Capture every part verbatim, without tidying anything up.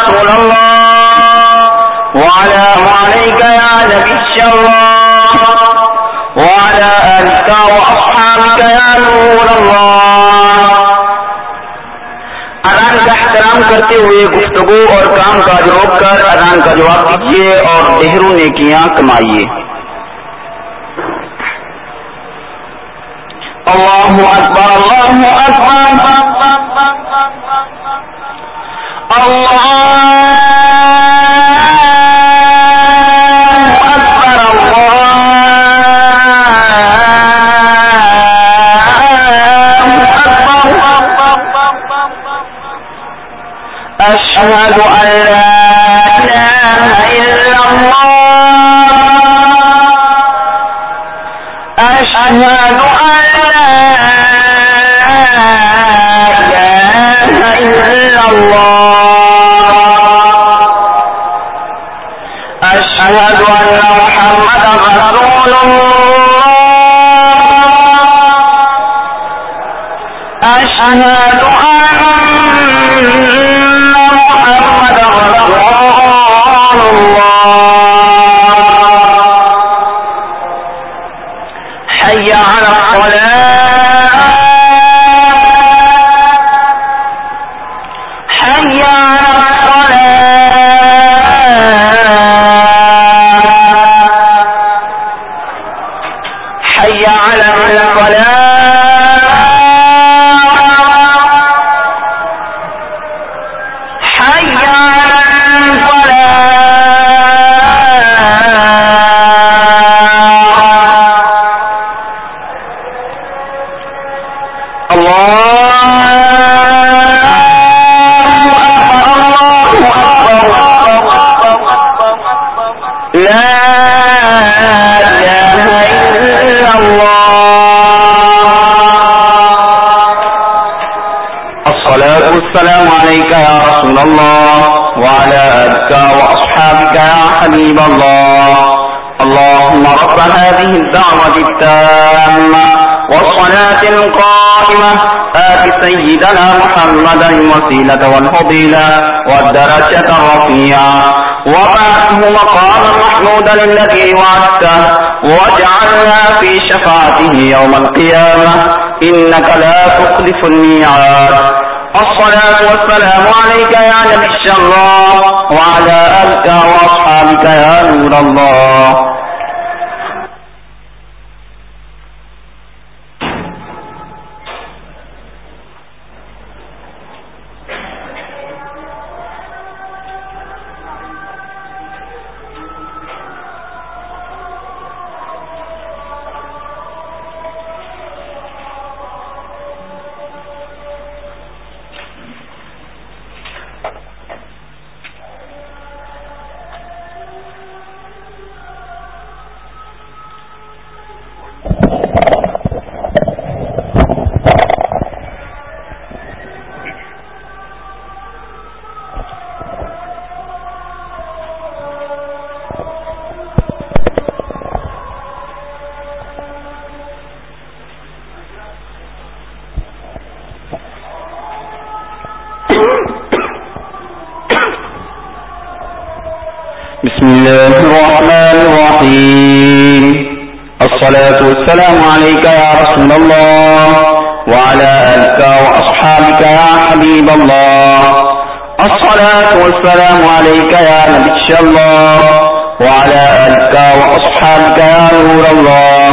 رسول الله وعلى عليك يا نبي الله وعلى آلك وأصحابك يا نور الله. اذان کا احترام کرتے ہوئے گفتگو اور کام کاج روک کر اذان کا جواب دیجیے اور ڈھیروں نیکیاں کمائیے. اللہ اکبر اللہ اکبر أشهد أن لا إله إلا الله أشهد أن لا إله إلا الله أشهد أن محمدا رسول الله أشهد السلام عليك يا رسول الله وعلى آلك وأصحابك يا حبيب الله. اللهم رب هذه الدعوة التامة والصلاة القائمة آت سيدنا محمدا الوسيلة والفضيلة والدرجة الرفيعة وبعثه مقاما محمودا الذي وعدته واجعلنا في شفاعته يوم القيامة إنك لا تخلف الميعاد. الصلاة والسلام عليك يا نبي الله وعلى آلك وأصحابك يا نور الله. بسم الله الرحمن الرحيم. الصلاة والسلام عليك يا رسول الله وعلى آلك وأصحابك يا حبيب الله. الصلاة والسلام عليك يا نبي الله وعلى آلك وأصحابك يا نور الله.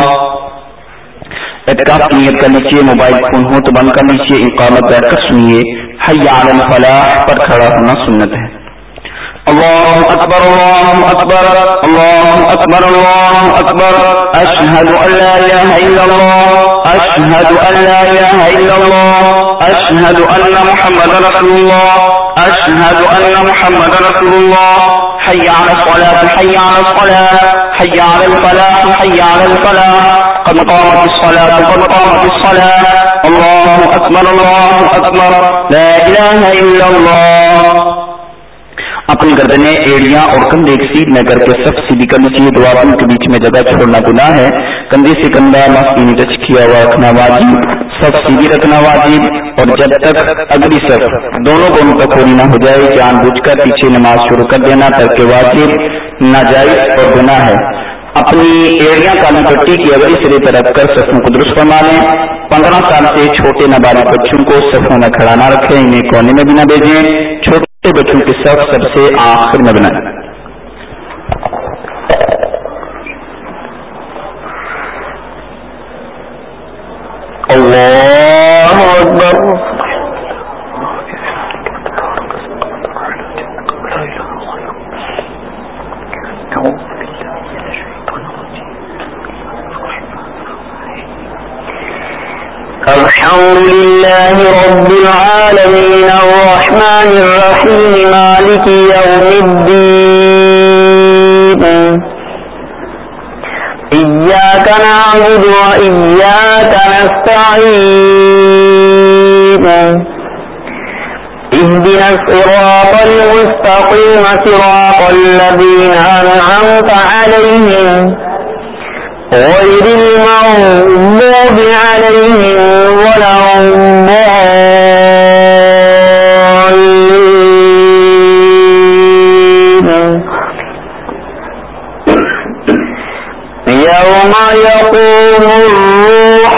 اعتکاف نیت کر لیجیے. موبائل فون ہو تو بند کر لیجیے. اقامت بیٹھ کر سنیے. حی علی الفلاح پر کھڑا ہونا سنت ہے. اللہ اکبر اللہ اکبر اللہ اکبر اللہ اکبر. اشہد ان لا الہ الا اللہ اشہد ان لا الہ الا اللہ اشہد ان محمد رسول اللہ اشہد ان محمد رسول اللہ. حی علی الصلاۃ حی علی الصلاۃ حی علی الفلاح حی علی الفلاح. قد قامت الصلاۃ قد قامت الصلاۃ. اللہ اکبر اللہ اکبر لا الہ الا اللہ. اپنی گردنیں ایڑیاں اور کندھے ایک سیدھ میں کر کے سب سیدھی کرنی چاہیے. دو آنکھوں کے بیچ میں جگہ چھوڑنا گناہ ہے. کندھے سے کندھا ماسک ٹچ کیا ہوا رکھنا واجب. صف سیدھی رکھنا واجب، اور جب تک اگلی صف دونوں کونوں تک پوری نہ ہو جائے جان بوجھ کر پیچھے نماز شروع کر دینا ترک واجب، ناجائز اور گناہ ہے۔ اپنی ایڑیاں کالی پٹی کی اگلی سرے پر رکھ کر صفوں کو درست فرما لیں۔ پندرہ سال سے چھوٹے نابالغ بچوں کو صفوں میں کھڑا نہ رکھیں، انہیں کونے میں بھی نہ بھیجیں۔ چھوٹے بچوں کی صف سب سے آخر میں بنائیں۔ اللہ اکبر۔ الحمد لله رب العالمين الرحمن الرحيم مالك يوم الدين إياك نعبد وإياك نستعين اهدنا الصراط المستقيم صراط الذين أنعمت عليهم غير المغضوب عليهم ولا الضالين يوم يقوم الروح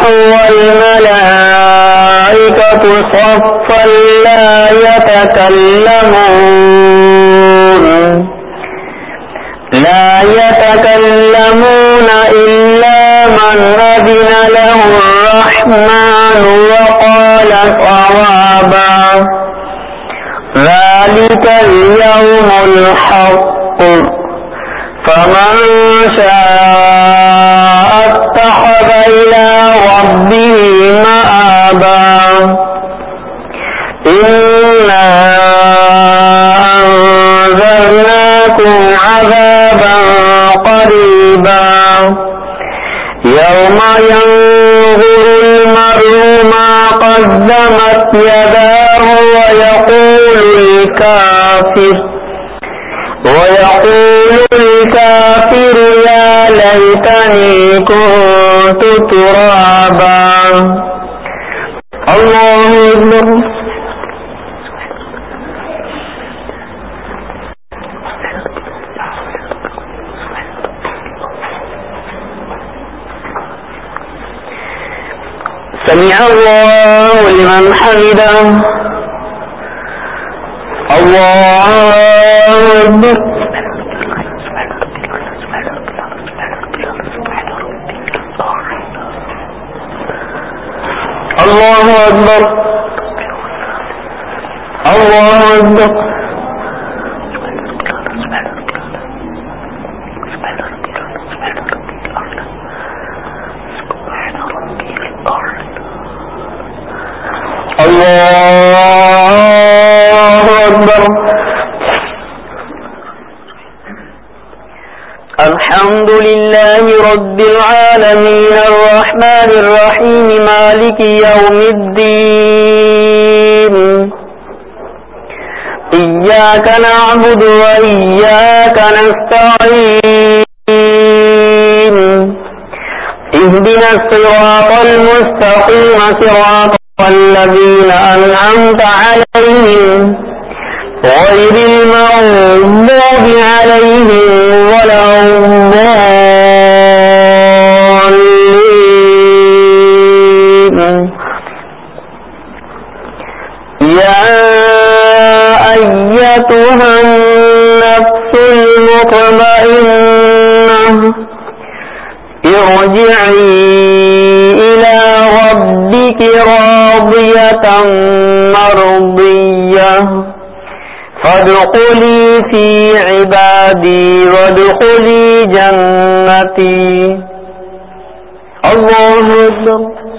والملائكة صفا لا يتكلمون لا يتكلمون إلا من أذن له الرحمن وقال صوابا ذلك اليوم الحق فمن شاء اتخذ إلى ربه مآبا إنا أنذرناكم عذابا قريبا يوم ينظر المرء ما قدمت يداه ويقول الكافر ويقول الكافر يا ليتني كنت ترابا الله أكبر سمع الله لمن حمده الله أكبر الله أكبر الله أكبر الله أكبر الحمد لله رب العالمين الرحمن الرحيم مالك يوم الدين إياك نعبد وإياك نستعين اهدنا الصراط المستقيم صراط الذين أنعمت عليهم غير المغضوب عليهم ولا الضالين يا أيتها النفس المطمئنة ارجعي إلى ربك راضية مرضية فادخلي في عبادي وادخلي جنتي الله أكبر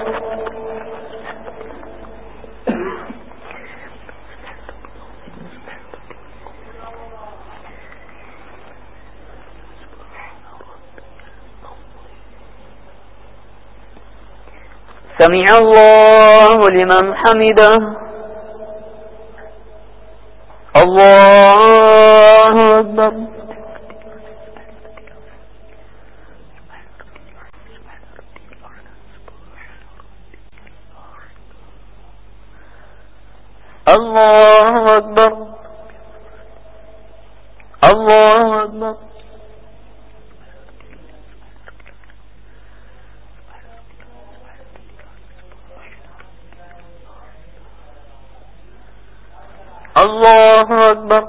سمع الله لمن حمده الله أكبر الله أكبر الله أكبر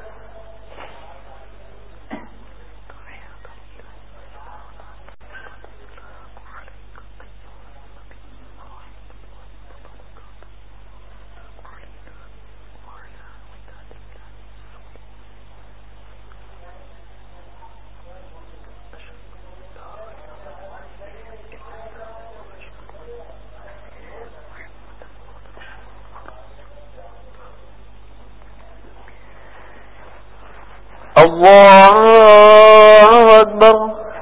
الله أكبر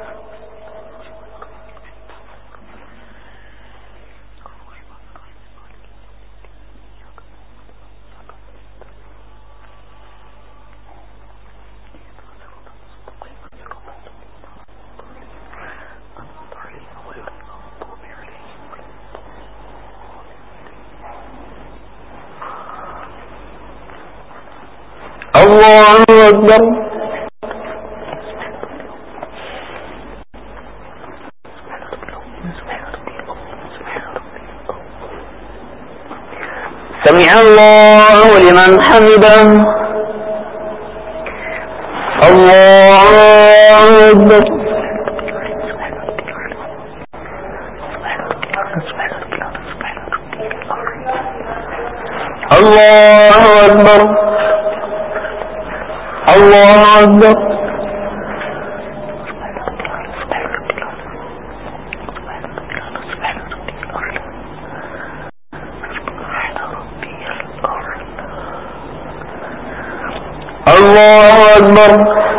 الله أكبر سمع الله لمن حمده الله أكبر الله أكبر الله أكبر الله أكبر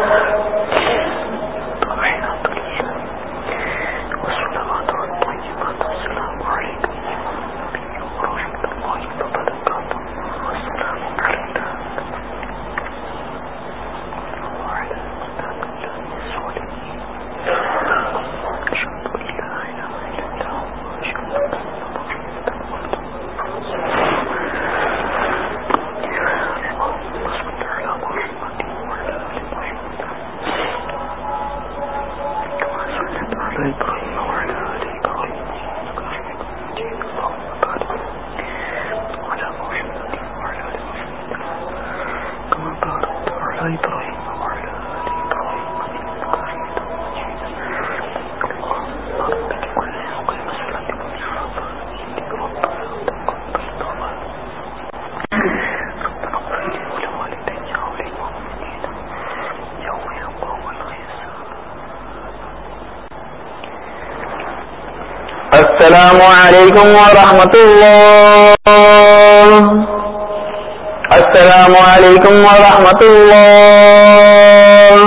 السلام علیکم ورحمۃ اللہ السلام علیکم ورحمۃ اللہ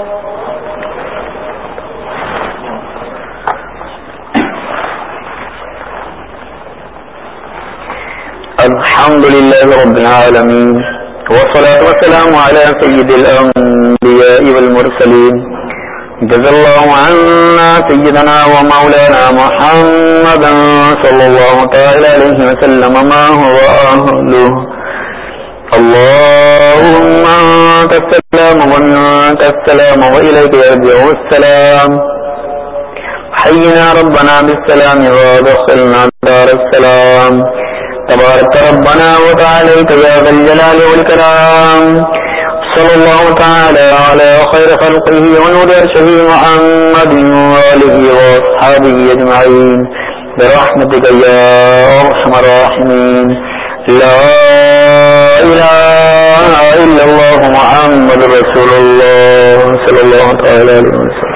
الحمد للہ رب العالمین والصلاة والسلام على سید الانبیاء والمرسلین جزا اللہ عنا سیدنا ومولانا محمدا صلی اللہ تعالی علیہ وسلم ما هو أهله اللهم أنت السلام ومنك السلام وإليك يرجع السلام حينا ربنا بالسلام وادخلنا دار السلام تبارك ربنا وتعاليك يا ذا الجلال والإكرام صلى الله تعالى على خير خلقه ونور عرشه محمد وآله وأصحابه أجمعين برحمتك يا أرحم الراحمين لا إله إلا الله محمد رسول الله صلى الله تعالى عليه وسلم.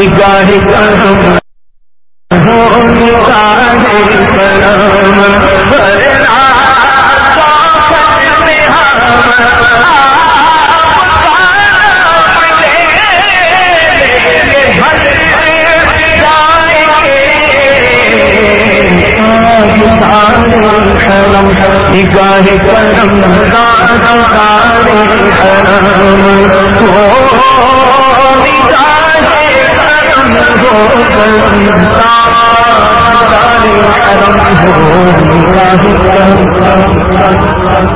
نگاہ کرم ہو نگاہ کرم ورنہ صحبت میں ہم نگاہ کرم دار حرم ہو نگاہ کرم ہو دار حرم ہو نگاہ کرم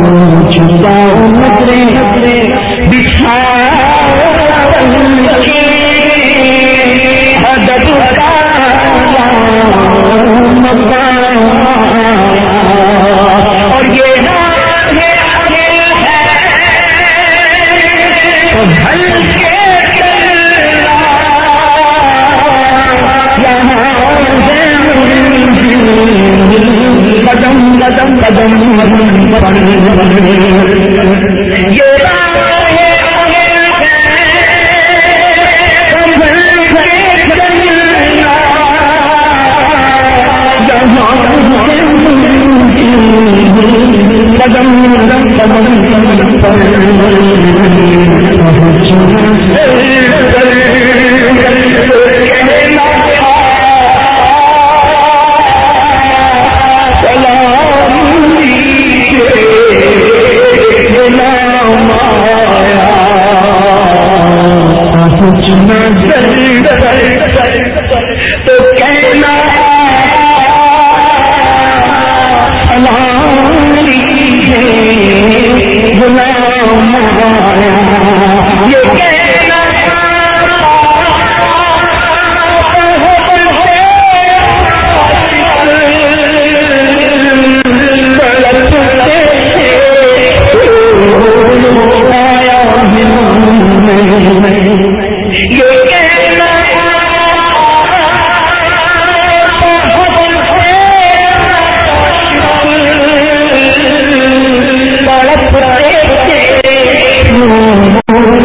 بچھا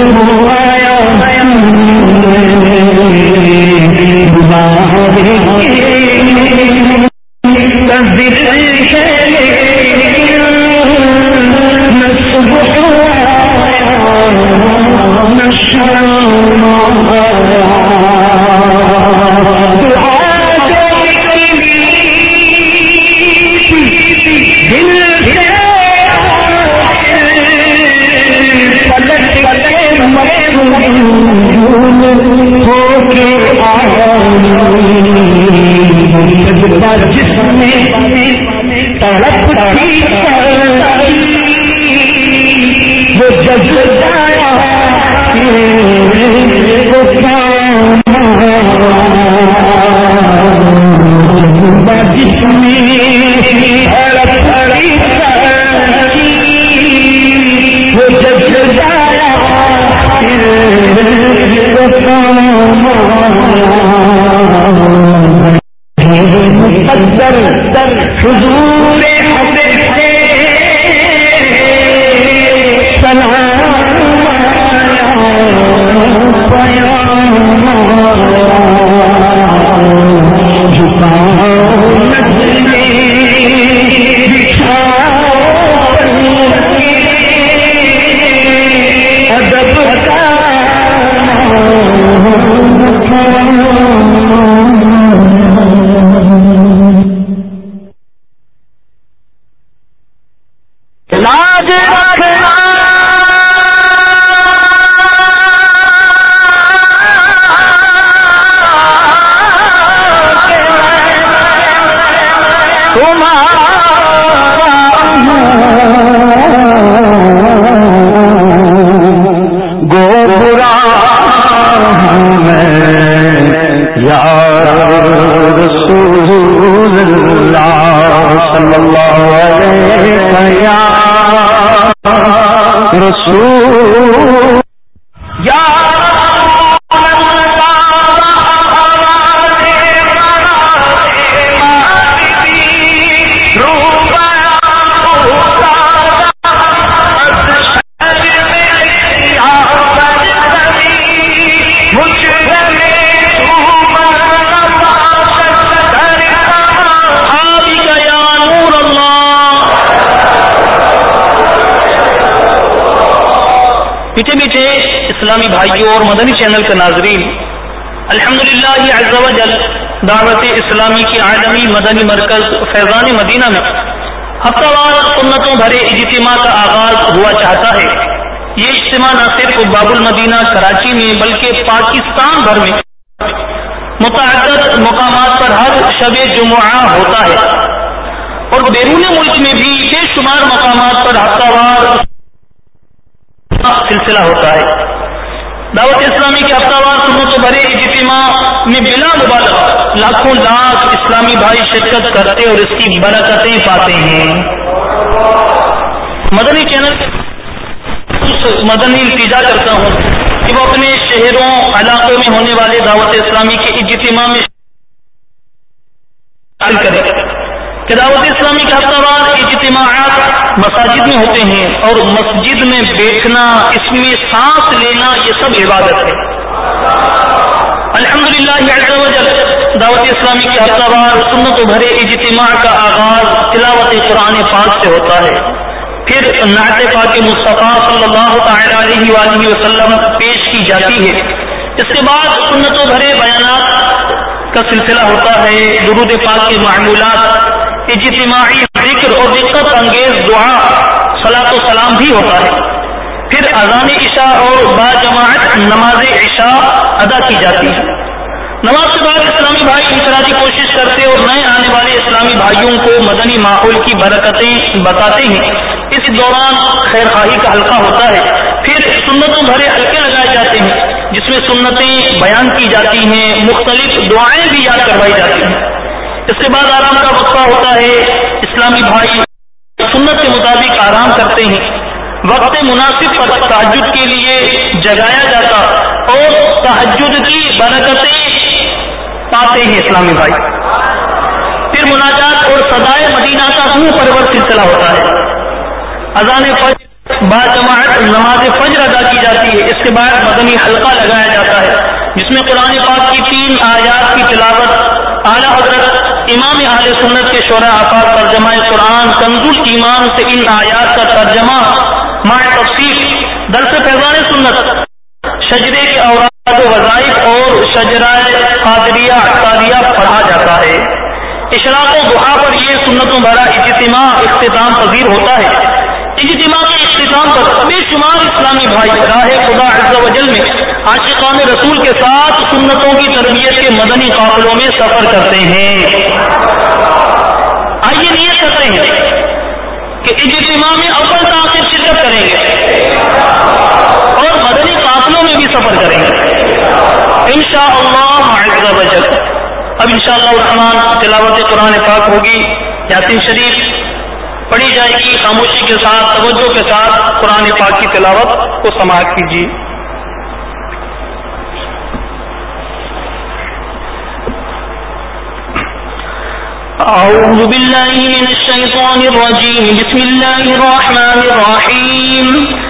اسلامی بھائیوں اور مدنی چینل کے ناظرین، الحمدللہ عز و جل دعوت اسلامی کی عالمی مدنی مرکز فیضان مدینہ میں ہفتہ وار سنتوں بھرے اجتماع کا آغاز ہوا چاہتا ہے۔ یہ اجتماع نہ صرف باب المدینہ کراچی میں بلکہ پاکستان بھر میں متعدد مقامات پر ہر شب جمعہ ہوتا ہے اور بیرون ملک میں بھی بے شمار مقامات پر ہفتہ وار سلسلہ ہوتا ہے۔ دعوت اسلامی کے ہفتہ وار سنتوں بھرے اجتماع میں بلا مبالغہ لاکھوں لاکھ اسلامی بھائی شرکت کرتے اور اس کی برکتیں پاتے ہیں۔ مدنی چینل مدنی التجا کرتا ہوں کہ وہ اپنے شہروں علاقوں میں ہونے والے دعوت اسلامی کے اجتماع میں شامل کریں کہ دعوت اسلامی کے ہفتہ وار اجتماعات مساجد میں ہوتے ہیں اور مسجد میں بیٹھنا، اس میں سانس لینا، یہ سب عبادت ہے۔ الحمدللہ عز و جل دعوت اسلامی کے ہفتہ وار سنتوں بھرے اجتماع کا آغاز تلاوت قرآن پاک سے ہوتا ہے، پھر نعت پاک مصطفیٰ صلی اللہ تعالی علیہ وآلہ وسلم پیش کی جاتی ہے۔ اس کے بعد سنتوں بھرے بیانات کا سلسلہ ہوتا ہے، درود پاک کے معمولات، اجتماعی ذکر اور دقت انگیز دعا، صلاۃ و سلام بھی ہوتا ہے۔ پھر اذان عشاء اور باجماعت نماز عشاء ادا کی جاتی ہے۔ نماز کے بعد اسلامی بھائی انفرادی کوشش کرتے اور نئے آنے والے اسلامی بھائیوں کو مدنی ماحول کی برکتیں بتاتے ہیں۔ اس دوران خیر خواہی کا حلقہ ہوتا ہے، پھر سنتوں بھرے حلقے لگائے جاتے ہیں جس میں سنتیں بیان کی جاتی ہیں، مختلف دعائیں بھی یاد کروائی جاتی ہیں۔ اس کے بعد آرام کا وقفہ ہوتا ہے، اسلامی بھائی سنت کے مطابق آرام کرتے ہیں، وقت مناسب پر تہجد کے لیے جگایا جاتا اور تہجد کی برکتیں پاتے ہیں اسلامی بھائی۔ پھر مناجات اور صدائے مدینہ کا روح پرور سلسلہ ہوتا ہے۔ اذان فجر باجماعت نماز فجر ادا کی جاتی ہے۔ اس اس کے بعد مدنی حلقہ لگایا جاتا ہے جس میں قرآن پاک کی تین آیات کی تلاوت اعلیٰ حضرت امام اہل سنت کے شورا آفاق ترجمہ قرآن کنز الایمان سے ان آیات کا ترجمہ مع تفسیر درس فیضان سنت شجرے کے اوراد و وظائف اور شجرہ قادریہ عطاریہ پڑھا جاتا ہے. اشراق و دعا پر یہ سنتوں بھرا اجتماع اختتام پذیر ہوتا ہے. اجتماع کے اختتام پر بے شمار اسلامی بھائی راہ خدا عز و جل میں عاشقان رسول کے ساتھ سنتوں کی تربیت کے مدنی قافلوں میں سفر کرتے ہیں. آئیے نیت کرتے ہیں کہ اجتماع میں اول تاخیر شرکت کریں گے اور مدنی قافلوں میں بھی سفر کریں گے انشاءاللہ عز و جل. اب انشاءاللہ الرحمن تلاوت قرآن پاک ہوگی. یاسین شریف پڑھی جائے گی. خاموشی کے ساتھ توجہ کے ساتھ قرآن پاک کی تلاوت کو سماعت کیجیے. اعوذ باللہ من الشیطان الرجیم بسم اللہ الرحمن الرحیم.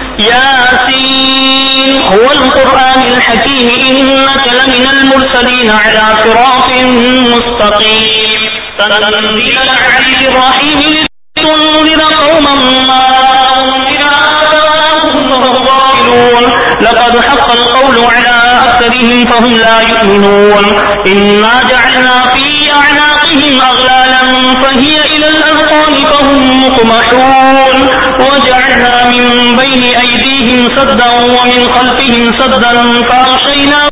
یاسین هو القرآن الحکیم انک لمن المرسلین علی صراط مستقیم تنزیل العزیز الرحیم لتنذر قوما ما انذر آباؤهم فهم غافلون لقد حق القول على أكثرهم فهم لا يؤمنون إنا جعلنا في أعناقهم أغلالا فهي إلى الأذقان فهم مقمحون وجعلنا من بين أيديهم سدا ومن خلفهم سدا فأغشيناهم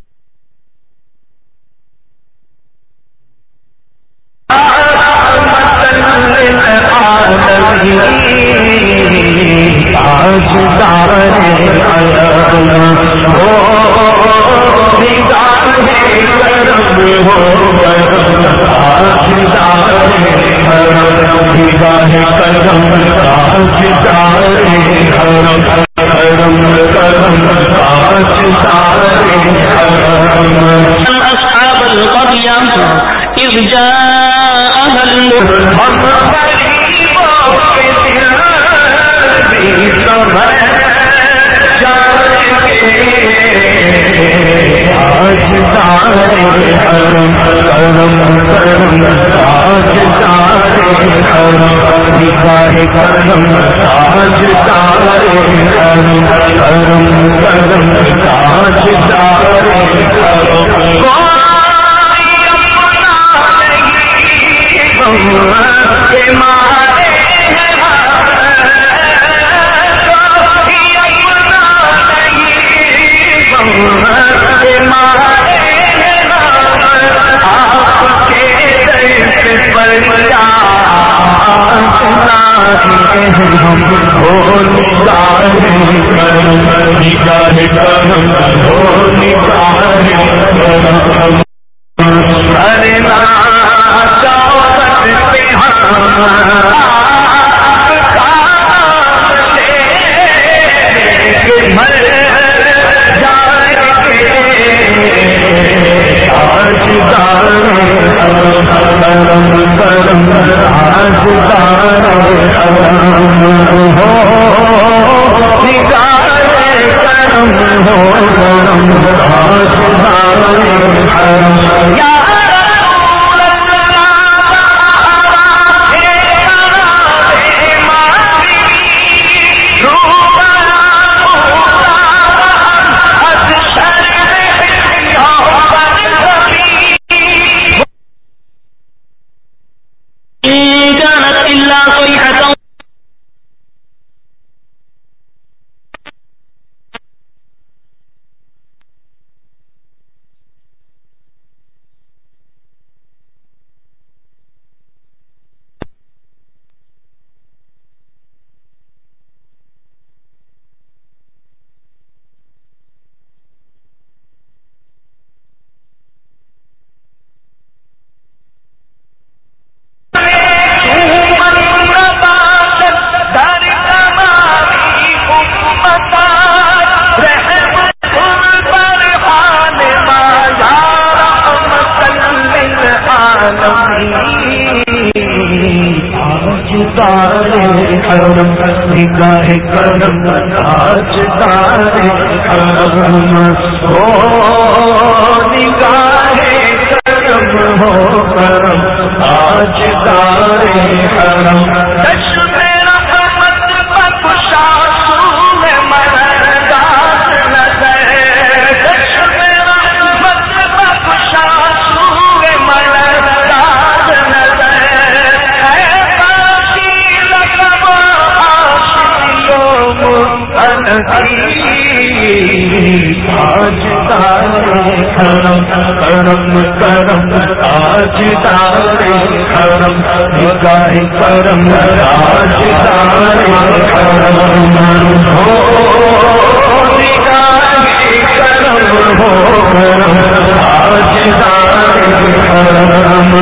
أصحاب القرية إذ جاءها المرسلون ہم حرم نگاہ کرم تاجدار حرم ہو نگاہ کرم ہو کرم تاجدار حرم چشم رحمت بخشا سور مددگار نظر چشم رحمت بخشا سور مددگار نظر ہے باقی رقم آشیوں تاجدار حرم کرم کرم تاجدار حرم نگاہ کرم تاجدار حرم ہو نگاہ کرم ہو کرم تاجدار حرم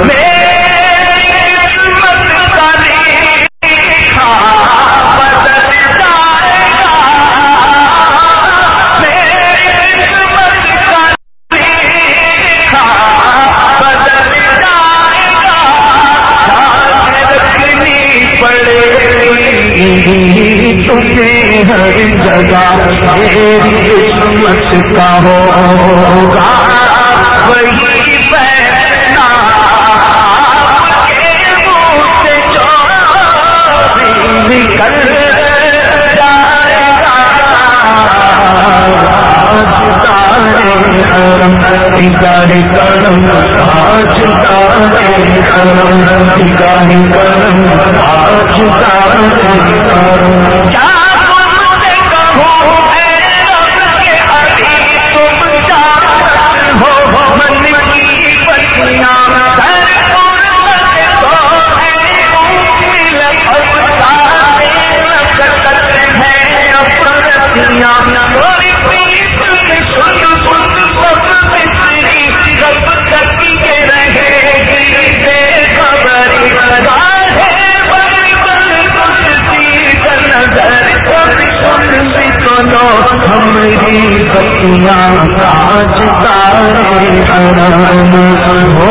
تمہیں ہر جگہ میری قسمت کا ہوگا وہی فیصلہ کے منہ سے جو نکل جائے گا تاجدار حرم نگاہ کرم تاجدار حرم نگاہ کرم تاجدار حرم کیا تم سے کہوں اے رب کے حبیب تم جانتے ہو من کی پتیاں سر فرصت تو ہے مل افسانے نفرت ہے نفرتیاں میری پیس میں سن سن سب مصری رب تک کے رہے گی بے خبری ظاہر ہمری بچیاں تاجدار حرم ہو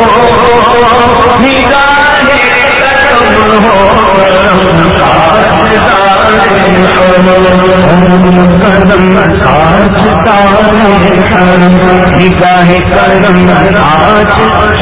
نگاہ کرم ہو کرم تاجدار حرم کرم تاجدار حرم نگاہ کرم تاجدار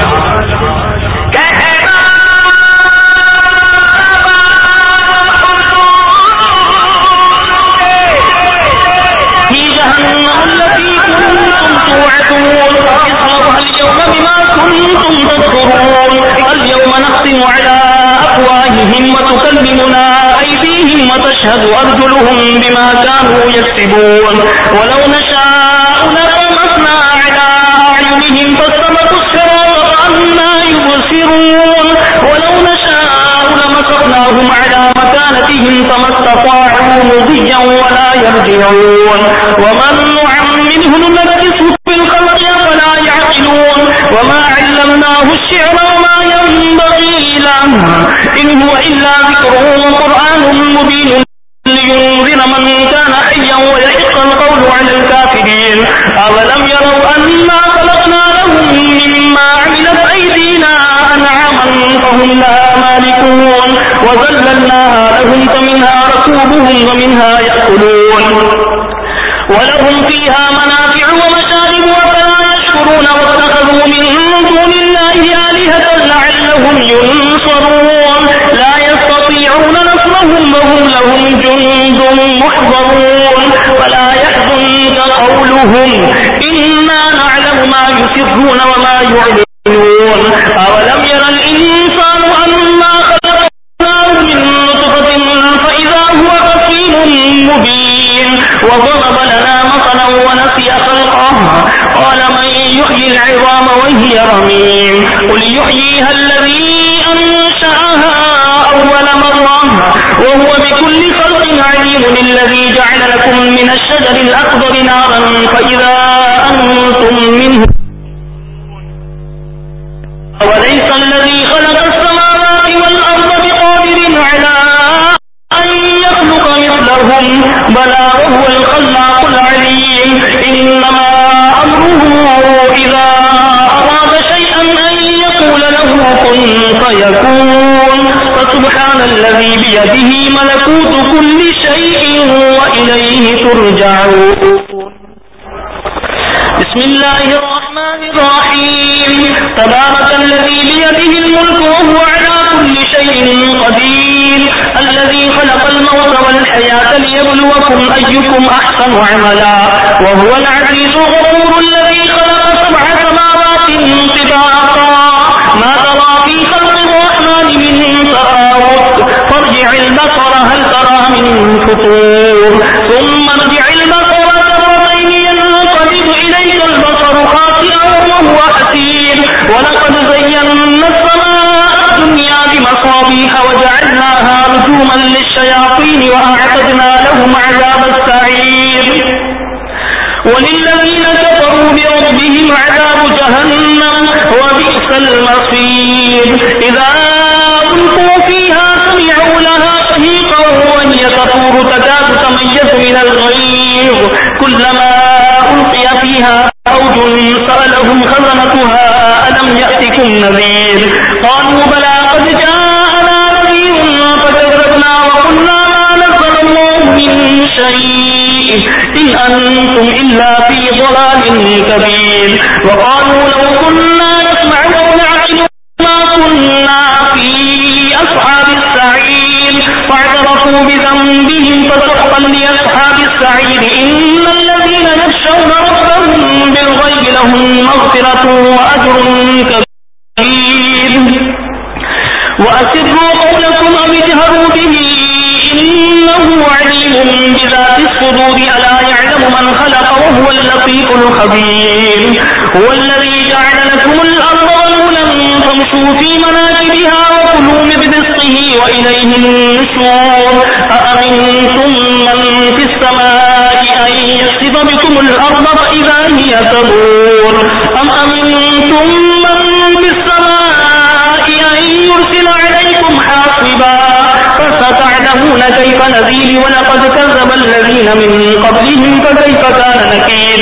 أرجلهم بما كانوا يكسبون ولو نشاء لطمسنا على أعينهم فاستبقوا الصراط فأنى يبصرون ولو نشاء لمسخناهم على مكانتهم فما استطاعوا مضيا ولا يرجعون ومن نعمره ننكسه في الخلق فلا يعقلون وما علمناه الشعر وما ينبغي له إن هو إلا ذكر وقرآن مبين لينذر من كان حيا ويحق القول على الكافرين أولم يروا أنا خلقنا لهم مما عملت أيدينا أنعاما فهم لها مالكون وذللناها لهم فمنها ركوبهم ومنها يأكلون ولهم فيها منافع ومشارب وفلا يشكرون واتخذوا من دون الله آلهة لعلهم ينصرون لا يستطيعون نصرهم وهم لهم جند محضرون ولا يحزنك قولهم إنا نعلم ما يسرون وما يعلنون أولم ير الإنسان أنا خلقناه من نطفة فإذا هو خصيم مبين وضرب لنا مثلا ونسي خلقه قال من يحيي العظام وهي رميم قل يحييها الذي أنشأها أول مرة وهو بكل خلق عليم الذي جعل لكم من الشجر الأخضر نارا فإذا أنتم منه وليس الذي خلق السماوات والأرض بقادر على أن يخلق مثلهم بلى وهو الخلاق العليم إنما أمره إذا أراد شيئا أن يقول له كن فيكون فسبحان الذي بيده ملك يعملون. بسم الله الرحمن الرحيم. تبارك الذي بيده الملك وهو على كل شيء قدير الذي خلق الموت والحياة ليبلوكم أيكم أحسن عملا وهو العزيز الغفور الذي خلق سبع سماوات طباقا ما ترى في خلق الرحمن من تفاوت فارجع البصر هل ترى من فطور ثم ارجع البصر كرتين ينقلب إليك البصر خاسئا وهو حسير ولقد زينا السماء الدنيا بمصابيح وجعلناها رجوما للشياطين وأعتدنا لهم عذاب السعير وللذين كفروا بربهم عذاب جهنم وبئس المصير. إذا ألقوا فيها سمعوا لها شهيقا وهي تفور تكاد تميز من الغيظ كلما ألقي فيها فوج سألهم خزنتها ألم يأتكم نذير قالوا بلى قد جاءنا نذير فكذبنا وقلنا ما نزل الله من شيء إن أنتم إلا في ضلال كبير وقالوا لو كنا نسمع أو نعقل ما كنا في أصحاب السعير فاعترفوا بذنبهم فسحقا لأصحاب السعير. إن الذين يخشون ربهم بالغيب لهم مغفرة وأجر كبير. وأسروا قولكم أو اجهروا به إنه عليم بذات الصدور ألا يعلم من خلق وهو اللطيف الخبير. هو الذي جعل لكم الأرض ذلولا فامشوا في مناكبها وكلوا من رزقه وإليه النشور. أأمنتم من في السماء أن يخسف بكم الأرض فإذا هي تمور أم أمنتم من في السماء أن يرسل عليكم حاصبا فستعلمون كيف نذير ولقد كذب الذين من قبلهم فكيف كان نكير.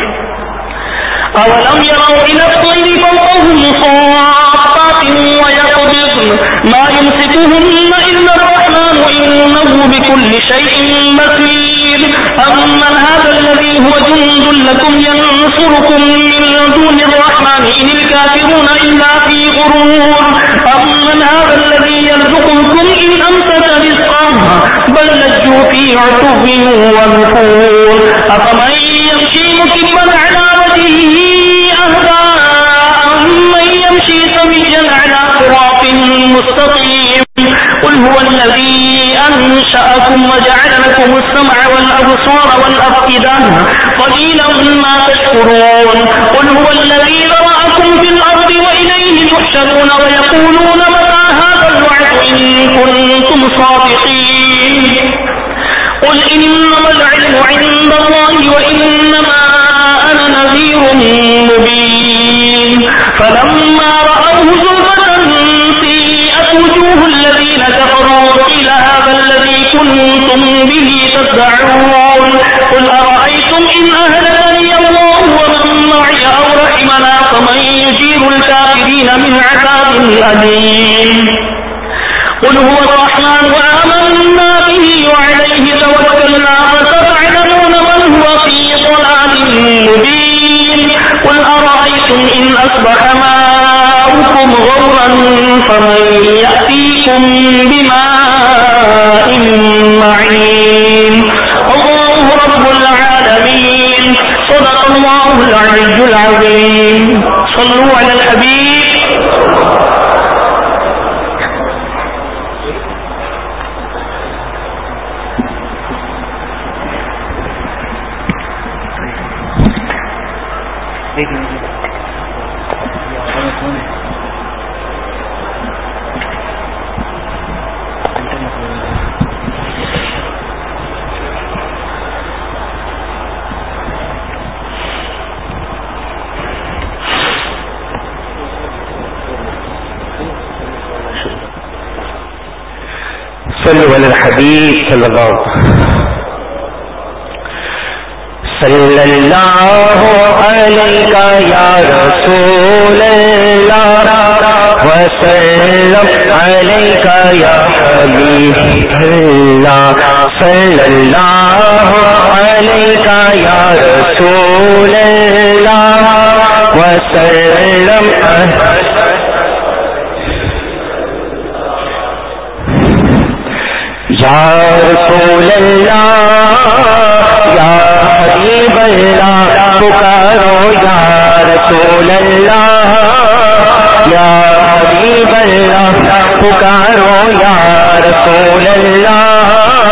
أولم يروا إلى الطير فوقهم صافات ويقبضن ما يمسكهن إلا الرحمن إنه بكل شيء بصير. أمن هذا الذي هو جند لكم ينصركم من دون الرحمن إن الكافرون إلا في غرور. أمن هذا الذي يرزقكم إن أمسك رزقه بل لجوا في عتو ونفور. أفمن يمشي مكبا على وجهه أهدى أمن يمشي سويا على صراط مستقيم. قل هو الذي أنشأكم وجعل لكم السمع والأبصار والأفئدة قليلا ما تشكرون. قل هو الذي ذرأكم في الأرض وإليه تحشرون ويقولون متى هذا الوعد إن كنتم صادقين. قل إنما العلم عند الله وإنما أنا نذير مبين. فلما رأوه زلفة سيئت وجوه الذين كفروا وقيل هذا الذي كنتم به تدعون. قل أرأيتم إن أهلكني الله ومن معي أو رحمنا فمن يجير الكافرين من عذاب أليم. قل هو الرحمن وآمنا به وعليه توكلنا فستعلمون من هو في ضلال مبين. قل أرأيتم إن أصبح ماؤكم غورا فمن يأتيكم بماء معين. الله رب العالمين. صدق الله العلي العظيم. صلوا على الحبيب. صلوا على الحبيب صلى الله صلی اللہ علیہ یا رسول اللہ وسلم علیہ یا حبیب اللہ صلی اللہ علیہ اللہ یا حبیب اللہ پکارو یا رسول اللہ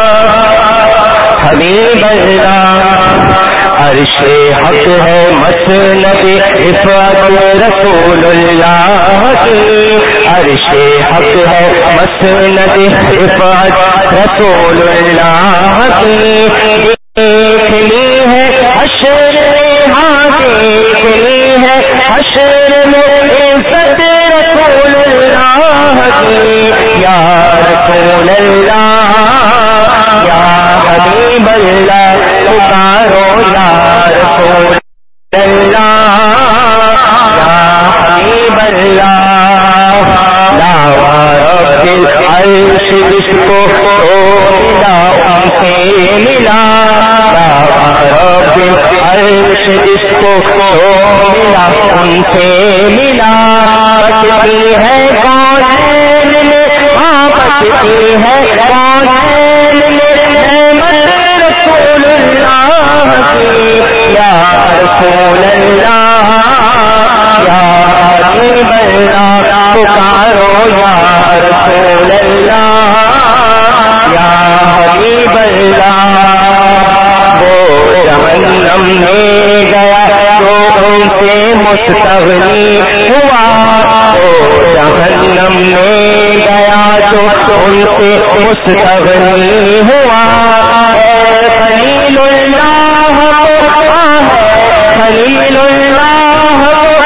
حبیب اللہ عرش حق ہے مسند عفت رسول اللہ کی عرش حق ہے مسند عفت رسول اللہ کی دیکھنی ہے حشر ہاں دیکھنی ہے حشر میں عزت رسول اللہ کی یا رسول اللہ یا حبیب اللہ پکارو یا رسول اللہ یا حبیب اللہ دعویٰ رب العرش جس کو ملا ان سے ملا دعویٰ رب العرش جس کو ملا ان سے ملا بچتی ہے کونین میں ہاں بچتی ہے کونین میں نعمت رسول اللہ کی یا رسول اللہ یا حبیب اللہ پکارو یا رسول اللہ یا حبیب اللہ وہ جہنم میں گیا تو ان سے مستغنی ہوا وہ جہنم میں گیا تو ان سے مستغنی ہوا خلیل اللہ خلیل اللہ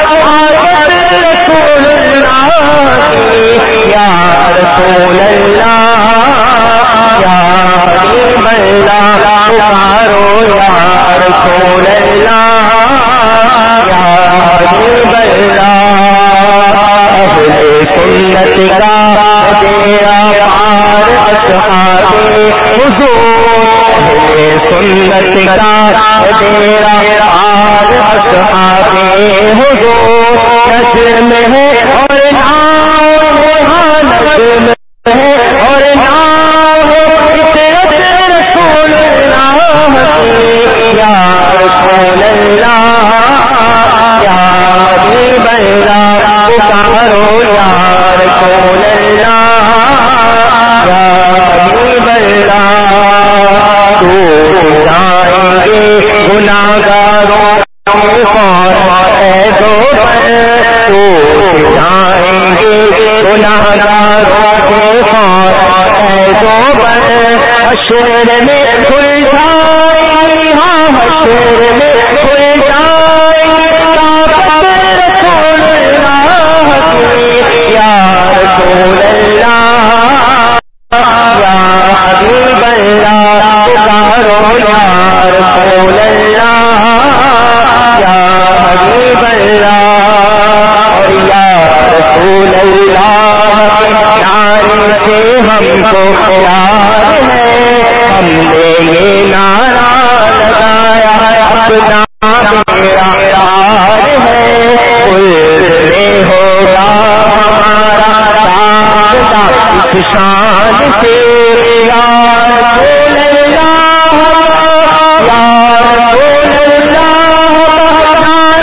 رسول اللہ یا رسول اللہ یا حبیب اللہ پکارو یا رسول اللہ یا حبیب اللہ اہل سنت کا تیرا پار اصحاب حضور اہل سنت کا تیرا پار اصحاب حضور نظر میں ہے اور نام ہے نظر میں ہے اور نام ہے عزت رسول اللہ کی یا رسول اللہ یا حبیب اللہ پکارو یا رسول اللہ یا حبیب اللہ ٹوٹ جائیں گے گناہگاروں کے خوف ہے دو پر ٹوٹ جائیں گے گناہگاروں کے خوف ہے دو پر حشر میں کھل جائیں ہاں حشر میں کھل جائیں طاقت رسول اللہ کی یا رسول اللہ یا حبیب اللہ پکارو یا رسول اللہ یا حبیب اللہ اور یا رسول اللہ نعرے سے ہم کو پیار ہے ہم نے یہ نعرہ لگایا اپنا میرا پیار ہے کل ہوگا ہمارا ساتھ اس شان سے یا رسول اللہ یا رسول اللہ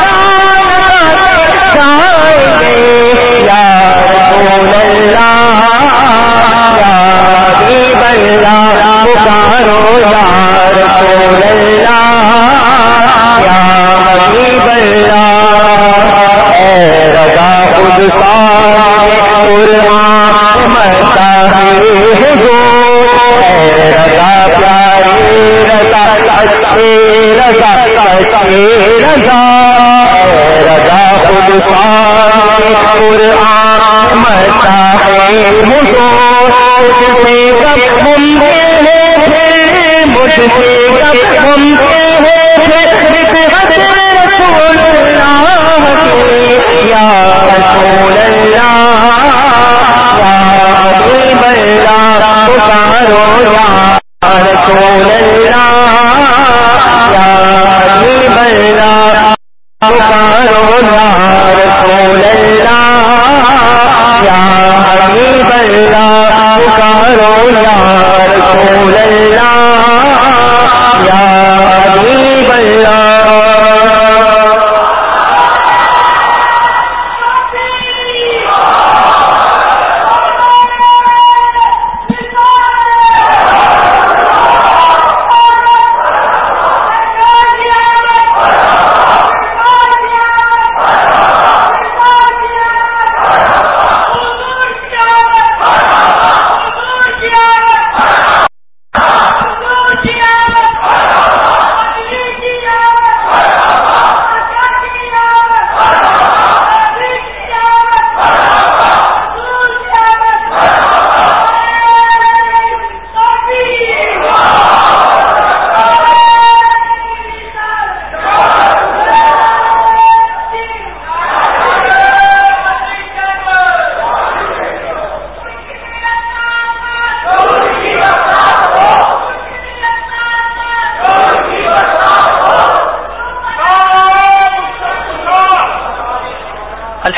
جائیں گے یا رسول اللہ یا حبیب اللہ پکارو یا رسول اللہ یا حبیب اللہ اے رضا خود سارے قرآن مرتا ہے حضور اے رضا پیاری رضا اچھے رضا اچھے رضا اے رضا خود سارے قرآن مرتا ہے حضور مجھ سے کب ممکن ہے مجھ سے کب ممکن ہے رسول اللہ کی یا رسول اللہ یا حبیب اللہ پکارو یا رسول اللہ یا حبیب اللہ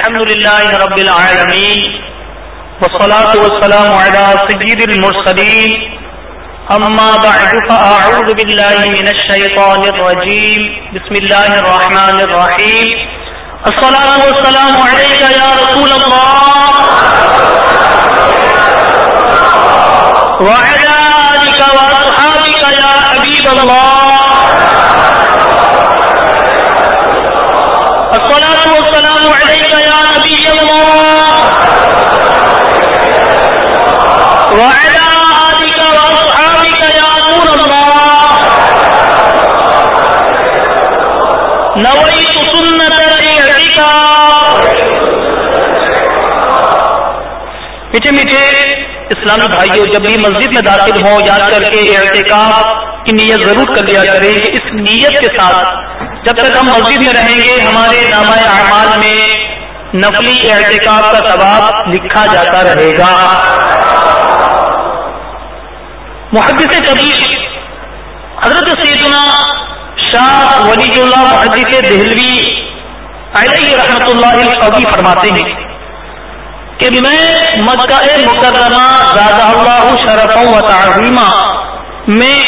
الحمد لله رب العالمين والصلاة والسلام على سيد المرسلين أما بعد فأعوذ بالله من الشيطان الرجيم بسم الله الرحمن الرحيم الصلاة والسلام عليك يا رسول الله وعلى آلك وأصحابك يا حبيب الله الصلاة والسلام عليك يا نبي الله وعلى آلك وأصحابك يا نور الله نويت سنة الاعتكاف. میٹھے میٹھے اسلامی بھائیوں، جب بھی مسجد میں داخل ہوں یاد کر کے اعتکاف کی نیت ضرور کر لیا کریں. اس نیت کے ساتھ جب تک ہم مسجد میں رہیں گے ہمارے نامہ اعمال میں نفلی اعتکاف کا ثواب لکھا جاتا رہے گا. محدث کبیر حضرت سیدنا شاہ ولی اللہ محدث دہلوی علیہ رحمۃ اللہ القوی فرماتے ہیں کہ میں مکہ مکرمہ زادہ اللہ شرفا و تعظیما میں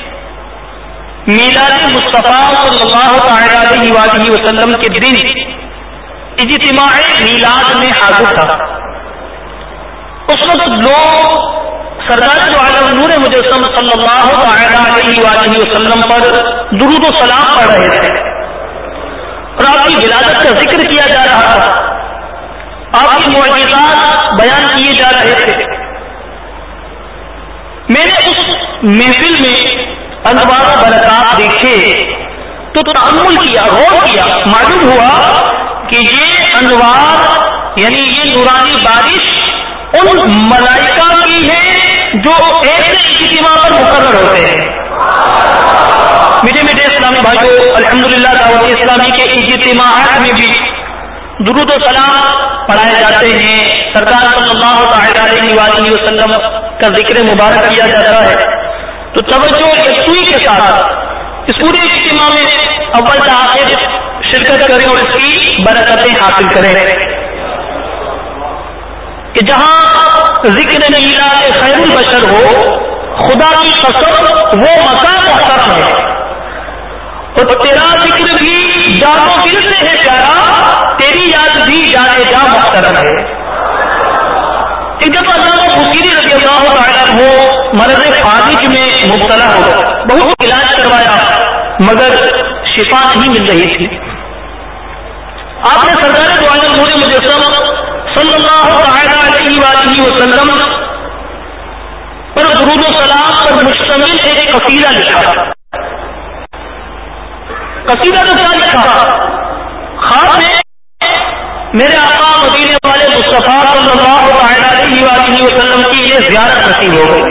میلاد مصطفیٰ صلی اللہ تعالی علیہ وآلہ وسلم کے دن اجتماع میلاد میں حاضر تھا. اس وقت لوگ سردار دو عالم نور مجسم صلی اللہ تعالی علیہ وآلہ وسلم پر درود و سلام پڑھ رہے تھے اور آپ کی ولادت کا ذکر کیا جا رہا تھا، آپ کی معجزات بیان کیے جا رہے تھے. میں نے اس محفل میں انوار و برکات دیکھے تو تأمل کیا، غور کیا، معلوم ہوا کہ یہ انوار یعنی یہ نورانی بارش ان ملائکہ کی ہے جو ایسے اجتماع پر مقرر ہوتے ہیں. میٹھے میٹھے اسلامی بھائیوں، الحمدللہ دعوت اسلامی کے اجتماعات میں بھی درود و سلام پڑھائے جاتے ہیں، سرکار صلی اللہ تعالی علیہ وآلہ وسلم کا ذکر مبارک کیا جاتا ہے. تو توجہ یکسوئی کے ساتھ اس پورے اجتماع میں اول سے آخر شرکت کریں اور اس کی برکتیں حاصل کریں کہ جہاں ذکر میلاد خیر البشر ہو، خدا کی قسم وہ مقام محترم ہے اور تیرا ذکر بھی جانو دل سے ہے پیارا، تیری یاد بھی جانے جا محترم ہے. ایک دفعہ علامہ بصیری رضی اللہ تعالیٰ عنہ مرض فالج میں مبتلا ہو گیا، بہت علاج کروایا مگر شفا نہیں مل رہی تھی. آپ نے سرکار دو عالم نور مجسم صلی اللہ تعالی علیہ وآلہ وسلم پر درود و سلام پر مشتمل ایک قصیدہ لکھا. قصیدہ تو کیا لکھا؟ خاص میں میرے آقا مدینے والے مصطفیٰ صلی اللہ تعالی علیہ وآلہ وسلم کی یہ زیارت نصیب ہو گئی.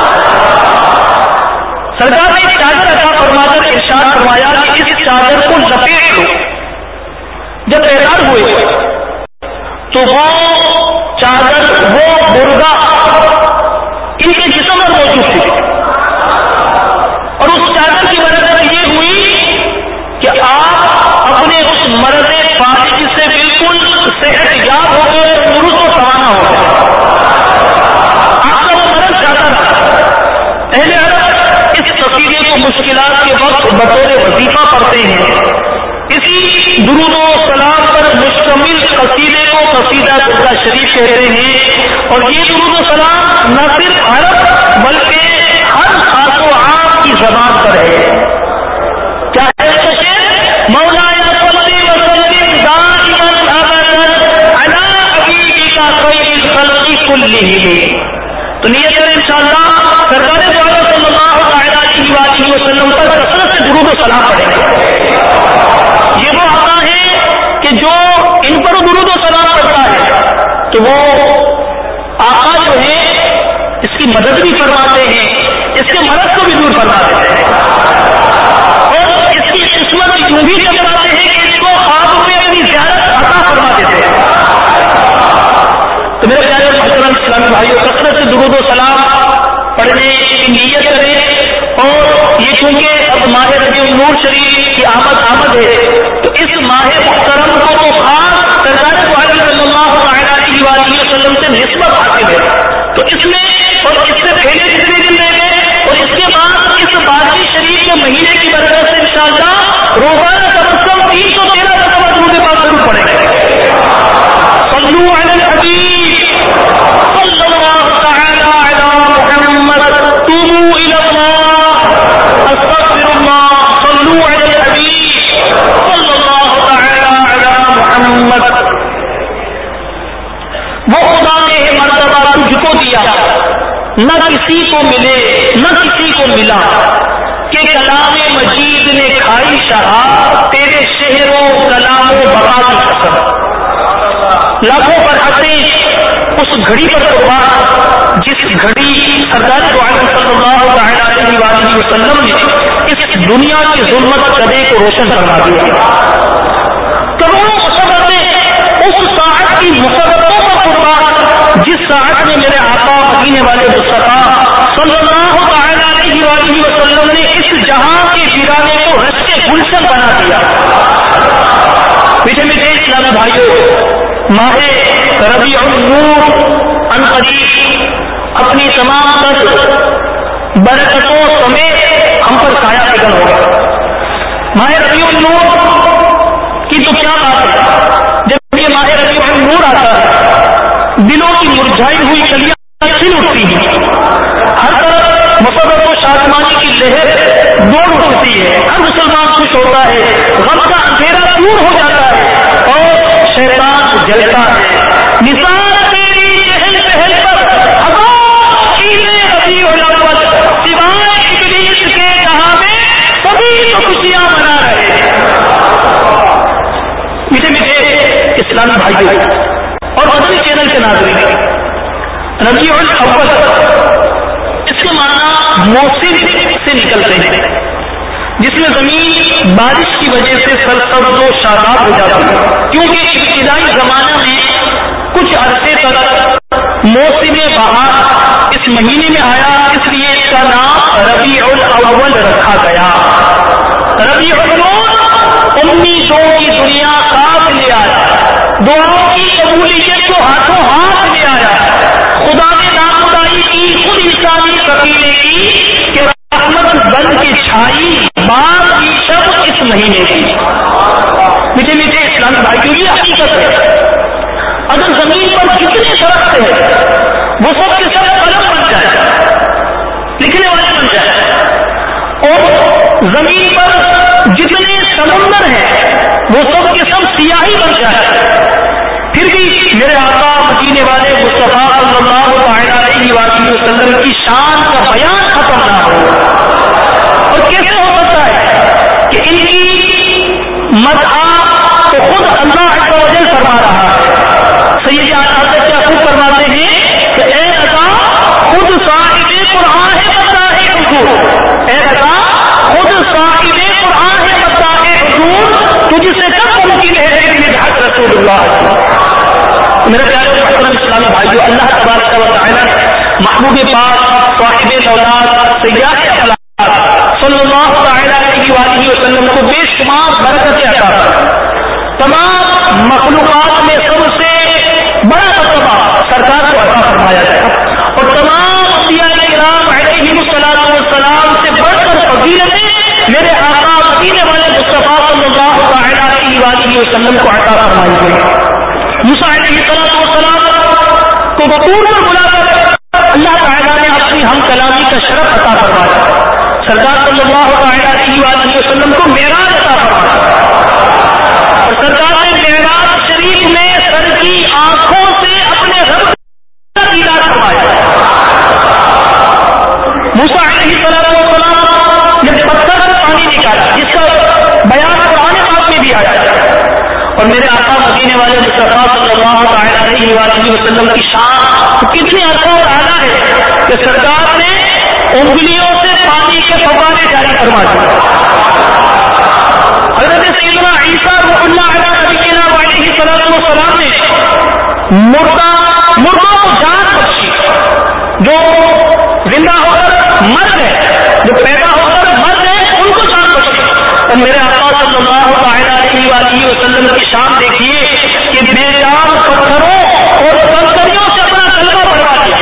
سرکار نے ایک چادر عطا فرما کر ارشاد فرمایا کہ اس چادر کو لپیٹ لو. جب بیدار ہوئے تو وہ چادر وہ مرغا ان کے جسم پر موجود تھی اور اس چادر کی برکت یہ ہوئی کہ آپ اپنے اس مرض فالج سے بالکل صحت یاب ہو گئے، درست و سوانا ہو گئے. آپ کا وہ مرض جاتا تھا. اہل عرب اس قصیدے کو مشکلات کے وقت بطور وظیفہ پڑھتے ہیں. اسی درود و سلام پر مشتمل قصیدے کو قصیدہ درگا شریف کہتے ہیں اور یہ درود و سلام نہ صرف عرب بلکہ ہر خاص و عام کی زبان پر ہے. کیا ہے اس کا شعر؟ مولانا صلی وسلم دائما ابدا علی حبیبک خیر الخلق کلہم. تو نیت کریں انشاءاللہ سرکار دو عالم صلی اللہ تعالی علیہ وآلہ وسلم پر کثرت سے درود و سلام پڑھیں گے. یہ وہ آقا ہے کہ جو ان پر درود و سلام پڑھتا ہے تو وہ آقا جو ہے اس کی مدد بھی فرماتے ہیں، اس کے مرض کو بھی دور فرما دیتے ہیں اور اس کی قسمت یوں بھی چمکاتے ہیں کہ اس کو خواب میں اپنی زیارت عطا فرما دیتے ہیں. تو میرے پیارے محترم اسلامی بھائیوں، کثرت سے درود و سلام پڑھنے کی نیت کریں اور یہ چونکہ اب ماہ ربیع النور شریف کی آمد آمد ہے تو اس ماہ محترم کو تو خاص سرکار دو عالم نہ کسی کو ملے نہ کسی کو ملا کہ کلام مجید نے کھائی شراب تیرے شہر و کلام و بقا کی قسم. لاکھوں برکتیں اس گھڑی پر قربان جس گھڑی سرکار دو عالم صلی اللہ علیہ وآلہ وسلم نے اس دنیا کی ظلمت کدے کو روشن کروا دیا. کروڑوں مسرتیں اس ساعت کی مسرتوں پر قربان جس ساعت میں میرے آقا مدینے والے مصطفیٰ صلی اللہ علیہ وآلہ وسلم نے اس جہاں کے ویرانے کو رش کے گلشن بنا دیا. میٹھے میٹھے اسلامی بھائیوں، ماہ ربیع النور عنقریب اپنی تمام تر برکتوں سمیت ہم پر سایہ فگن ہوگا. ماہ ربیع النور کی تو کیا بات ہے، جب یہ ماہ ربیع النور آتا ہے دلوں کی مرجھائی ہوئی کلیاں کھل اٹھتی ہیں، ہر طرف مسرت و شادمانی کی لہر دوڑ اٹھتی ہے، ہر مسلمان خوش ہوتا ہے، غم کا اندھیرا دور ہو جاتا ہے اور شیطان جلتا ہے. نثار تیری چہل پہل پر ہزار عیدیں ربیع الاول سوائے ابلیس کے جہاں میں سبھی تو خوشیاں منا رہے. میٹھے میٹھے اسلامی بھائیوں اور مدنی چینل کے ناظرین، ربیع الاول اس کے معنی موسم سے نکلتے ہیں جس میں زمین بارش کی وجہ سے سرسبز و شاداب ہو جاتی ہے. کیونکہ ابتدائی زمانہ میں کچھ عرصے تک موسم بہار اس مہینے میں آیا، اس لیے اس کا نام ربیع الاول رکھا گیا. ربیع الاول امیدوں کی دنیا ساتھ لے آیا، دعاؤں کی قبولیت کو ہاتھوں ہاتھ لے آیا. خدا نے ناخدائی کی خود انسانی قبیلے کی کہ رحمت بن کے چھائی بار کی شب اس مہینے کی. میٹھے میٹھے اسلامی بھائیوں، یہ حقیقت ہے. اگر زمین پر جتنے درخت ہیں وہ سب کے سب قلم بن جائے، لکھنے والے بن جائے، اور زمین پر جتنے سمندر ہیں وہ سب کے سب سیاہی بن جائے، پھر بھی میرے آقا مدینے والے مصطفیٰ صلی اللہ علیہ وآلہ وسلم کی شان کا بیان ختم نہ ہو. اور کیسے ہو سکتا ہے کہ ان کی مدح تو خود اللہ عز و جل فرما رہا ہے. سید حضرت کیا خود فرماتے ہیں کہ اے رضا خود صاحب قرآن ہے مداح حضور، اے رضا خود صاحب قرآن ہے مداح حضور، تجھ سے کب ممکن ہے کہ مدحت رسول اللہ. میرے پیارے محترم اسلامی بھائیو، اللہ تبارک و تعالی محبوب پاک صاحب اولاد سیاح اخلاق صلی اللہ علیہ وآلہ وسلم کو بے شمار برکتیں عطا فرمائے. تمام مخلوقات میں سب سے بڑا مرتبہ سرکار کو عطا فرمایا گیا اور تمام انبیاء کرام علیہم الصلوۃ والسلام سے بڑھ کر فضیلتیں میرے آقا مدینے والے مصطفیٰ صلی اللہ علیہ وآلہ وسلم کو عطا فرمائی گئی. موسیٰ علیہ السلام کو بطور پر بلا کر اللہ تعالیٰ نے اپنی ہم کلامی کا شرف عطا فرمایا. سرکار صلی اللہ علیہ وآلہ وسلم کو معراج عطا فرمایا اور سرکار نے معراج شریف میں سر کی آنکھوں سے اپنے رب کا دیدار فرمایا. موسیٰ علیہ السلام نے پتھر سے پانی نکالا جس کا بیان قرآن پاک میں بھی آیا. اور میرے آقا مدینے والے مصطفیٰ صلی اللہ علیہ وآلہ وسلم کی شان کتنی عرصہ اور اعلیٰ ہے کہ سرکار نے انگلیوں سے پانی کے فوارے جاری فرما دیے. حضرت سیدنا عیسیٰ روح اللہ علیہ نبینا علیہ السلام نے مردہ مردوں کو جان بخشی، جو زندہ ہو کر مر گئے، جو پیدا ہو کر مر گئے ان کو جان بخشی. اور میرے آقا صلی اللہ علیہ وآلہ وسلم کی شان دیکھیے کہ بے جان پتھروں اور کنکریوں سے اپنا کلمہ پڑھوا دیا.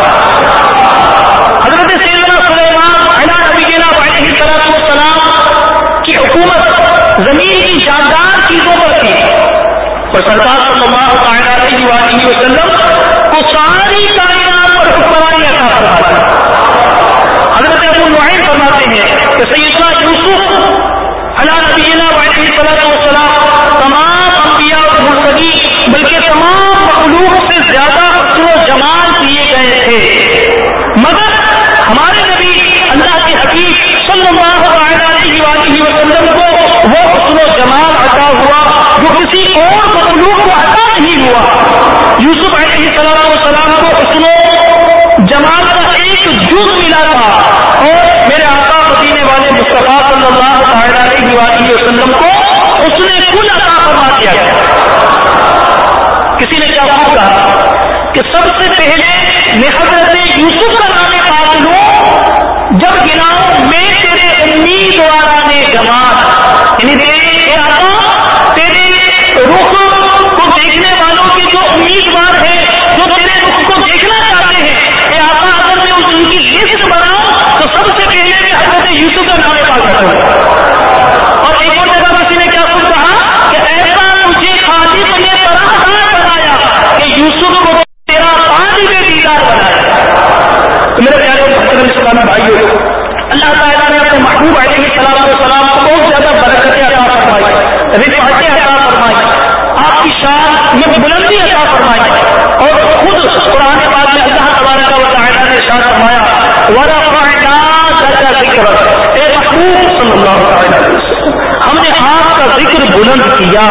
حضرت سیدنا سلیمان علیہ نبینا علیہ السلام کی حکومت زمین کی جاندار چیزوں پر تھی اور سرکار صلی اللہ علیہ وآلہ وسلم کو ساری کائنات پر حکمرانی عطا فرمائی. حضرت ابو نعیم فرماتے ہیں کہ سیدنا یوسف علیہ نبینا علیہ السلام تمام انبیاء اور مرسلین بلکہ تمام مخلوق سے زیادہ حسن و جمال دیے گئے تھے، مگر ہمارے نبی اللہ کے حبیب صلی اللہ علیہ وآلہ وسلم کو وہ حسن و جمال عطا ہوا جو کسی اور مخلوق کو عطا نہیں ہوا. یوسف علیہ السلام کو حسن و جمال کا ایک جز ملا تھا اور میرے آقا مدینے والے مصطفیٰ صلی اللہ علیہ وآلہ وسلم کو اس نے کل عطا فرما دیا گیا. کسی نے کیا کہا کہ سب سے پہلے میں حضرت یوسف کا نام پاک لوں جب گناؤں میں تیرے امیدواران جماعت، یعنی تیرے آقا تیرے رخ کو دیکھنے والوں کے جو امیدوار ہیں جو تیرے رخ کو دیکھنا چاہتے ہیں، اے آقا اگر میں ان کی لسٹ بناؤں تو سب سے پہلے میں حضرت یوسف کا نام پاک رکھوں. اور ایک اور جگہ کسی نے کیا خود کہا کہ ایسا مجھے خالق نے طرح بنایا کہ یوسف کو تیرا طالب دیدار بنایا. تو میرے پیارے محترم اسلامی بھائیوں، اللہ تعالیٰ نے اپنے محبوب علیہ السلام والسلام کو بہت زیادہ برکتیں عطا فرمائی، رفعتیں عطا فرمائی، آپ کی شان میں بلندی عطا فرمائی. اور خود قرآن پاک میں اللہ تبارک و تعالیٰ نے ارشاد فرمایا وَرَفَعْنَا لَكَ ذِكْرَكَ، اے محبوب صلی اللہ علیہ وسلم ہم نے آپ کا ذکر بلند کیا.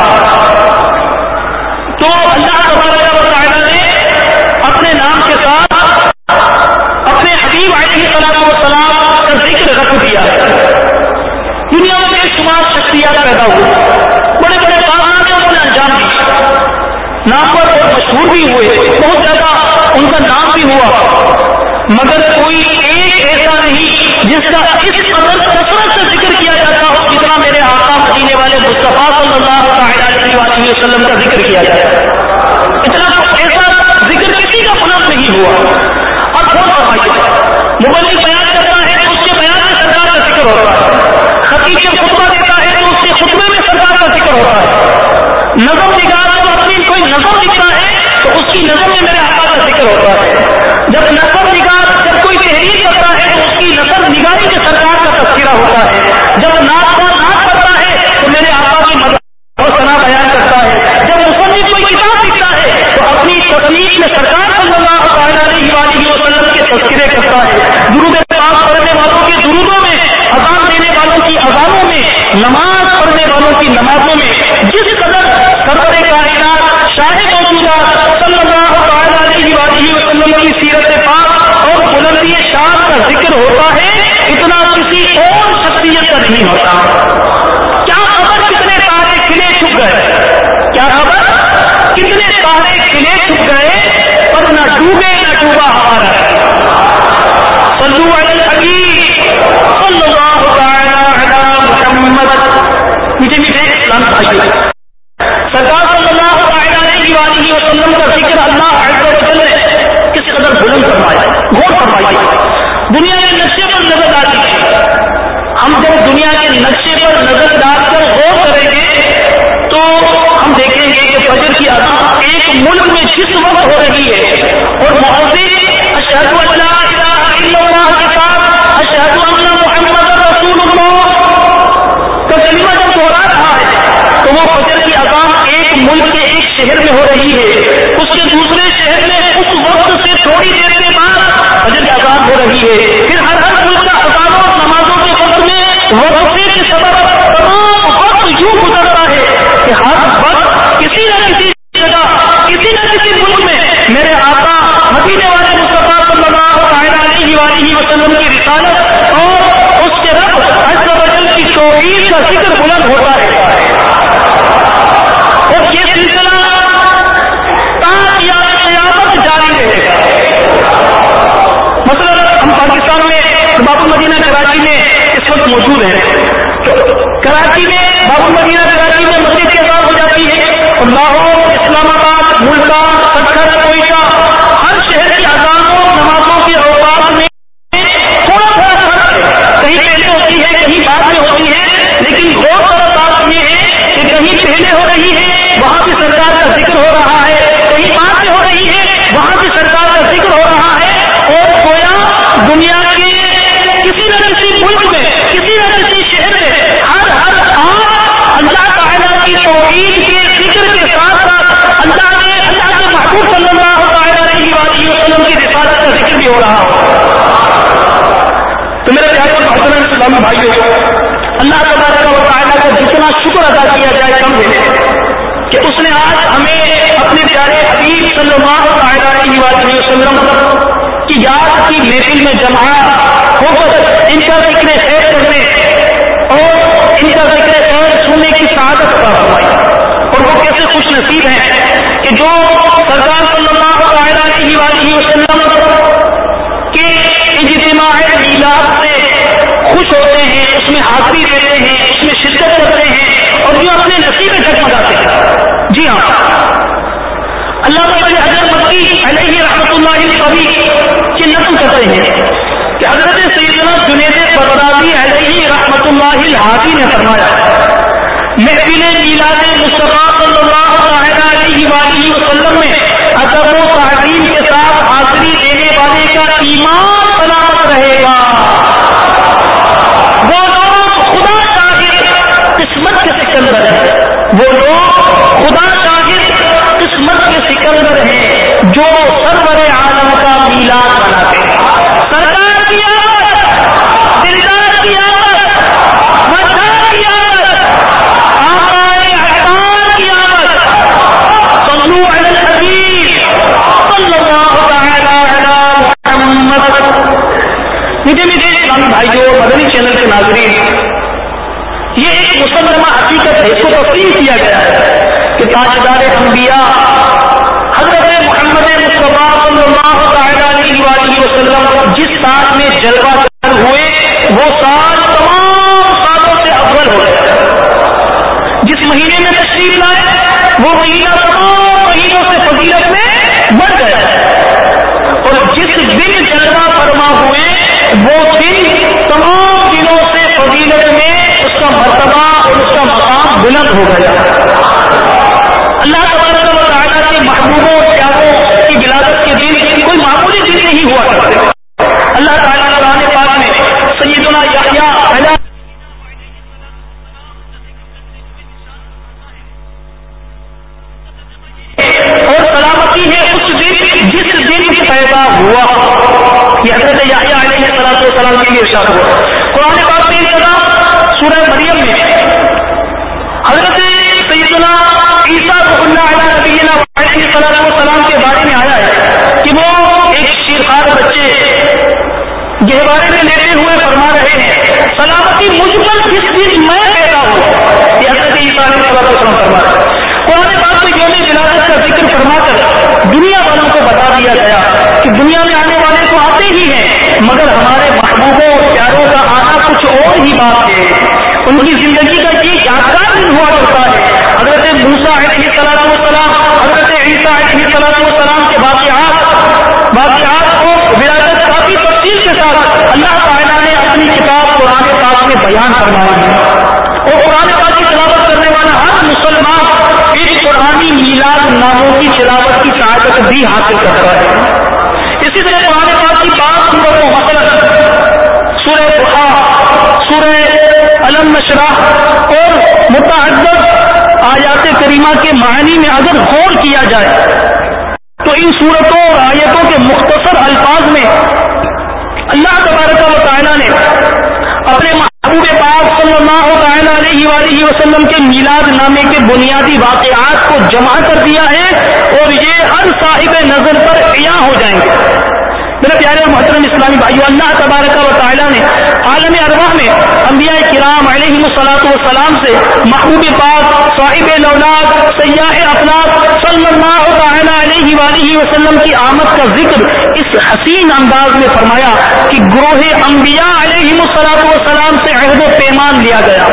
تو اللہ تبارک و تعالیٰ نے اپنے نام کے ساتھ اپنے حبیب علیہ السلام کا ذکر رکھ دیا. دنیا میں بے شمار شخصیات پیدا ہوئی، بڑے بڑے کارنامے انہوں نے انجام دی، نامور اور مشہور بھی ہوئے، بہت زیادہ ان کا نام بھی ہوا، مگر کوئی ایک ایسا نہیں جس کا اس قدر کثرت سے ذکر کیا جاتا ہو جتنا میرے آقا مدینے والے مصطفیٰ صلی اللہ علیہ وسلم کا ذکر کیا جاتا ہے. اتنا ایسا ذکر کسی کا بلند نہیں ہوا. اور بہت فرمائیے مبلغ بیان کرتا ہے تو اس کے بیان میں سرکار کا ذکر ہوتا ہے، خطیب جب خطبہ دیتا ہے تو اس کے خطبے میں سرکار کا ذکر ہوتا ہے، نظم نگار کو اپنی کوئی نظم لکھتا ہے تو اس کی نظم میں میرے آقا کا ذکر ہوتا ہے. جب نظم نگار جب کوئی تحریر کرتا ہے تو اس کی نظم نگاری میں سرکار کا تذکرہ ہوتا ہے. جب نعت کا نعت کرتا ہے تو میرے آقا کی مدد اور ثنا بیان کرتا ہے. جب مصنف کوئی کتاب لکھتا ہے تو اپنی تصنیف میں سرکار صلی اللہ علیہ وآلہ وسلم کے تذکرے کرتا ہے. درود پاک پڑھنے والوں کے درودوں میں، اذان دینے والوں کی اذانوں میں، نماز پڑھنے والوں کی نمازوں میں جس قدر سرور کائنات شاہ موجودات صلی اللہ علیہ وآلہ وسلم کی سیرت پاک اور بلندی شان کا ذکر ہوتا ہے اتنا کسی اور شخصیت کا نہیں ہوتا. کیا خبر کتنے تارے کھلے چھپ گئے، کیا خبر کتنے تارے کھلے چھپ گئے اور نہ ڈوبے نہ ڈوبا ہمارا. صلو علی الحبیب صلی اللہ تعالی علی محمد. میٹھے میٹھے اسلام بھائیو، سرکار صلی اللہ علیہ وآلہ وسلم کا ذکر اللہ عز و جل نے کس قدر بلند فرمایا. غور فرمائیے، دنیا کے نقشے پر نظر ڈالیں. ہم جب دنیا کے نقشے پر نظر ڈال کر غور کریں گے تو ہم دیکھیں گے کہ فجر کی اذان ایک ملک میں جس وقت ہو رہی ہے اور مؤذن اشہد ان لا الہ الا اللہ کے ساتھ اشہد ان محمد رسول اللہ کا کلمہ جب دوہرا رہا ہے تو وہ فجر کی اذان ایک ملک کے ایک شہر میں ہو رہی ہے، اس کے دوسرے شہر میں اس وقت سے تھوڑی دیر کے بعد فجر کی اذان ہو رہی ہے. پھر ہر ہر ملک کا اذانوں اور نمازوں کے وقت میں وقفے کے سبب تمام وقت یوں گزرتا ہے کہ ہر وقت کسی نہ کسی جگہ کسی نہ کسی ملک میں میرے آقا مدینے والے مصطفیٰ صلی اللہ علیہ وآلہ وسلم کی رسالت اور اس کے رب عز و جل کی توحید کا ذکر بلند ہوتا ہے. اور یہ سلسلہ تا قیامت جاری رہے گا. مثلا ہم پاکستان میں باب المدینہ کراچی میں اس وقت موجود ہیں. کراچی میں باب المدینہ کراچی میں مسجد کی اذان ہو جاتی ہے اور لاہور، اسلام آباد، ملتان، سکھر، کوئٹہ ہر شہر کی اذانوں نمازوں کے اوقات میں تھوڑا تھوڑا فرق ہے، کہیں پہلے ہوتی ہے کہیں بعد میں ہوتی ہے. لیکن غور اور بات یہ ہے کہ کہیں پہلے ہو رہی ہے وہاں بھی سرکار کا ذکر ہو رہا ہے، کہیں بعد میں ہو رہی ہے وہاں بھی سرکار کا ذکر ہو رہا ہے. اور گویا دنیا کے کسی نہ کسی ملک میں کسی نہ کسی شہر میں ہر ہر آج اللہ تعالیٰ کی توحید کے ذکر کے ساتھ ساتھ اللہ نے اللہ کے محبوب صلی اللہ علیہ وسلم کی رسالت کا ذکر بھی ہو رہا ہو. اسلامی بھائیوں، اللہ تبارک و تعالیٰ کا جتنا شکر ادا کیا جائے کم ہے کہ اس نے آج ہمیں اپنے پیارے حبیب صلی اللہ تعالیٰ علیہ وسلم کی یاد کی محفل میں جمع ہو کر ان کا ذکر خیر کرنے اور ان کا ذکر خیر سننے کی سعادت کا فرمائی. اور وہ کیسے خوش نصیب ہیں کہ جو سرکار صلی اللہ تعالیٰ علیہ وسلم کے اجتماع میلاد سے خوش ہوتے ہیں، اس میں حاضری دیتے ہیں، اس میں شرکت کرتے ہیں اور جو اپنے نصیب میں جگمگاتے ہیں. جی ہاں، اللہ تعالی حضرت مکی علیہ رحمۃ اللہ کبھی کے نقل کرتے ہیں کہ حضرت سیدنا جنید بغدادی علیہ رحمۃ اللہ الہادی نے فرمایا، محفل میلاد مصطفیٰ صلی اللہ تعالیٰ علیہ وآلہ وسلم میں ادب و تعظیم کے ساتھ حاضری دینے والے کا ایمان سلامت رہے گا. وہ لوگ خدا شاہد قسمت کے سکندر ہیں، وہ لوگ خدا شاہد قسمت کے سکندر ہیں جو سرور عالم کا میلاد مناتے ہیں. سرکار کی آمد، دلدار کی آمد، مددگار کی آمد، آقائے احسان کی آمد. صلو علی الحبیب صلی اللہ تعالی علی محمد. مجھے میرے اسلامی بھائیوں، مدنی چینل کے ناظرین، یہ ایک مسلمہ حقیقت ہے، اس کو تسلیم کیا گیا ہے کہ تاجدار انبیاء حضرت محمد مصطفیٰ صلی اللہ تعالیٰ علیہ وآلہ وسلم جس سال میں جلوہ گر ہوئے وہ سال تمام سالوں سے افضل ہو گیا. جس مہینے میں تشریف لائے وہ مہینہ تمام مہینوں سے فضیلت میں بڑھ گیا، اور جس دن جلوہ فرما ہوئے وہ دن تمام دنوں سے فضیلت میں اس کا مرتبہ اور اس کا مقام بلند ہو گیا. اللہ تبارک و تعالیٰ کے محبوبوں اور پیاروں کی ولادت کے دن کوئی معمولی دن نہیں ہوا کرتے. اللہ تعالیٰ قرآن پاک میں سیدنا یحییٰ علیہ اور سلامتی ہے اس دن جس دن پیدا ہوا. یہ حضرت یحییٰ علیہ السلام کے لیے ارشاد ہوا. قرآن پاک میں ابتدا سورہ مریم میں حضرت سیدنا عیسیٰ اللہ علیہ نبینا علیہ السلام کے بارے میں آیا ہے کہ وہ ایک شیرخوار بچے گہوارے میں لیتے ہوئے فرما رہے ہیں، سلامتی مجھ پر جس دن میں پیدا ہوا. یہ حضرت عیسیٰ علیہ السلام فرما رہے ہیں. قرآن پاک میں یوم ولادت کا ذکر فرما کر دنیا والوں کو بتا دیا گیا کہ دنیا میں آنے والے تو آتے ہی ہیں مگر ہمارے محبوبوں اور پیاروں کا آنا کچھ اور ہی بات ہے. ان کی زندگی کا یہ یادگار دن ہوا کرتا ہے. حضرت موسیٰ علیہ السلام، حضرت عیسیٰ علیہ السلام کے واقعات واقعات کو ولادت کافی تفصیل کے ساتھ اللہ تعالیٰ نے اپنی کتاب قرآن پاک میں بیان فرمایا ہے. اور قرآن پاک کی تلاوت کرنے والا ہر مسلمان اس قرآنی میلاد ناموں کی تلاوت کی سعادت بھی حاصل کرتا ہے. اسی طرح قرآن پاک کی بعض سورتوں مثلا سورہ ضحیٰ، سورہ الم نشرح اور متعدد آیات کریمہ کے معنی میں اگر غور کیا جائے تو ان سورتوں اور آیتوں کے مختصر الفاظ میں اللہ تبارک و تعالیٰ نے اپنے محبوب پاک صلی اللہ تعالیٰ علیہ وآلہ وسلم کے میلاد نامے کے بنیادی واقعات کو جمع کر دیا ہے اور یہ ہر صاحب نظر پر عیاں ہو جائیں گے. میرے پیارے محترم اسلامی بھائیو، اللہ تبارک و تعالیٰ نے عالم ارواح میں انبیاء کرام علیہم الصلاۃ والسلام سے محبوب پاک صاحب الاولاد سیاح افلاک صلی اللہ تعالیٰ علیہ وآلہ وسلم کی آمد کا ذکر اس حسین انداز میں فرمایا کہ گروہ انبیاء علیہم الصلاۃ والسلام سے عہد و پیمان لیا گیا.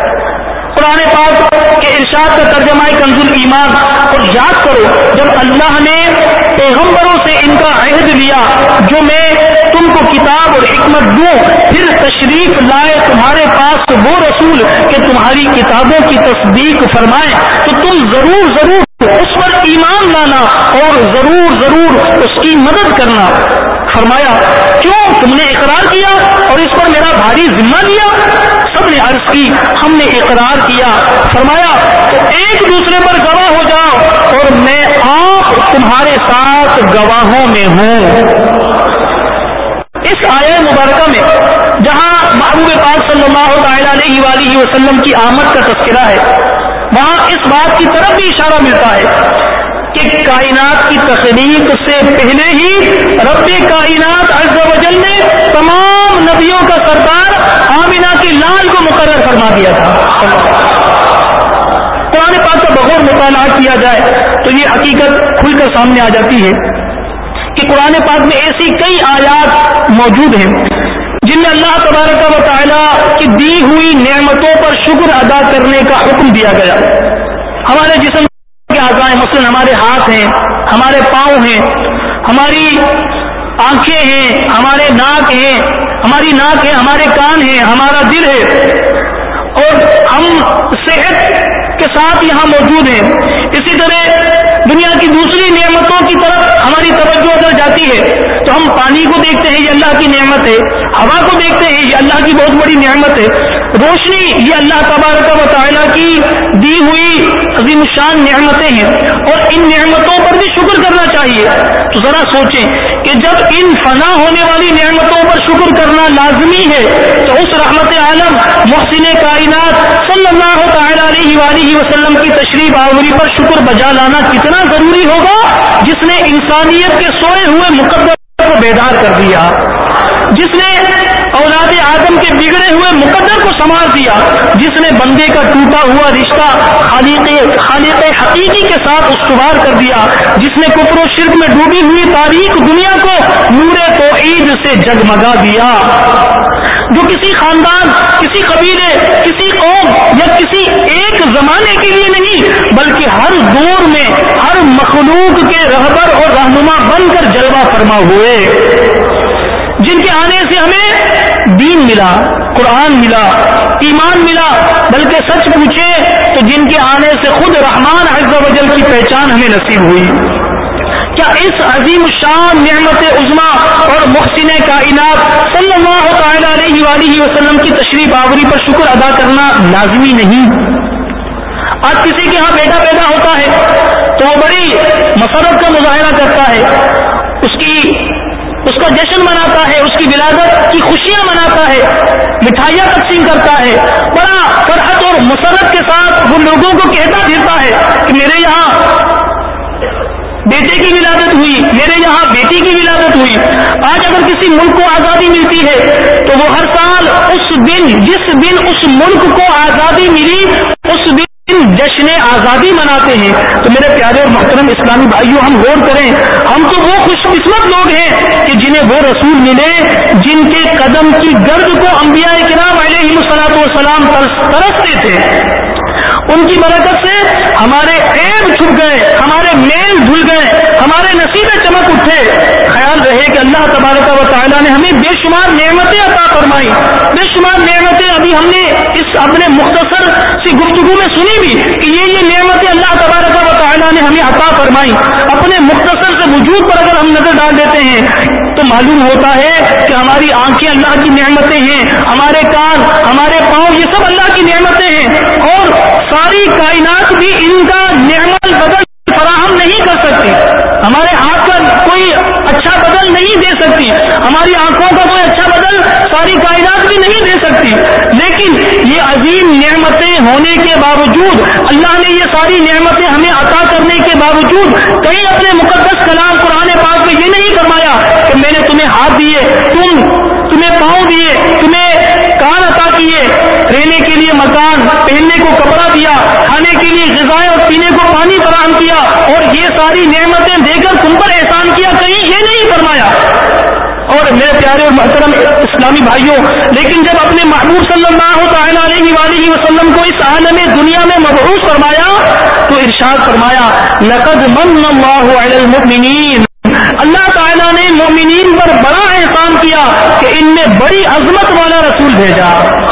قرآن پاک کے ارشاد کا ترجمہ کنز الایمان. اور یاد کرو جب اللہ نے پیغمبروں سے ان کا عہد لیا جو میں تم کو کتاب اور حکمت دوں، پھر تشریف لائے تمہارے پاس وہ رسول کہ تمہاری کتابوں کی تصدیق فرمائے، تو تم ضرور ضرور اس پر ایمان لانا اور ضرور ضرور اس کی مدد کرنا. فرمایا کیوں تم نے اقرار کیا اور اس پر میرا بھاری ذمہ لیا؟ سب نے عرض کی ہم نے اقرار کیا. فرمایا تو ایک دوسرے پر گواہ ہو جاؤ اور میں آپ تمہارے ساتھ گواہوں میں ہوں. اس آیہ مبارکہ میں جہاں محبوب پاک صلی اللہ تعالی علیہ وآلہ وسلم کی آمد کا تذکرہ ہے، وہاں اس بات کی طرف بھی اشارہ ملتا ہے کہ کائنات کی تخلیق سے پہلے ہی رب کائنات عز و جل نے تمام نبیوں کا سردار آمنہ کے لال کو مقرر فرما دیا تھا۔ قرآن پاک کا بغور مطالعہ کیا جائے تو یہ حقیقت کھل کر سامنے آ جاتی ہے کہ قرآن پاک میں ایسی کئی آیات موجود ہیں جن میں اللہ تبارک و تعالیٰ کی دی ہوئی نعمتوں پر شکر ادا کرنے کا حکم دیا گیا۔ ہمارے جسم کے اعضاء ہیں، مثلا ہمارے ہاتھ ہیں، ہمارے پاؤں ہیں، ہماری آنکھیں ہیں، ہمارے ناک ہیں، ہماری ناک ہے، ہمارے کان ہیں، ہمارا دل ہے، اور ہم صحت کے ساتھ یہاں موجود ہیں۔ اسی طرح دنیا کی دوسری نعمتوں کی طرف ہماری توجہ اگر جاتی ہے تو ہم پانی کو دیکھتے ہیں، یہ اللہ کی نعمت ہے، ہوا کو دیکھتے ہیں، یہ اللہ کی بہت بڑی نعمت ہے، روشنی یہ اللہ تبارک و تعالیٰ کی دی ہوئی عظیم الشان نعمتیں ہیں، اور ان نعمتوں پر بھی شکر کرنا چاہیے۔ تو ذرا سوچیں کہ جب ان فنا ہونے والی نعمتوں پر شکر کرنا لازمی ہے تو اس رحمت عالم محسن کائنات صلی اللہ تعالی علیہ وآلہ وسلم کی تشریف آوری پر شکر بجا لانا کتنا ضروری ہوگا، جس نے انسانیت کے سوئے ہوئے مقدر کو بیدار کر دیا، جس نے اولاد آدم کے بگڑے ہوئے مقدر کو سنوار دیا، جس نے بندے کا ٹوٹا ہوا رشتہ خالق خالق حقیقی کے ساتھ استوار کر دیا، جس نے کفر و شرک میں ڈوبی ہوئی تاریخ دنیا کو نور توحید سے جگمگا دیا، جو کسی خاندان، کسی قبیلے، کسی قوم یا کسی ایک زمانے کے لیے نہیں بلکہ ہر دور میں ہر مخلوق کے رہبر اور رہنما بن کر جلوہ فرما ہوئے، جن کے آنے سے ہمیں دین ملا، قرآن ملا، ایمان ملا، بلکہ سچ پوچھے تو جن کے آنے سے خود رحمان عز و جل کی پہچان ہمیں نصیب ہوئی۔ کیا اس عظیم شان نعمت عظما اور محسن کائنات صلی اللہ تعالی علیہ وآلہ وسلم کی تشریف آوری پر شکر ادا کرنا لازمی نہیں؟ آج کسی کے ہاں بیٹا پیدا ہوتا ہے تو وہ بڑی مسرت کا مظاہرہ کرتا ہے، اس کی اس کا جشن مناتا ہے، اس کی ولادت کی خوشیاں مناتا ہے، مٹھائیاں تقسیم کرتا ہے، بڑا فرحت اور مسرت کے ساتھ وہ لوگوں کو کہتا پھرتا ہے کہ میرے یہاں بیٹے کی ولادت ہوئی، میرے یہاں بیٹی کی ولادت ہوئی۔ آج اگر کسی ملک کو آزادی ملتی ہے تو وہ ہر سال اس دن جس دن اس ملک کو آزادی ملی اس دن جشن آزادی مناتے ہیں۔ تو میرے پیارے اور محترم اسلامی بھائیوں، ہم غور کریں، ہم تو وہ خوش قسمت لوگ ہیں کہ جنہیں وہ رسول ملے جن کے قدم کی گرد کو انبیاء کرام علیہ الصلوۃ والسلام ترستے تھے۔ ان کی برکت سے ہمارے عیب چھپ گئے، ہمارے میل دھل گئے، ہمارے نصیبیں چمک اٹھے۔ خیال رہے کہ اللہ تبارک و تعالیٰ نے ہمیں بے شمار نعمتیں عطا فرمائی، بے شمار نعمتیں ابھی ہم نے اس اپنے مختصر سی گفتگو میں سنی بھی کہ یہ یہ نعمتیں اللہ تبارک و تعالیٰ نے ہمیں عطا فرمائی۔ اپنے مختصر سے وجود پر اگر ہم نظر ڈال دیتے ہیں تو معلوم ہوتا ہے کہ ہماری آنکھیں اللہ کی نعمتیں ہیں، ہمارے کان، ہمارے پاؤں، یہ سب اللہ کی نعمتیں ہیں، اور ساری کائنات بھی ان کا نعمت بدل فراہم نہیں کر سکتی۔ ہمارے ہاتھ کا کوئی اچھا بدل نہیں دے سکتی، ہماری آنکھوں کا کوئی اچھا بدل ساری کائنات بھی نہیں دے سکتی، لیکن یہ عظیم نعمتیں ہونے کے باوجود، اللہ نے یہ ساری نعمتیں ہمیں عطا کرنے کے باوجود کہیں اپنے مقدس کلام قرآن پاک میں یہ نہیں فرمایا کہ میں نے تمہیں ہاتھ دیے، تم تمہیں پاؤں دیے، تمہیں کان عطا کیے، رہنے کے لیے مکان، پہننے کو کپڑا دیا، کھانے کے لیے غذائیں اور پینے کو پانی فراہم کیا، اور یہ ساری نعمتیں دے کر تم پر احسان کیا، کہیں یہ نہیں فرمایا۔ اور میرے پیارے اور محترم اسلامی بھائیوں، لیکن جب اپنے محبوب صلی اللہ تعالی علیہ وآلہ وسلم کو اس عالم دنیا میں مبعوث فرمایا تو ارشاد فرمایا لقد من اللہ علی المؤمنین، اللہ تعالیٰ نے مومنین پر بڑا احسان کیا کہ ان میں بڑی عظمت والا رسول بھیجا۔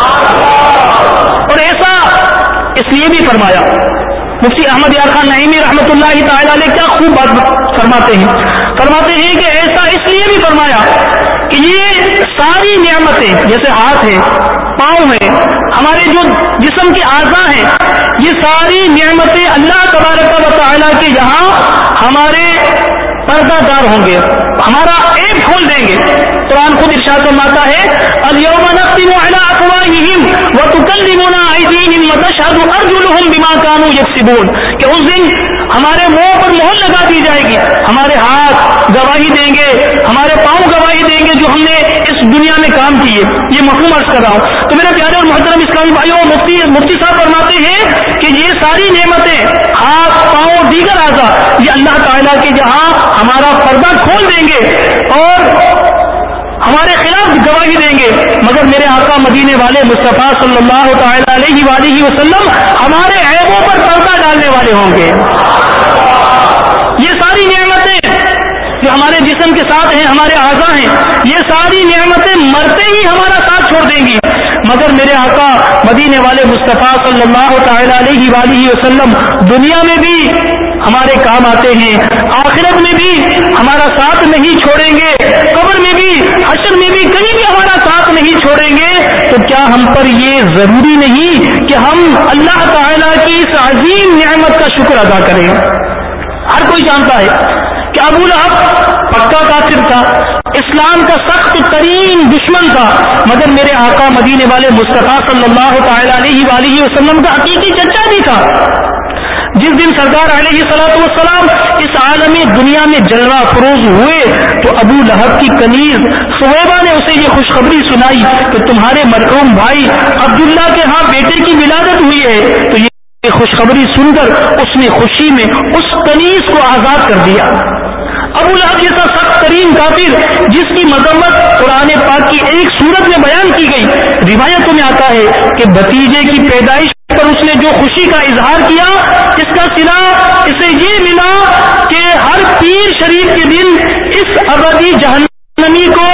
اور ایسا اس لیے بھی فرمایا، مفتی احمد یار خان نعیمی رحمۃ اللہ تعالی علیہ کیا خوب بات فرماتے ہیں، فرماتے ہیں کہ ایسا اس لیے بھی فرمایا کہ یہ ساری نعمتیں، جیسے ہاتھ ہے، پاؤں ہے، ہمارے جو جسم کے اعضاء ہیں، یہ ساری نعمتیں اللہ تبارک و تعالیٰ کے یہاں ہمارے پردہ دار ہوں گے، ہمارا عیب کھول دیں گے. قرآن خود ارشاد فرماتا ہے الیوم نختم علی افواہہم وتکلمنا ایدیہم وتشہد ارجلہم بما کانوا یکسبون، کہ اس دن ہمارے منہ پر مہر لگا دی جائے گی، ہمارے ہاتھ گواہی دیں گے، ہمارے پاؤں گواہی دیں گے جو ہم نے اس دنیا میں کام کیے. یہ مفہوم عرض کر رہا ہوں. تو میرے پیارے اور محترم اسلامی بھائیوں، مفتی مفتی صاحب فرماتے ہیں کہ یہ ساری نعمتیں، ہاتھ پاؤں دیگر اعضاء، یہ اللہ تعالیٰ کے جہاں ہمارا پردہ کھول دیں گے اور ہمارے خلاف گواہی دیں گے، مگر میرے آقا مدینے والے مصطفیٰ صلی اللہ تعالی علیہ وآلہ وسلم ہمارے عیبوں پر پردہ ڈالنے والے ہوں گے. یہ ساری نعمتیں جو ہمارے جسم کے ساتھ ہیں، ہمارے اعضاء ہیں، یہ ساری نعمتیں مرتے ہی ہمارا ساتھ چھوڑ دیں گی، مگر میرے آقا مدینے والے مصطفیٰ صلی اللہ تعالی علیہ وآلہ وسلم دنیا میں بھی ہمارے کام آتے ہیں، آخرت میں بھی ہمارا ساتھ نہیں چھوڑیں گے، قبر میں بھی، حشر میں بھی کہیں بھی ہمارا ساتھ نہیں چھوڑیں گے. تو کیا ہم پر یہ ضروری نہیں کہ ہم اللہ تعالیٰ کی اس عظیم نعمت کا شکر ادا کریں؟ ہر کوئی جانتا ہے کہ ابو لہب پکا کافر تھا، اسلام کا سخت ترین دشمن تھا، مگر میرے آقا مدینے والے مصطفیٰ صلی اللہ تعالی علیہ وآلہ وسلم کا حقیقی چچا بھی تھا. جس دن سرکار علیہ الصلوۃ والسلام اس عالم دنیا میں جلوہ فروز ہوئے تو ابو لہب کی کنیز صہیبہ نے اسے یہ خوشخبری سنائی کہ تمہارے مرحوم بھائی عبداللہ کے ہاں بیٹے کی ولادت ہوئی ہے. تو یہ خوشخبری سن کر اس نے خوشی میں اس کنیز کو آزاد کر دیا. ابو لہب جیسا سخت ترین کافر جس کی مذمت قرآن پاک کی ایک سورت میں بیان کی گئی، روایتوں میں آتا ہے کہ بھتیجے کی پیدائش پر اس نے جو خوشی کا اظہار کیا، اس کا صلہ اسے یہ ملا کہ ہر پیر شریف کے دن اس ابدی جہنمی کو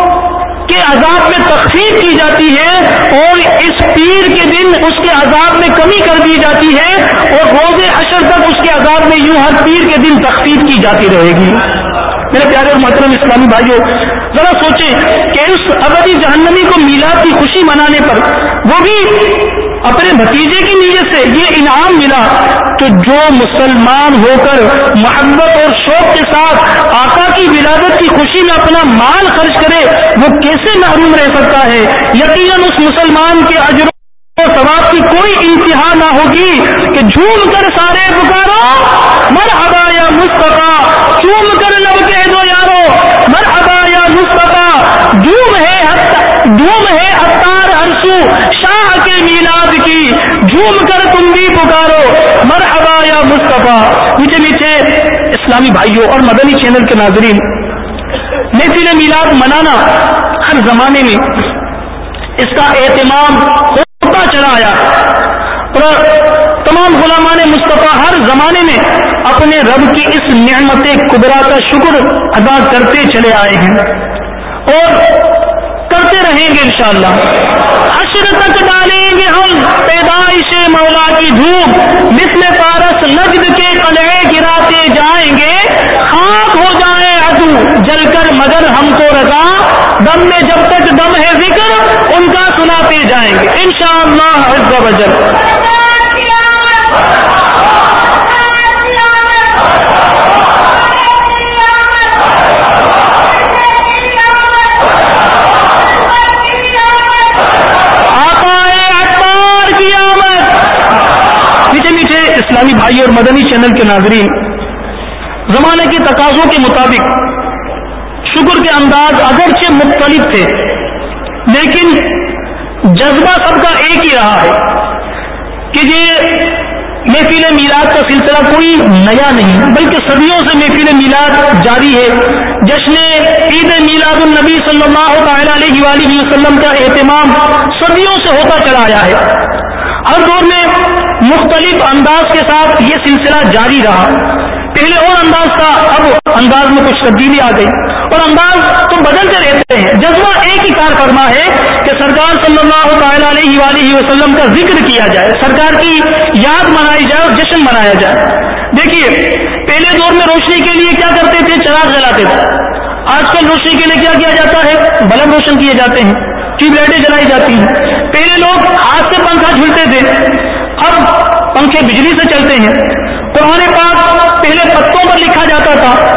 کے عذاب میں تخفیف کی جاتی ہے اور اس پیر کے دن اس کے عذاب میں کمی کر دی جاتی ہے اور روز حشر تک اس کے عذاب میں یوں ہر پیر کے دن تخفیف کی جاتی رہے گی. میرے پیارے اور محترم اسلامی بھائیوں، ذرا سوچیں کہ اس ابدی جہنمی کو میلاد کی خوشی منانے پر، وہ بھی اپنے بھتیجے کی نیت سے یہ انعام ملا، تو جو مسلمان ہو کر محبت اور شوق کے ساتھ آقا کی ولادت کی خوشی میں اپنا مال خرچ کرے، وہ کیسے محروم رہ سکتا ہے؟ یقیناً اس مسلمان کے اجر و ثواب کی کوئی انتہا نہ ہوگی کہ جھوم کر سارے پکارو مرحبا یا مصطفیٰ، جھوم کر لب کہہ دو یارو مرحبا یا مصطفیٰ، جھوم ہے جھوم ہے عطار ہرسو شاہ کے میلاد کی، جھوم کر تم بھی پکارو مرحبا یا مصطفیٰ. میٹھے میٹھے اسلامی بھائیوں اور مدنی چینل کے ناظرین، محفل میلاد منانا ہر زمانے میں اس کا اہتمام ہوتا چلا آیا اور تمام غلامان مصطفیٰ ہر زمانے میں اپنے رب کی اس نعمت کبریٰ کا شکر ادا کرتے چلے آئے ہیں اور کرتے رہیں گے انشاءاللہ. حشر تک ڈالیں گے ہم پیدائش مولا کی دھوم، مثل پارس نجد کے قلعے گراتے جائیں گے، خاک ہو جائیں عدو جل کر مگر ہم کو رضا، دم میں جب تک دم ہے ذکر ان کا سناتے جائیں گے انشاءاللہ عز و جل. اسلامی بھائی اور مدنی چینل کے ناظرین، زمانے کے تقاضوں کے مطابق شکر کے انداز اگرچہ مختلف تھے لیکن جذبہ سب کا ایک ہی رہا ہے کہ یہ محفل میلاد کا سلسلہ کوئی نیا نہیں بلکہ صدیوں سے محفل میلاد جاری ہے. جشن عید میلاد النبی صلی اللہ تعالی علیہ وآلہ وسلم کا اہتمام صدیوں سے ہوتا چلا آیا ہے. ہر دور میں مختلف انداز کے ساتھ یہ سلسلہ جاری رہا. پہلے اور انداز تھا، اب انداز میں کچھ تبدیلی آ گئی اور انداز تو بدلتے رہتے ہیں. جذبہ ایک ہی کار فرما ہے کہ سرکار صلی اللہ تعالی علیہ وآلہ وسلم کا ذکر کیا جائے، سرکار کی یاد منائی جائے اور جشن منایا جائے. دیکھیے پہلے دور میں روشنی کے لیے کیا کرتے تھے؟ چراغ جلاتے تھے. آج کل روشنی کے لیے کیا کیا جاتا ہے؟ بلب روشن کیے جاتے ہیں، ٹیوب لائٹیں جلائی جاتی ہیں. پہلے لوگ ہاتھ سے پنکھا جھولتے تھے، اب پنکھے بجلی سے چلتے ہیں. قرآن پاک پہلے پتوں پر لکھا جاتا تھا،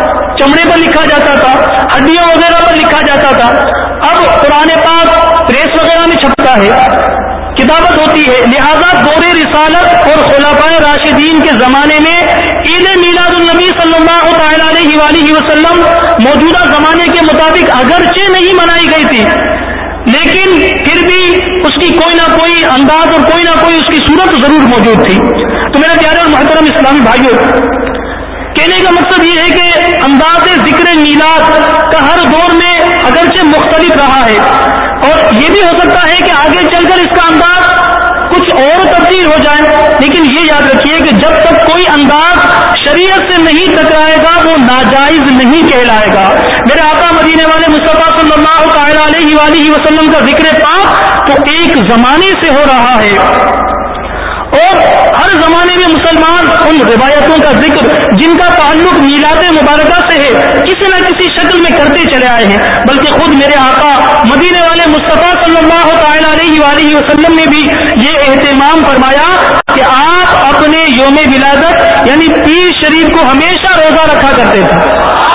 چمڑے پر لکھا جاتا تھا، ہڈیوں وغیرہ پر لکھا جاتا تھا. اب قرآن پاک پریس وغیرہ میں چھپتا ہے، کتابت ہوتی ہے. لہذا دور رسالت اور خلفائے راشدین کے زمانے میں عید میلاد النبی صلی اللہ تعالی علیہ وآلہ وسلم موجودہ زمانے کے مطابق اگرچہ نہیں منائی گئی تھی، لیکن پھر بھی اس کی کوئی نہ کوئی انداز اور کوئی نہ کوئی اس کی صورت ضرور موجود تھی. تو میرے پیارے اور محترم اسلامی بھائیوں، کہنے کا مقصد یہ ہے کہ انداز ذکر میلاد کا ہر دور میں اگرچہ مختلف رہا ہے، اور یہ بھی ہو سکتا ہے کہ آگے چل کر اس کا انداز کچھ اور تبدیل ہو جائے، لیکن یہ یاد رکھیے کہ جب تک کوئی انداز شریعت سے نہیں ٹکرائے گا وہ ناجائز نہیں کہلائے گا. میرے آقا مدینے والے مصطفیٰ صلی اللہ تعالی علیہ وآلہ وسلم کا ذکر پاک تو ایک زمانے سے ہو رہا ہے، اور ہر زمانے میں مسلمان ان روایتوں کا ذکر جن کا تعلق میلاد مبارکہ سے ہے کسی نہ کسی شکل میں کرتے چلے آئے ہیں. بلکہ خود میرے آقا مدینے والے مصطفیٰ صلی اللہ تعالی علیہ وآلہ وسلم نے بھی یہ اہتمام فرمایا کہ آپ اپنے یوم ولادت یعنی پیر شریف کو ہمیشہ روزہ رکھا کرتے تھے.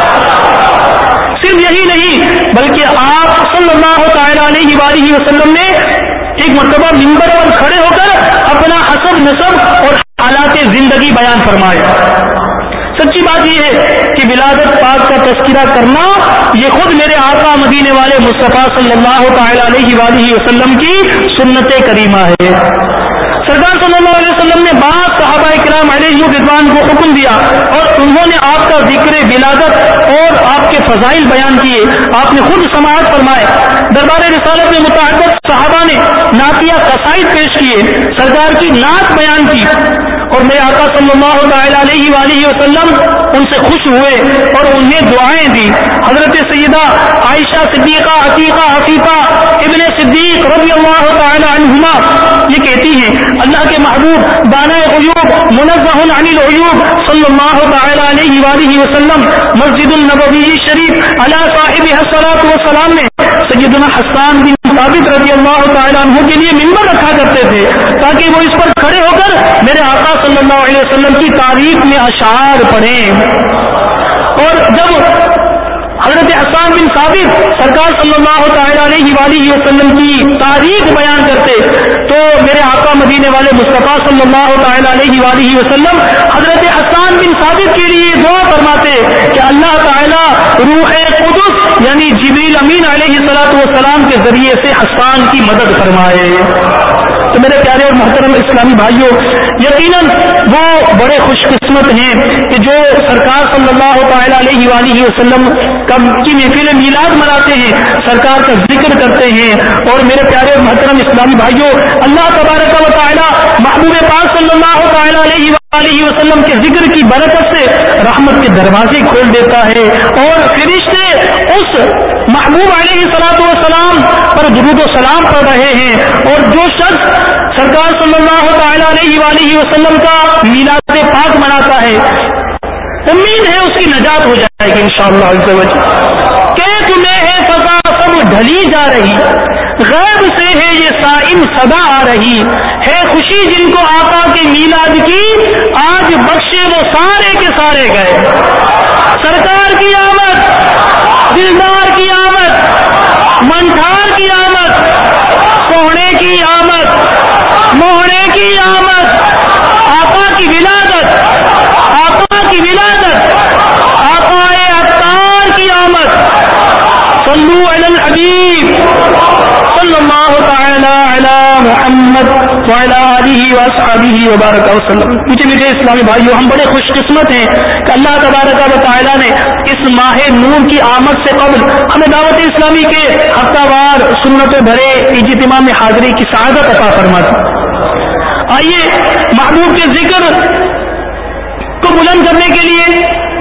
صرف یہی نہیں بلکہ آپ صلی اللہ تعالی علیہ وآلہ وسلم نے ایک مرتبہ منبر پر کھڑے ہو کر اپنا حسب نسب اور حالات زندگی بیان فرمائے. سچی بات یہ ہے کہ ولادت پاک کا تذکرہ کرنا یہ خود میرے آقا مدینے والے مصطفیٰ صلی اللہ تعالی علیہ وآلہ وسلم کی سنت کریمہ ہے. سرکار صلی اللہ علیہ وسلم نے بعض صحابہ کرام علیہ رضوان کو حکم دیا اور انہوں نے آپ کا ذکر ولادت اور آپ کے فضائل بیان کیے. آپ نے خود سماعت فرمائے. دربار رسالت میں متعدد صحابہ نے نعتیہ قصائد پیش کیے، سرکار کی نعت بیان کی، اور میرے آقا صلی اللہ تعالی علیہ وآلہ وسلم ان سے خوش ہوئے اور انہیں دعائیں دی. حضرت سیدہ عائشہ صدیقہ عتیقہ عفیفہ ابن صدیق رضی اللہ تعالی عنہما یہ کہتی ہیں اللہ کے محبوب دانۂ غیوب منزہ عن العیوب صلی اللہ تعالی علیہ وآلہ وسلم مسجد النبوی شریف علی صاحبہ الصلاۃ والسلام میں سیدنا حسان بن ثابت رضی اللہ تعالی عنہ کے لیے منبر رکھا کرتے تھے تاکہ وہ اس پر کھڑے ہو کر میرے آقا صلی اللہ علیہ وسلم کی تعریف میں اشعار پڑھیں. اور جب حضرت حسان بن ثابت سرکار صلی اللہ تعالی علیہ وآلہ وسلم کی تاریخ بیان کرتے تو میرے آقا مدینے والے مصطفیٰ صلی اللہ تعالی علیہ وآلہ وسلم حضرت حسان بن ثابت کے لیے دعا فرماتے کہ اللہ تعالی روح قدس یعنی جبریل امین علیہ الصلوۃ والسلام کے ذریعے سے حسان کی مدد فرمائے. تو میرے پیارے اور محترم اسلامی بھائیوں، یقیناً وہ بڑے خوش قسمت ہیں کہ جو سرکار صلی اللہ تعالی علیہ وآلہ وسلم کی محفل میلاد مناتے ہیں، سرکار کا ذکر کرتے ہیں. اور میرے پیارے اور محترم اسلامی بھائیوں، اللہ تبارک و تعالی محبوب پاک صلی اللہ تعالی علیہ وآلہ وسلم کے ذکر کی برکت سے رحمت کے دروازے کھول دیتا ہے، اور فرشتے اس محبوب علیہ الصلوۃ والسلام پر درود و سلام پڑھ رہے ہیں. اور جو شخص سرکار صلی اللہ تعالی علیہ وآلہ وسلم کا میلاد پاک مناتا ہے امید ہے اس کی نجات ہو جائے گی انشاءاللہ عز و جل. کہ تمہیں ہے فضا سب ڈھلی جا رہی، غیب سے ہے یہ سائم صدا آ رہی، ہے خوشی جن کو آقا کے میلاد کی آج بخشے وہ سارے کے سارے گئے. سرکار کی آمد، دلدار کی آمد، منٹھار کی آمد، سونے کی آمد، موہنے کی آمد، آقا کی ولادت، آقا کی ولادت، آقا اتار کی آمد. صلو علی الحبیب صلی اللہ تعالی علی محمد وعلی آلہ واصحابہ وبارک وسلم. مجھے میٹھے اسلامی بھائیوں، ہم بڑے خوش قسمت ہیں کہ اللہ تبارک و تعالی نے اس ماہ نور کی آمد سے قبل ہمیں دعوت اسلامی کے ہفتہ وار سنت بھرے اجتماع میں حاضری کی سعادت عطا فرما دی. آئیے محبوب کے ذکر کو بلند کرنے کے لیے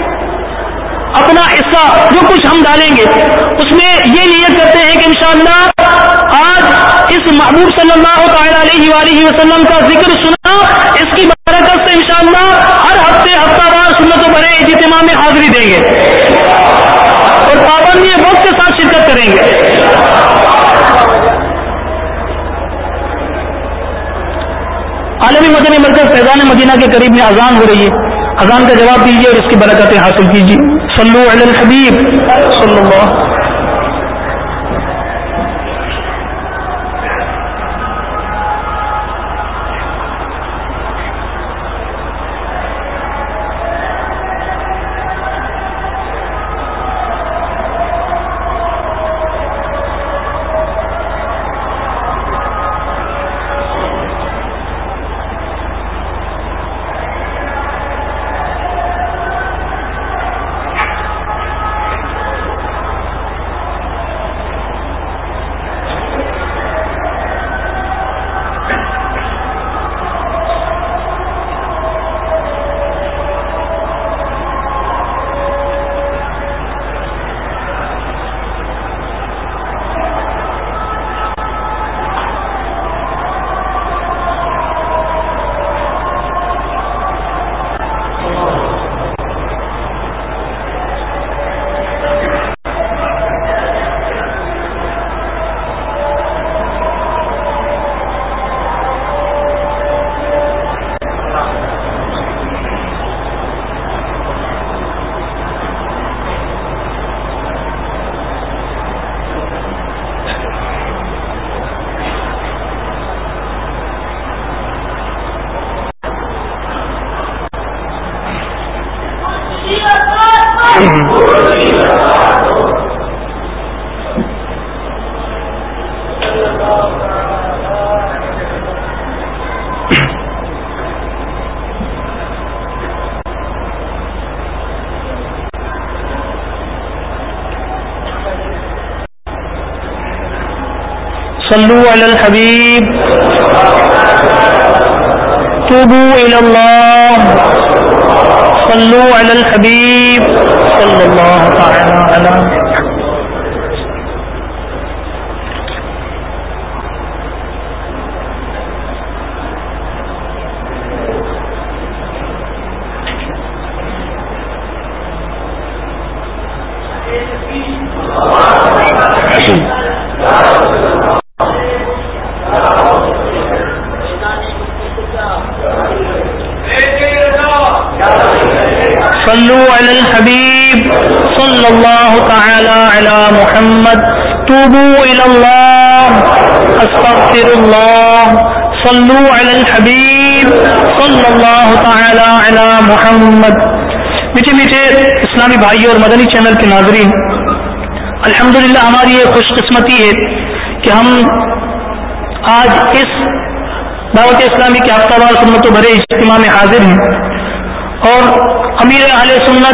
اپنا حصہ جو کچھ ہم ڈالیں گے اس میں یہ نیت کرتے ہیں کہ انشاءاللہ آج اس محبوب صلی اللہ تعالی علیہ وآلہ وسلم کا ذکر سنا، اس کی برکت سے انشاءاللہ ہر ہفتے ہفتہ وار سنت و بھرے اجتماع میں حاضری دیں گے اور پابندی وقت کے ساتھ شرکت کریں گے. عالمی مدنی مرکز فیضان مدینہ کے قریب میں اذان ہو رہی ہے. اذان کا جواب دیجیے اور اس کی برکتیں حاصل کیجیے. صلو علی الحبیب صلی اللہ. صلو علی الحبیب توبو الی اللہ. صلو علی الحبیب صلی اللہ تعالی علی. صلو علی الحبیب صلی اللہ تعالی علی محمد. توبو الی اللہ استغفر اللہ. صلو علی الحبیب صلی اللہ تعالی علی محمد. میٹھے میٹھے اسلامی بھائیوں اور مدنی چینل کے ناظرین، الحمدللہ ہماری یہ خوش قسمتی ہے کہ ہم آج اس دعوت اسلامی کے ہفتہ وار سنت و بھرے اجتماع میں حاضر ہیں، اور امیر اہل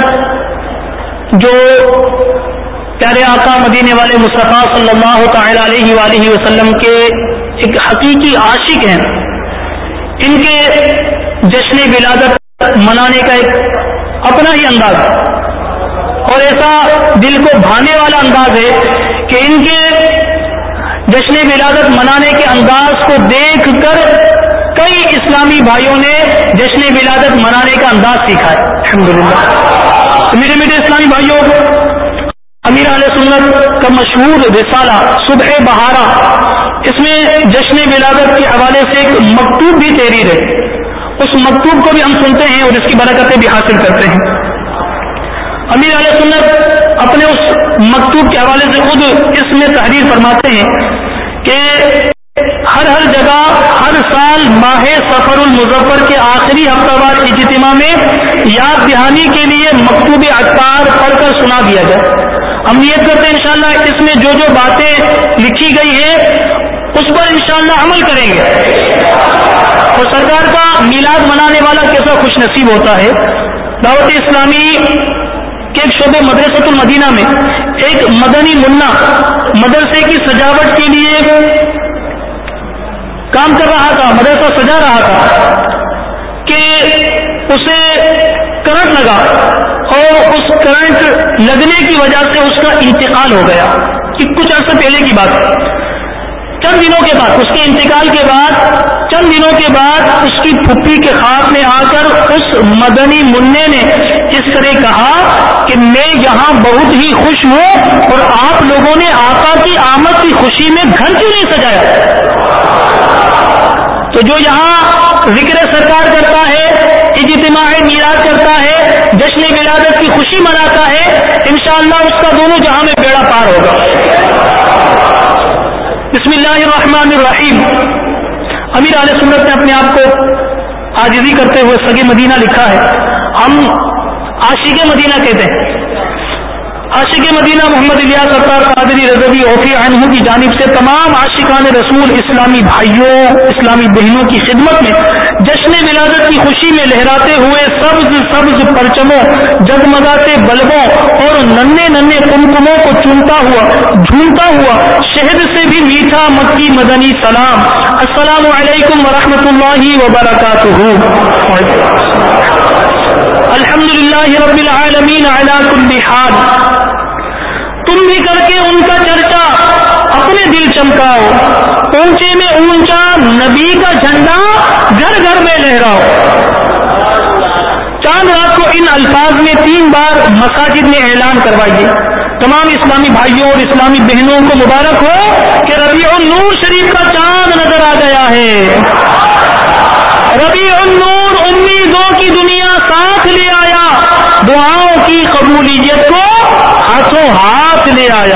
سنت جو پیارے آقا مدینے والے مصطفیٰ صلی اللہ تعالی علیہ وآلہ وسلم کے ایک حقیقی عاشق ہیں، ان کے جشن ولادت منانے کا ایک اپنا ہی انداز ہے، اور ایسا دل کو بھانے والا انداز ہے کہ ان کے جشن ولادت منانے کے انداز کو دیکھ کر کئی اسلامی بھائیوں نے جشن ولادت منانے کا انداز سیکھا ہے الحمدللہ. میرے میرے اسلامی بھائیوں، امیر اہل سنت کا مشہور رسالہ صبح بہارا، اس میں جشن ولادت کے حوالے سے ایک مکتوب بھی تحریر ہے. اس مکتوب کو بھی ہم سنتے ہیں اور اس کی برکتیں بھی حاصل کرتے ہیں. امیر اہل سنت اپنے اس مکتوب کے حوالے سے خود اس میں تحریر فرماتے ہیں کہ ہر ہر جگہ ہر سال ماہ سفر المظفر کے آخری ہفتہ وار اجتماع میں یاد دہانی کے لیے مکتوب عطار پڑھ کر سنا دیا جائے. ہم نیت کرتے ہیں انشاءاللہ اس میں جو جو باتیں لکھی گئی ہیں اس پر انشاءاللہ عمل کریں گے. اور سرکار کا میلاد منانے والا کیسا خوش نصیب ہوتا ہے. دعوت اسلامی کے ایک شعبے مدرسۃ المدینہ میں ایک مدنی منا مدرسے کی سجاوٹ کے لیے کام کر رہا تھا، مدرسہ سجا رہا تھا کہ اسے کرنٹ لگا، اور اس کرنٹ لگنے کی وجہ سے اس کا انتقال ہو گیا. کہ کچھ عرصہ پہلے کی بات. چند دنوں کے بعد اس کے انتقال کے بعد چند دنوں کے بعد اس کی پھپھی کے خواب میں آ کر اس مدنی منع نے اس طرح کہا کہ میں یہاں بہت ہی خوش ہوں، اور آپ لوگوں نے آقا کی آمد کی خوشی میں گھر کیوں نہیں سجایا؟ تو جو یہاں ذکر سرکار کرتا ہے، اجتماع میلاد کرتا انشاءاللہ اس کا دونوں جہاں میں بیڑا پار ہوگا. بسم اللہ الرحمن الرحیم. امیر اہل سنت نے اپنے آپ کو عاجزی کرتے ہوئے سگے مدینہ لکھا ہے. ہم عاشق مدینہ کہتے ہیں. عاشق مدینہ محمد الیاس ستار قادری رضوی اوفی عنہ کی جانب سے تمام عاشقان رسول اسلامی بھائیوں اسلامی بہنوں کی خدمت میں جشن ولادت کی خوشی میں لہراتے ہوئے سبز سبز پرچموں جگمگاتے بلبوں اور ننھے ننھے کمکموں کو چومتا ہوا جھومتا ہوا شہد سے بھی میٹھا مکی مدنی سلام. السلام علیکم ورحمۃ اللہ وبرکاتہ. الحمدللہ رب العالمین علی کل حال. تم بھی کر کے ان کا چرچا اپنے دل چمکاؤ، اونچے میں اونچا نبی کا جھنڈا گھر گھر میں لہراؤ. چاند رات کو ان الفاظ میں تین بار مساجد میں اعلان کروائیے. تمام اسلامی بھائیوں اور اسلامی بہنوں کو مبارک ہو کہ ربیع النور شریف کا چاند نظر آ گیا ہے. ربیع النور امیدوں کی دنیا ساتھ لے آیا، دعاؤں کی قبولیت کو ہاتھوں ہاتھ لے آیا.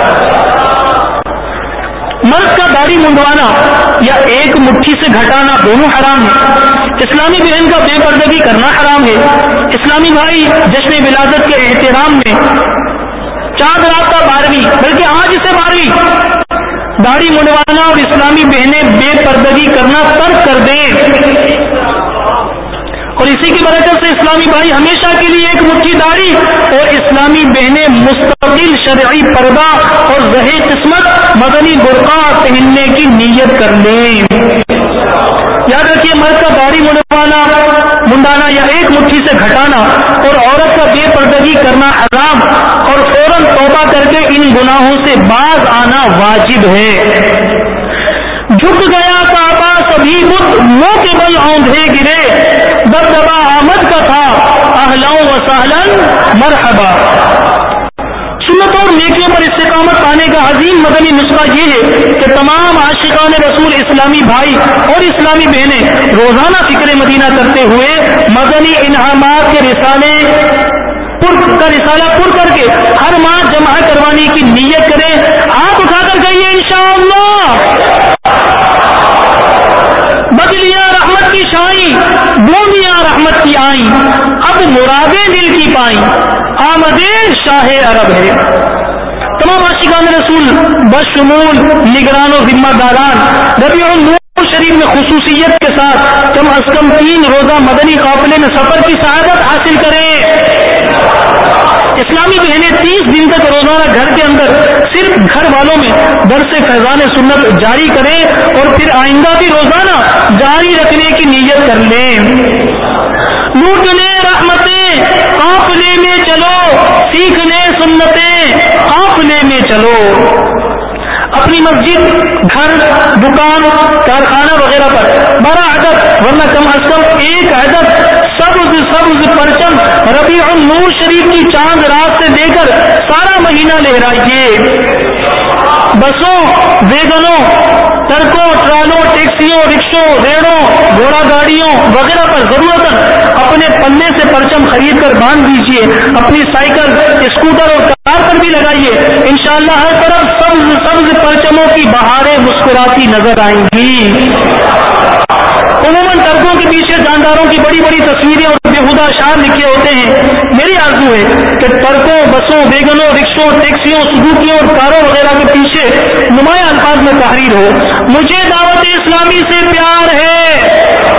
مرد کا داڑھی منڈوانا یا ایک مٹھی سے گھٹانا دونوں حرام ہے. اسلامی بہن کا بے پردگی کرنا حرام ہے. اسلامی بھائی جشن ولادت کے احترام میں چاند رات کا بارہویں بلکہ آج سے بارہویں داڑھی منڈوانا اور اسلامی بہنیں بے پردگی کرنا ترک کر دیں. اور اسی کی برکت سے اسلامی بھائی ہمیشہ کے لیے ایک مٹھی داڑھی اور اسلامی بہنیں مستقل شرعی پردہ اور زہے قسمت مدنی برقع پہننے کی نیت کر لیں. یاد رکھیے، مرد کا داڑھی منڈوانا منڈانا یا ایک مٹھی سے گھٹانا اور عورت کا بے پردگی کرنا حرام اور فوراً توبہ کر کے ان گناہوں سے باز آنا واجب ہے. جھک گیا کعبہ سبھی بت منہ کے بل اوندھے گرے، دبدبا آمد کا تھا اہلا و سہلا مرحبا. سنتوں اور نیکیوں پر استقامت پانے کا عظیم مدنی نسخہ یہ ہے کہ تمام عاشقان رسول اسلامی بھائی اور اسلامی بہنیں روزانہ فکر مدینہ کرتے ہوئے مدنی انعامات کے رسالے پر کا رسالہ پر کر کے ہر ماہ جمع کروانے کی نیت کریں. ہاتھ اٹھا کر کہیے انشاءاللہ. بدلیاں رحمت کی شائیں بوندیاں رحمت کی آئیں، اب مرادیں دل کی پائیں، آمدے شاہ عرب ہے. تمام عاشقان رسول بشمول نگران و ذمہ داران ربیع النور شریف میں خصوصیت کے ساتھ کم از کم تین روزہ مدنی قافلے میں سفر کی سعادت حاصل کریں. اسلامی بہنیں تیس دن تک روزانہ گھر کے اندر صرف گھر والوں میں درس فیضان سنت جاری کریں اور پھر آئندہ بھی روزانہ جاری رکھنے کی نیت کر لیں. لوٹنے رحمتیں قافلے میں چلو، سیکھنے سنتیں قافلے میں چلو. اپنی مسجد، گھر، دکان، کارخانہ وغیرہ پر بارہ عدد ورنہ کم از کم ایک عدد سبز سبز پرچم ربیع النور شریف کی چاند رات سے لے کر سارا مہینہ لہرائیے. بسوں، ویگنوں، ٹرکوں، ٹرالوں، ٹیکسیوں، رکشوں، ریڑوں، گھوڑا گاڑیوں وغیرہ پر ضرورت اپنے پنے سے پرچم خرید کر باندھ دیجیے. اپنی سائیکل، اسکوٹر اور کار پر بھی لگائیے. انشاءاللہ ہر طرف سبز سبز پرچموں کی بہاریں مسکراتی نظر آئیں گی. عموماً ٹرکوں کے پیچھے جانداروں کی بڑی بڑی تصویریں اور بےہودہ اشعار لکھے ہوتے ہیں. میری آرزو ہے کہ ٹرکوں، بسوں، ویگنوں، رکشوں، ٹیکسیوں، سزوکیوں اور کاروں وغیرہ کے پیچھے نمایاں الفاظ میں تحریر ہو: مجھے دعوت اسلامی سے پیار ہے.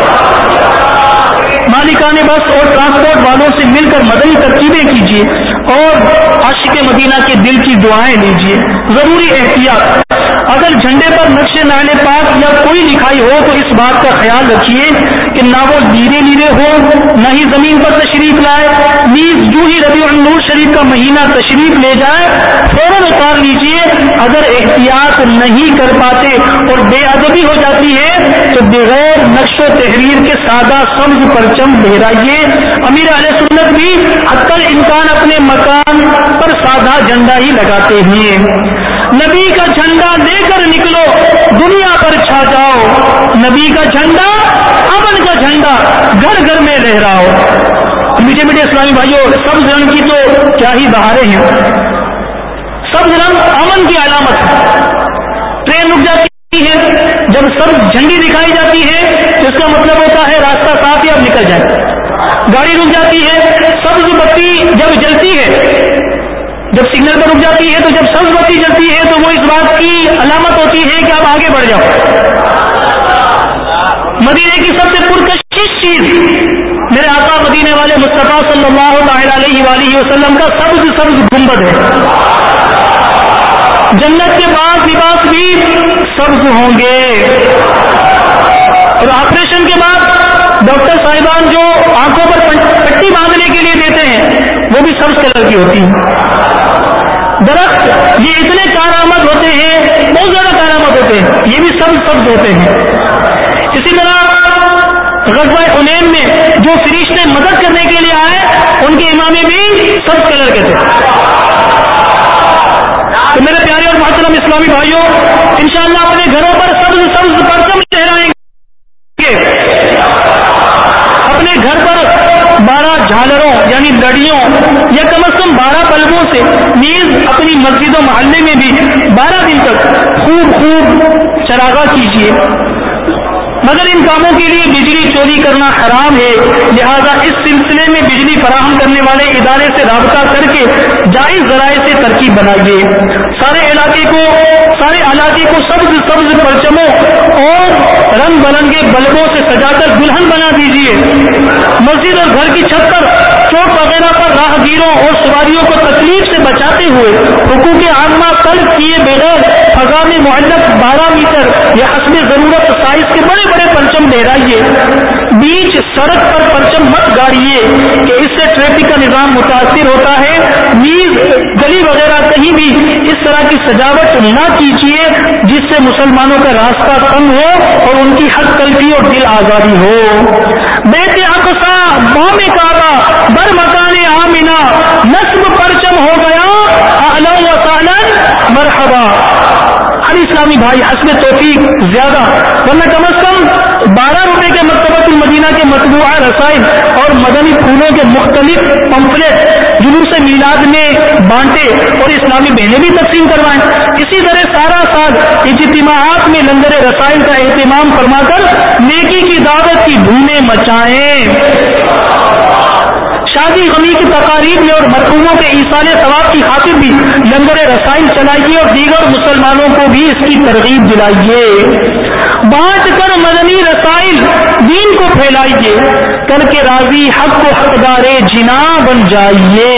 مالکان بس اور ٹرانسپورٹ والوں سے مل کر مدنی ترکیبیں کیجیے اور عاشق مدینہ کے دل کی دعائیں لیجیے. ضروری احتیاط: اگر جھنڈے پر نقش نعل پاک یا کوئی لکھائی ہو تو اس بات کا خیال رکھیے کہ نہ وہ لیرے لیرے ہو، نہ ہی زمین پر تشریف لائے. نیز جو ہی ربیع النور شریف کا مہینہ تشریف لے جائے فوراً اتار لیجیے. اگر احتیاط نہیں کر پاتے اور بے ادبی ہو جاتی ہے تو بغیر نقش و تحریر کے سادہ سبز پرچم لہرائیے. امیر اہل سنت بھی حتی الامکان اپنے مکان پر سادہ جھنڈا ہی لگاتے ہیں. نبی کا جھنڈا لے کر نکلو، دنیا پر چھا جاؤ. نبی کا جھنڈا، امن کا جھنڈا گھر گھر میں لہراؤ. میٹھے میٹھے اسلامی بھائیوں، سبز رنگ کی تو کیا ہی بہاریں ہیں، سبز رنگ امن کی علامت ہے۔ ٹرین رک جاتی ہے، جب سبز جھنڈی دکھائی جاتی ہے تو اس کا مطلب ہوتا ہے راستہ صاف ہے، اب نکل جائے۔ گاڑی رک جاتی ہے، سبز بتی جب جلتی ہے، جب سگنل پر رک جاتی ہے تو جب سبز بتی جلتی ہے تو وہ اس بات کی علامت ہوتی ہے کہ آپ آگے بڑھ جاؤ۔ مدینے کی سب سے پرکشش چیز میرے آقا مدینے والے مصطفیٰ صلی اللہ تعالی علیہ وآلہ وسلم کا سبز سبز گنبد ہے۔ جنت کے بعض لباس بھی سبز ہوں گے، اور آپریشن کے بعد ڈاکٹر صاحبان جو آنکھوں پر پٹی باندھنے کے لیے دیتے ہیں وہ بھی سبز کلر کی ہوتی ہیں۔ درخت یہ اتنے کارآمد ہوتے ہیں، بہت زیادہ کارآمد ہوتے ہیں، یہ بھی سبز سبز ہوتے ہیں۔ اسی طرح غزوہ حنین میں جو فرشتے مدد کرنے کے لیے آئے ان کے امامے بھی سبز کلر کے تھے۔ تو میرے پیارے اور محترم اسلامی بھائیوں، انشاءاللہ اپنے گھروں پر سبز سبز پرچم لہرائیں گے، اپنے گھر پر بارہ جھالروں یعنی لڑیوں یا کم از کم بارہ بلبوں سے، نیز اپنی مسجد و محلے میں بھی بارہ دن تک خوب خوب چراغاں کیجیے۔ مگر ان کاموں کے لیے بجلی چوری کرنا حرام ہے، لہذا اس سلسلے میں بجلی فراہم کرنے والے ادارے سے رابطہ کر کے جائز ذرائع سے ترکیب بنائیے۔ سارے علاقے کو سارے علاقے کو سبز سبز پرچموں اور رنگ برنگے بلبوں سے سجا کر دلہن بنا دیجیے۔ مسجد اور گھر کی چھت پر چوٹ وغیرہ پر راہگیروں اور سواریوں کو تکلیف سے بچاتے ہوئے حقوق عامہ طلب کیے بغیر فضا میں معلق بارہ میٹر یا حسب ضرورت سائز کے بڑے بڑے پرچم لہرائیے۔ بیچ سڑک پر پرچم مت گاڑیے کہ اس سے ٹریفک کا نظام متاثر ہوتا ہے، نیز گلی وغیرہ کہیں بھی اس طرح کی سجاوٹ نہ کیجیے جس سے مسلمانوں کا راستہ تنگ ہو اور ان کی حق تلفی اور دل آزادی ہو۔ بیت اقصی بام کعبہ بر مکان آمنہ نصب پرچم ہو گیا، اہلا و سہلا مرحبا۔ ہر اسلامی بھائی حسب توفیق زیادہ ورنہ کم از کم بارہ روپے کے مکتبۃ المدینہ کے مطبوعہ رسائل اور مدنی پھولوں کے مختلف پمفلٹ جلوس میلاد میں بانٹے اور اسلامی بہنیں بھی تقسیم کروائیں۔ اسی طرح سارا سال اجتماعات میں لنگر رسائل کا اہتمام فرما کر نیکی کی دعوت کی دھومیں مچائیں۔ شادی غمی کی تقاریب میں اور مرحوموں کے ایصال ثواب کی خاطر بھی لنگر رسائل چلائیے اور دیگر مسلمانوں کو بھی اس کی ترغیب دلائیے۔ بانٹ کر مدنی رسائل دین کو پھیلائیے، کر کے راضی حق کو حقدار جنا بن جائیے۔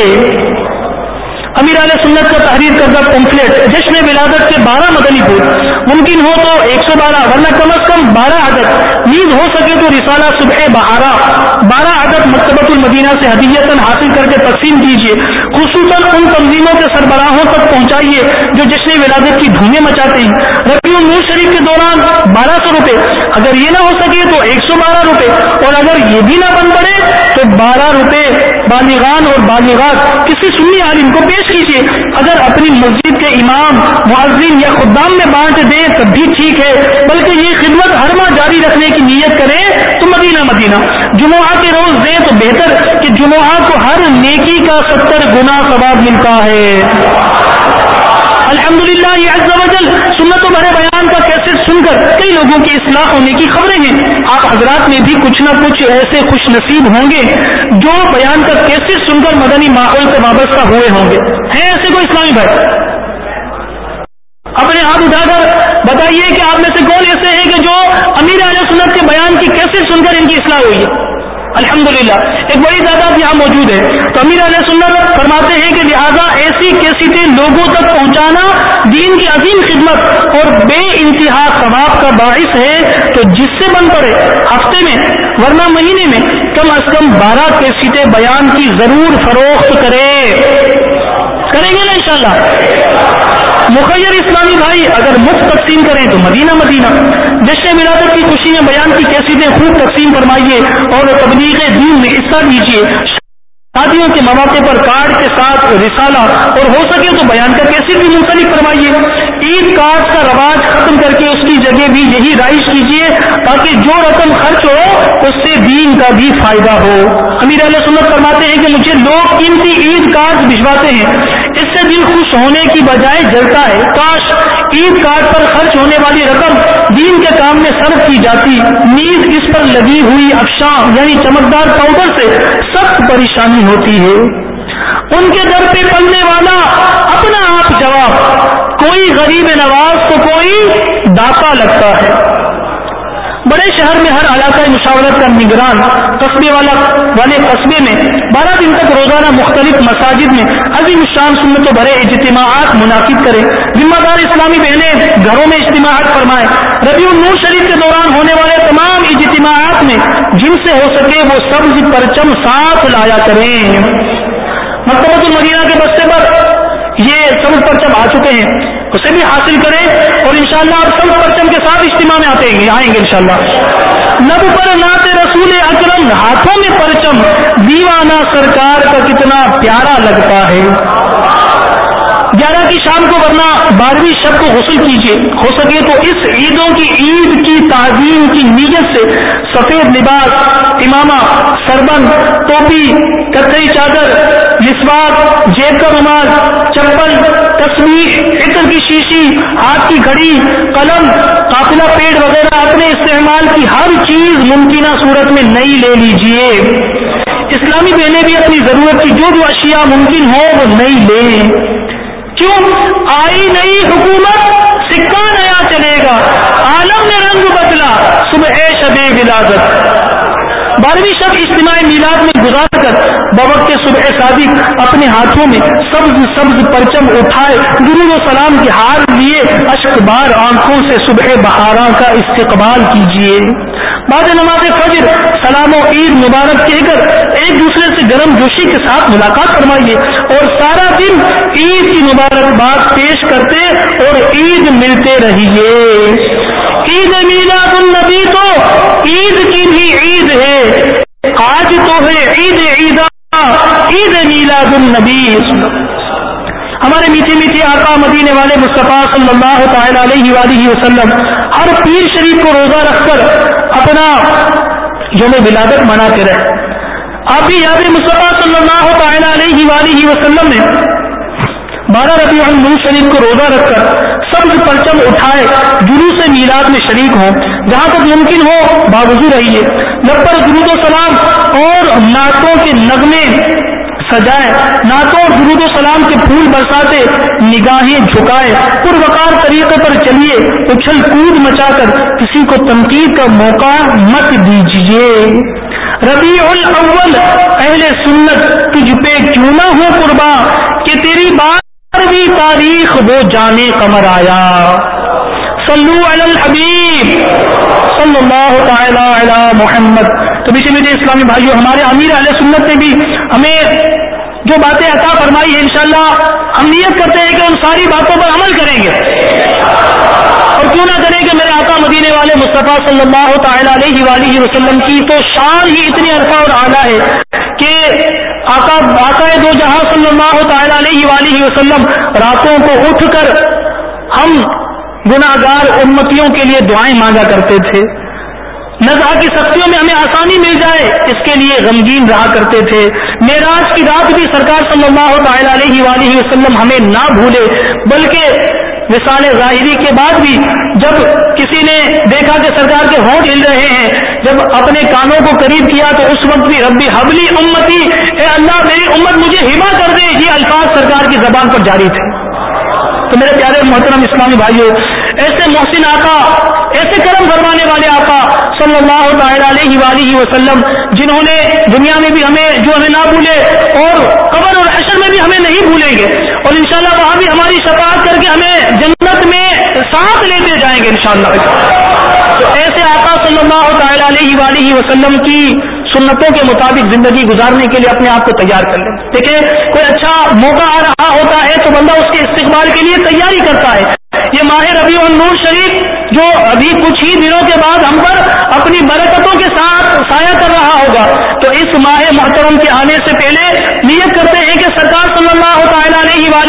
امیر علیہ سنت کا تحریر کردہ پمفلٹ جشن ولادت کے بارہ مدنی پھول، ممکن ہو تو ایک سو بارہ ورنہ کم از کم بارہ عدد، نیز ہو سکے تو رسالہ صبح بہارا بارہ عدد مکتبۃ المدینہ سے ہدیتاً حاصل کر کے تقسیم کیجیے۔ خصوصاً ان تنظیموں کے سربراہوں تک پہنچائیے جو جشن ولادت کی دھومیں مچاتے ہیں۔ ربیع النور شریف کے دوران بارہ سو روپے، اگر یہ نہ ہو سکے تو ایک سو بارہ روپے، اور اگر یہ بھی نہ بن پڑے تو بارہ روپے بالغان اور بالغات کسی سنی عالم کو پیش کیجیے۔ اگر اپنی مسجد کے امام، مؤذن یا خدام میں بانٹ دیں تب بھی ٹھیک ہے، بلکہ یہ خدمت ہر ماہ جاری رکھنے کی نیت کریں تو مدینہ مدینہ جمعہ کے روز دیں تو بہتر کہ جمعہ کو ہر نیکی کا ستر گنا ثواب ملتا ہے۔ الحمدللہ یہ عز و جل سنت و بھرے بیان کا کیسٹ سن کر کئی لوگوں کی اصلاح ہونے کی خبریں ہیں۔ آپ حضرات میں بھی کچھ نہ کچھ ایسے خوش نصیب ہوں گے جو بیان کا کیسٹ سن کر مدنی ماحول سے وابستہ ہوئے ہوں گے۔ ہیں ایسے کوئی اسلامی بھائی؟ اپنے ہاتھ اٹھا کر بتائیے کہ آپ میں سے کون ایسے ہیں کہ جو امیر اہل سنت کے بیان کی کیسٹ سن کر ان کی اصلاح ہوئی ہے؟ الحمدللہ ایک بڑی تعداد یہاں موجود ہے۔ تو امیر اہل سنت فرماتے ہیں کہ لہذا ایسی کیسٹیں لوگوں تک پہنچانا دین کی عظیم خدمت اور بے انتہا ثواب کا باعث ہے، تو جس سے بن پڑے ہفتے میں ورنہ مہینے میں کم از کم بارہ کیسٹیں بیان کی ضرور فروخت کرے کریں گے نا انشاءاللہ۔ مخیر اسلامی بھائی اگر مفت تقسیم کریں تو مدینہ مدینہ جشن ولادت کی خوشی میں بیان کی کیسٹیں خوب تقسیم فرمائیے اور تبلیغ دین میں حصہ لیجیے۔ شادیوں کے مواقع پر کارڈ کے ساتھ رسالہ اور ہو سکے تو بیان کا کیسے بھی منسلک فرمائیے. عید کارڈ کا رواج ختم کر کے اس کی جگہ بھی یہی رائج کیجیے تاکہ جو رقم خرچ ہو اس سے دین کا بھی فائدہ ہو. امیر اہل سنت فرماتے ہیں کہ مجھے لوگ قیمتی عید کارڈ بھجواتے ہیں، اس سے دل خوش ہونے کی بجائے جلتا ہے. کاش عید کارڈ پر خرچ ہونے والی رقم دین کے کام میں صرف کی جاتی. نیز اس پر لگی ہوئی افشاں یعنی چمکدار پاؤڈر سے سخت پریشانی ہوتی ہے. ان کے در پہ پلنے والا اپنا آپ جواب، کوئی غریب نواز تو کوئی داتا لگتا ہے. بڑے شہر میں ہر علاقہ مشاورت کا نگران قصبے والا والے قصبے میں بارہ دن تک روزانہ مختلف مساجد میں عظیم الشان سنتوں بھرے اجتماعات منعقد کرے. ذمہ دار اسلامی بہنیں گھروں میں اجتماعات فرمائیں. ربیع النور شریف کے دوران ہونے والے تمام اجتماعات میں جن سے ہو سکے وہ سبز پرچم ساتھ لایا کریں. مکتبۃ المدینہ کے بستے پر یہ سبز پرچم آ چکے ہیں، اسے بھی حاصل کریں اور انشاءاللہ آپ سب پرچم کے ساتھ اجتماع میں آتے ہیں آئیں گے انشاءاللہ. لب پر نعت رسول اکرم، ہاتھوں میں پرچم، دیوانہ سرکار کا کتنا پیارا لگتا ہے. گیارہ کی شام کو ورنہ بارہویں شب کو غسل کیجیے. ہو سکے تو اس عیدوں کی عید کی تعظیم کی نیت سے سفید لباس، امامہ، سربند، ٹوپی، کتھئی چادر، مسواک، جیب کا نماز، چپل، تسبیح، عطر کی شیشی، ہاتھ کی گھڑی، قلم، قافلہ پیڑ وغیرہ اپنے استعمال کی ہر چیز ممکنہ صورت میں نئی لے لیجیے. اسلامی بہنیں بھی اپنی ضرورت کی جو جو اشیاء ممکن ہو وہ نئی لیں. کیوں؟ آئی نئی حکومت سکہ نیا چلے گا، عالم نے رنگ بدلا صبح شب ولادت. بارہویں شب اجتماع میلاد میں گزار کر بوقت صبح صادق اپنے ہاتھوں میں سبز سبز پرچم اٹھائے درود و سلام کے ہار لیے اشک بار آنکھوں سے صبح بہاراں کا استقبال کیجیے. بعد نماز فجر سلام و عید مبارک کہہ کر ایک دوسرے سے گرم جوشی کے ساتھ ملاقات فرمائیے اور سارا دن عید کی مبارکباد پیش کرتے اور عید ملتے رہیے. عید میلاد النبی تو عید کی بھی عید ہے، آج تو ہے عید عیدا عید میلاد النبی. ہمارے میٹھے میٹھے آقا مدینے والے مصطفیٰ صلی اللہ تعالی علیہ وآلہ وسلم ہر پیر شریف کو روزہ رکھ کر اپنا یوم ولادت مناتے رہے. آپ بھی یاد مصطفیٰ صلی اللہ تعالی علیہ وآلہ وسلم نے بارہ ربیع النور شریف کو روزہ رکھ کر سبز پرچم اٹھائے جلوس میلاد میں شریک ہوں. جہاں تک ممکن ہو باوضو رہیے، لب پر درود و سلام اور نعتوں کے نغمے سجائے، نعتوں اور درود و سلام کے پھول برساتے نگاہیں جھکائے پروقار طریقے پر چلیے. اچھل کود مچا کر کسی کو تنقید کا موقع مت دیجیے. ربیع الاول اہل سنت تجھ پہ کیوں نہ ہو قربان کہ تیری بارہویں تاریخ وہ جانے قمر آیا. صلو علی الحبیب صلی اللہ تعالی علی محمد. تو میٹھے میٹھے اسلامی بھائیوں، ہمارے امیر اہل سنت نے بھی ہمیں جو باتیں عطا فرمائی ہیں انشاءاللہ ہم نیت کرتے ہیں کہ ان ساری باتوں پر عمل کریں گے. اور کیوں نہ کریں کہ میرے آقا مدینے والے مصطفیٰ صلی اللہ تعالی علیہ وآلہ وسلم کی تو شان ہی اتنی عرفہ اور اعلیٰ ہے کہ آقا آقا دو جہاں صلی اللہ تعالی علیہ وآلہ وسلم راتوں کو اٹھ کر ہم گناہگار امتیوں کے لیے دعائیں مانگا کرتے تھے. نزا کی سختیوں میں ہمیں آسانی مل جائے اس کے لیے غمگین رہا کرتے تھے. معراج کی رات بھی سرکار صلی اللہ تعالی علیہ وآلہ وسلم ہمیں نہ بھولے، بلکہ وصال ظاہری کے بعد بھی جب کسی نے دیکھا کہ سرکار کے ہونٹ ہل رہے ہیں، جب اپنے کانوں کو قریب کیا تو اس وقت بھی ربی حبلی امتی، اے اللہ میری امت مجھے ہبا کر دے، یہ الفاظ سرکار کی زبان پر جاری تھے. تو میرے پیارے محترم اسلامی بھائیوں، ایسے محسن آقا، ایسے کرم فرمانے والے آقا صلی اللہ تعالی علیہ وآلہ وسلم جنہوں نے دنیا میں بھی ہمیں جو ہمیں نہ بھولے اور قبر اور حشر میں بھی ہمیں نہیں بھولیں گے، اور انشاءاللہ وہاں بھی ہماری شفاعت کر کے ہمیں جنت میں ساتھ لیتے جائیں گے انشاءاللہ. تو ایسے آقا صلی اللہ تعالی علیہ وآلہ وسلم کی سنتوں کے مطابق زندگی گزارنے کے لیے اپنے آپ کو تیار کر لیں. دیکھیں کوئی اچھا موقع آ رہا ہوتا ہے تو بندہ اس کے استقبال کے لیے تیاری کرتا ہے. یہ ماہ ربیع النور شریف جو ابھی کچھ ہی دنوں کے بعد ہم پر اپنی برکتوں کے ساتھ سایہ کر رہا ہوگا، تو اس ماہ محترم کے آنے سے پہلے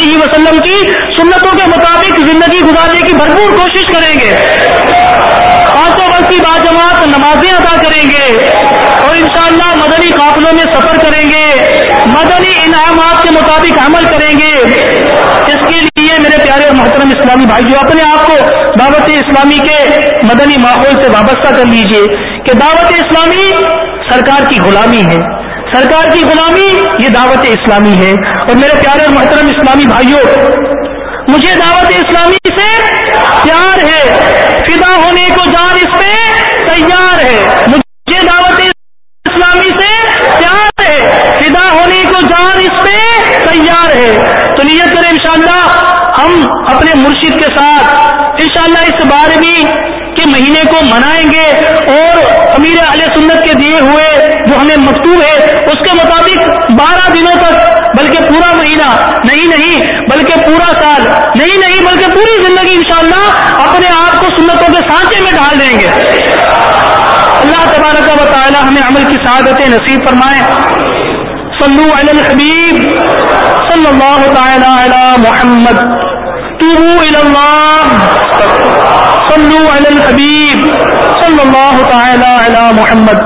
علیہ وسلم کی سنتوں کے مطابق زندگی گزارنے کی بھرپور کوشش کریں گے، پانچوں وقت کی باجماعت نمازیں ادا کریں گے اور انشاءاللہ مدنی قافلوں میں سفر کریں گے، مدنی انعامات کے مطابق عمل کریں گے۔ اس کے لیے میرے پیارے اور محترم اسلامی بھائیو، اپنے آپ کو دعوت اسلامی کے مدنی ماحول سے وابستہ کر لیجئے کہ دعوت اسلامی سرکار کی غلامی ہے، سرکار کی غلامی یہ دعوت اسلامی ہے۔ اور میرے پیارے اور محترم اسلامی بھائیو، مجھے دعوت اسلامی سے پیار ہے، فدا ہونے کو جان اس پہ تیار ہے، مجھے دعوت اسلامی سے پیار ہے، فدا ہونے کو جان اس پہ تیار ہے۔ تو نیت کریں انشاءاللہ ہم اپنے مرشد کے ساتھ انشاءاللہ اس بارہویں کے مہینے کو منائیں گے اور امیر اہل سنت کے دیے ہوئے جو ہمیں مکتوب ہے اس کے مطابق بارہ دنوں تک، بلکہ پورا مہینہ نہیں نہیں بلکہ پورا سال نہیں نہیں بلکہ پوری زندگی انشاءاللہ اپنے آپ کو سنتوں کے سانچے میں ڈال دیں گے۔ اللہ تبارک و تعالی ہمیں عمل کی سعادتیں نصیب فرمائے۔ صلو علی الحبیب صلی اللہ تعالی علی محمد، توبوا الی اللہ، صلو علی الحبیب صلی اللہ تعالی علی محمد۔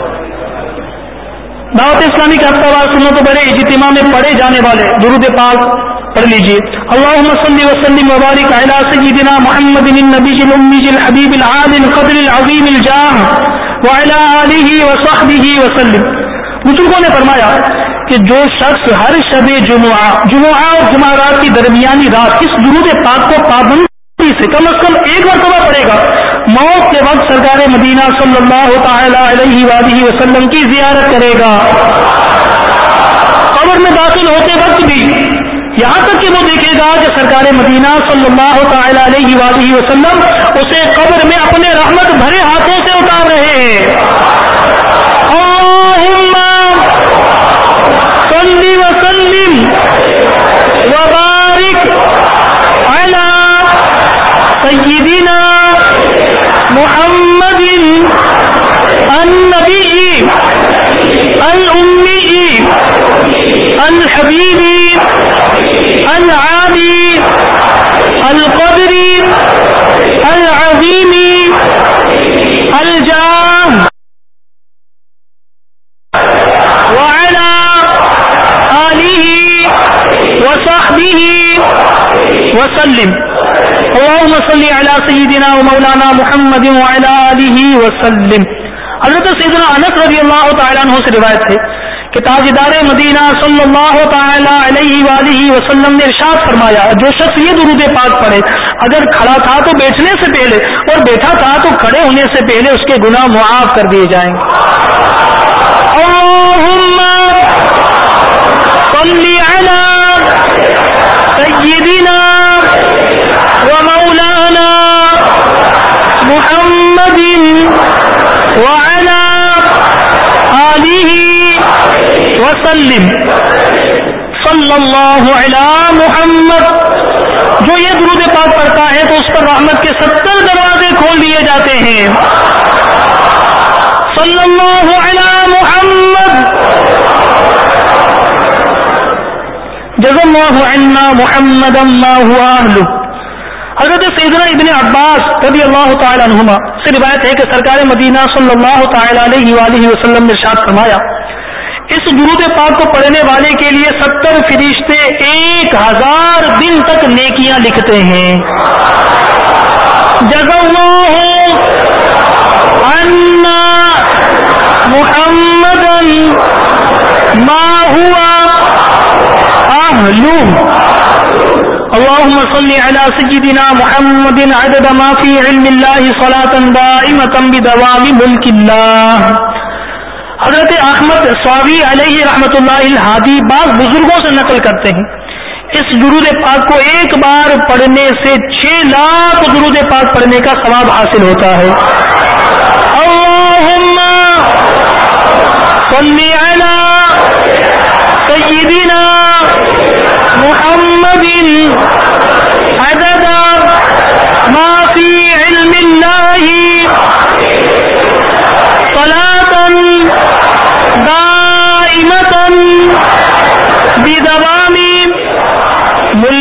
دعوت اسلامی کے ہفتہ وار سنتوں بڑے اجتماع میں پڑھے جانے والے درود پاک پڑھ لیجیے۔ اللہم صلی وسلم وبارک علی سیدنا محمد النبی الامی الحبیب العالی القدر العظیم الجاہ وعلی آلہ وصحبہ وسلم۔ بزرگوں نے فرمایا کہ جو شخص ہر شب جمعہ جمعہ اور جمعرات کی درمیانی رات اس درود پاک کو پابندی سے کم از کم ایک مرتبہ پڑھے گا، موت کے وقت سرکار مدینہ صلی اللہ تعالی علیہ وآلہ وسلم کی زیارت کرے گا۔ قبر میں داخل ہوتے وقت بھی یہاں تک کہ وہ دیکھے گا کہ سرکار مدینہ صلی اللہ تعالی علیہ وآلہ وسلم اسے قبر میں اپنے رحمت بھرے ہاتھوں سے اتار رہے ہیں۔ اللہم صلی وسلم وبارک علی سیدنا محمد النبی الامی الحبیب العالی القدر العظیم الجاہ وعلی آلہ وصحبہ وسلم۔ اللہم صلی علی سیدنا و مولانا محمد وعلی آلہ وسلم۔ حضرت سیدنا انس رضی اللہ تعالیٰ عنہ سے روایت ہے کہ تاجدار مدینہ صلی اللہ تعالی علیہ وآلہ وسلم نے ارشاد فرمایا، جو شخص یہ درود پاک پڑھے اگر کھڑا تھا تو بیٹھنے سے پہلے اور بیٹھا تھا تو کھڑے ہونے سے پہلے اس کے گناہ معاف کر دیے جائیں گے۔ اللہم صلی علی سیدنا و مولانا محمد وعلی آلہ وسلم۔ صلی اللہ علی محمد۔ جو یہ درود پاک پڑھتا ہے تو اس پر رحمت کے ستر دروازے کھول دیے جاتے ہیں۔ صلی اللہ علی محمد۔ جزا اللہ عنا محمدا ما هو اہلہ۔ حضرت سیدنا ابن عباس رضی اللہ تعالی عنہما سے روایت ہے کہ سرکار مدینہ صلی اللہ تعالی علیہ وآلہ وسلم نے ارشاد فرمایا، اس درود پاک کو پڑھنے والے کے لیے ستر فرشتے ایک ہزار دن تک نیکیاں لکھتے ہیں۔ جزا اللہ عنا محمدا ما هو اہلہ۔ اللہم صلی علی سیدنا محمد عدد ما فی علم اللہ صلاۃ دائمۃ بدوام ملک اللہ۔ حضرت احمد صاوی علیہ رحمۃ اللہ الہادی بعض بزرگوں سے نقل کرتے ہیں، اس درود پاک کو ایک بار پڑھنے سے چھ لاکھ درود پاک پڑھنے کا ثواب حاصل ہوتا ہے۔ اللہم صلی علی سیدنا محمد عدد ما فی علم اللہ صلاۃ دائمۃ بدوام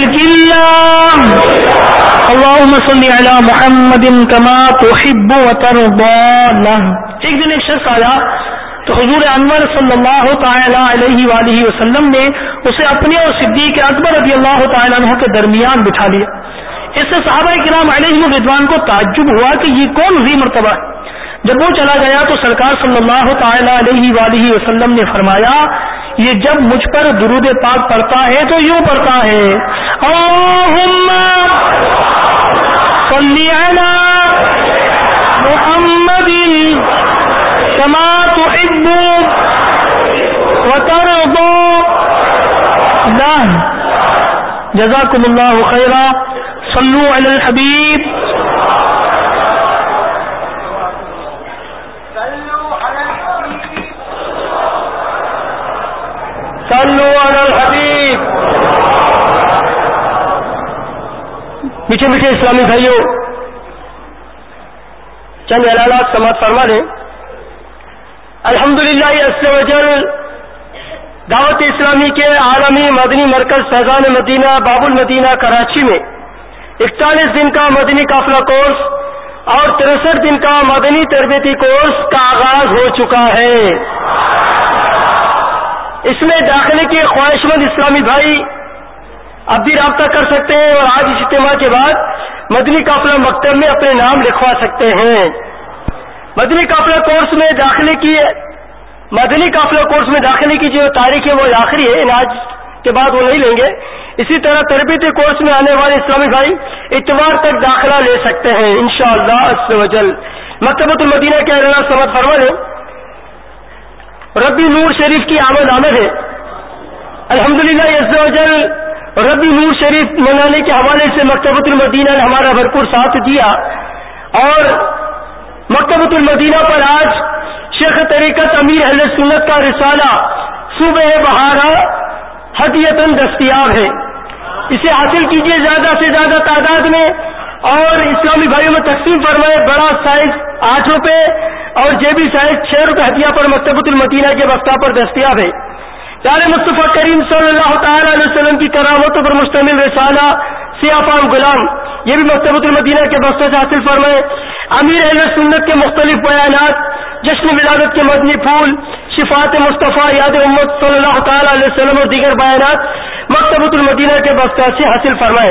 صلی علی محمد کما تحب وترضى. ایک دن ایک شخص آیا تو حضور انور صلی اللہ تعالی علیہ وآلہ وسلم نے اسے اپنے اور صدیق اکبر رضی اللہ تعالی عنہ کے درمیان بٹھا لیا. اس سے صحابہ کرام علیہم رضوان کو تعجب ہوا کہ یہ کون ذی مرتبہ ہے. جب وہ چلا گیا تو سرکار صلی اللہ تعالی علیہ وآلہ وسلم نے فرمایا یہ جب مجھ پر درود پاک پڑھتا ہے تو یوں پڑھتا ہے اللہم صلی علی محمد کما تحب وترضى. لا جزاکم اللہ خیرا. صلو علی الحبیب. صلو علی الحبیب. میٹھے میٹھے اسلامی بھائیوں، چند اعلانات سماعت فرما دیں. الحمدللہ عز و جل دعوت اسلامی کے عالمی مدنی مرکز فیضان مدینہ باب المدینہ کراچی میں اکتالیس دن کا مدنی قافلہ کورس اور تریسٹھ دن کا مدنی تربیتی کورس کا آغاز ہو چکا ہے. اس میں داخلے کے خواہش مند اسلامی بھائی اب بھی رابطہ کر سکتے ہیں اور آج اجتماع کے بعد مدنی قافلہ مکتب میں اپنے نام لکھوا سکتے ہیں. مدنی قافلہ کورس میں داخلے کی مدنی قافلہ کورس میں داخلے کی جو تاریخ ہے وہ آخری ہے، آج کے بعد وہ نہیں لیں گے. اسی طرح تربیتی کورس میں آنے والے اسلامی بھائی اتوار تک داخلہ لے سکتے ہیں انشاءاللہ عز و جل. مکتبۃ المدینہ کے اعلانات سماعت فرما لیں. ربی نور شریف کی آمد آمد ہے. الحمدللہ عز و جل ربی نور شریف منانے کے حوالے سے مکتبۃ المدینہ نے ہمارا بھرپور ساتھ دیا اور مکتبۃ المدینہ پر آج شیخ طریقت امیر اہل سنت کا رسالہ صوبہ بہارا ہدیتاً دستیاب ہے. اسے حاصل کیجیے زیادہ سے زیادہ تعداد میں اور اسلامی بھائیوں میں تقسیم فرمائے. بڑا سائز آٹھ روپے اور جیبی سائز چھ روپے ہدیہ پر مکتبۃ المدینہ کے بستہ پر دستیاب ہے. پیارے مصطفیٰ کریم صلی اللہ تعالی علیہ وسلم کی کرامتوں پر مشتمل رسالہ سیاہ فام غلام یہ بھی مکتبۃ المدینہ کے بستہ سے حاصل فرمائے. امیر اہل سنت کے مختلف بیانات، جشن ولادت کے مدنی پھول، شفاعت مصطفیٰ یاد امت صلی اللہ تعالی علیہ وسلم اور دیگر بیانات مکتبۃ المدینہ کے بستہ سے حاصل فرمائے.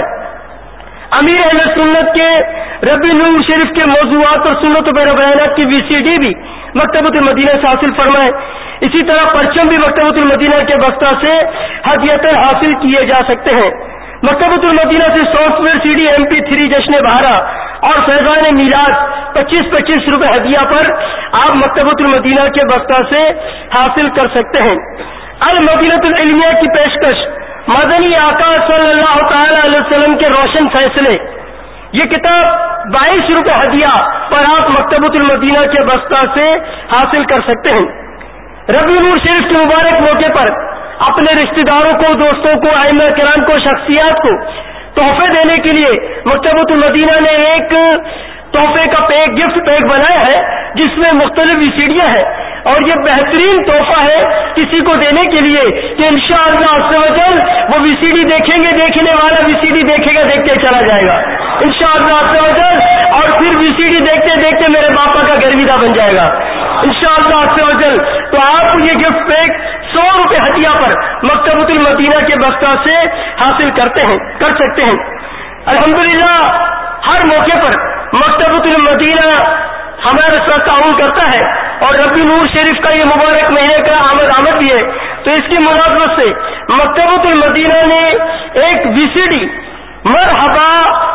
امیر اہل سنت کے ربی نور شریف کے موضوعات اور سنت و بیانات کی وی سی ڈی بھی مکتبۃ المدینہ سے حاصل فرمائے. اسی طرح پرچم بھی مکتبۃ المدینہ کے بستہ سے ہدیتاً حاصل کیے جا سکتے ہیں. مکتبۃ المدینہ سے software C D M P three جشن بہارا اور فیضان میلاد پچیس پچیس روپے ہدیہ پر آپ مکتبۃ المدینہ کے بستہ سے حاصل کر سکتے ہیں. المدینۃ العلمیہ کی پیشکش مدنی آقا صلی اللہ تعالی علیہ وسلم کے روشن فیصلے یہ کتاب بائیس روپے ہدیہ پر آپ مکتبۃ المدینہ کے بستہ سے حاصل کر سکتے ہیں. ربیع نور شریف کے مبارک موقع پر اپنے رشتہ داروں کو، دوستوں کو، ائمہ کرام کو، شخصیات کو تحفے دینے کے لیے مکتبۃ المدینہ نے ایک تحفے کا پیک گفٹ پیک بنایا ہے جس میں مختلف وی سی ڈیاں ہیں اور یہ بہترین تحفہ ہے کسی کو دینے کے لیے کہ انشاءاللہ عز و جل وہ وی سی ڈی دیکھیں گے، دیکھنے والا وی سی ڈی دیکھے گا، دیکھتے چلا جائے گا انشاءاللہ عز و جل اور پھر وی سی ڈی دیکھتے دیکھتے میرے باپا کا گرویدہ بن جائے گا انشاءاللہ عز و جل. تو آپ یہ گفٹ پیک سو روپے ہدیہ پر مکتبۃ المدینہ کے بستہ سے حاصل کرتے ہیں کر سکتے ہیں. الحمدللہ ہر موقع پر مکتبۃ المدینہ ہمارے ساتھ تعاون کرتا ہے اور ربیع نور شریف کا یہ مبارک مہینے کا آمد آمد بھی ہے. تو اس کی مناسبت سے مکتبۃ المدینہ نے ایک وی سی ڈی مرحبا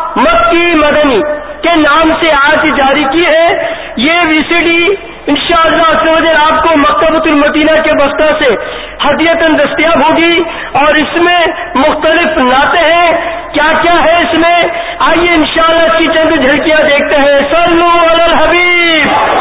مکی مدنی کے نام سے آج جاری کی ہے. یہ وی سی ڈی انشاءاللہ عزوجل آپ کو مکتبۃ المدینہ کے بستہ سے ہدیتاً دستیاب ہوگی اور اس میں مختلف نعتیں ہیں. کیا کیا ہے اس میں آئیے انشاءاللہ اس کی چند جھلکیاں دیکھتے ہیں. صلو علی الحبیب.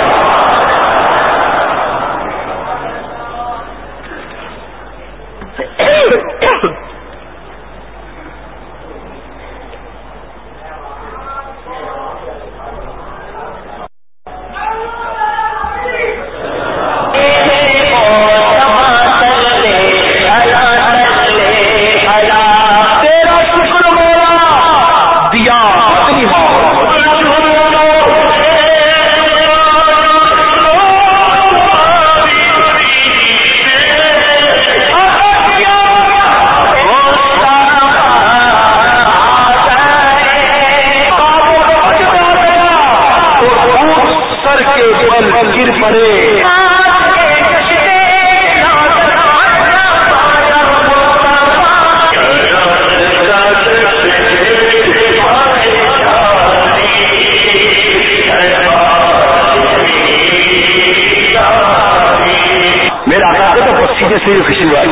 دیا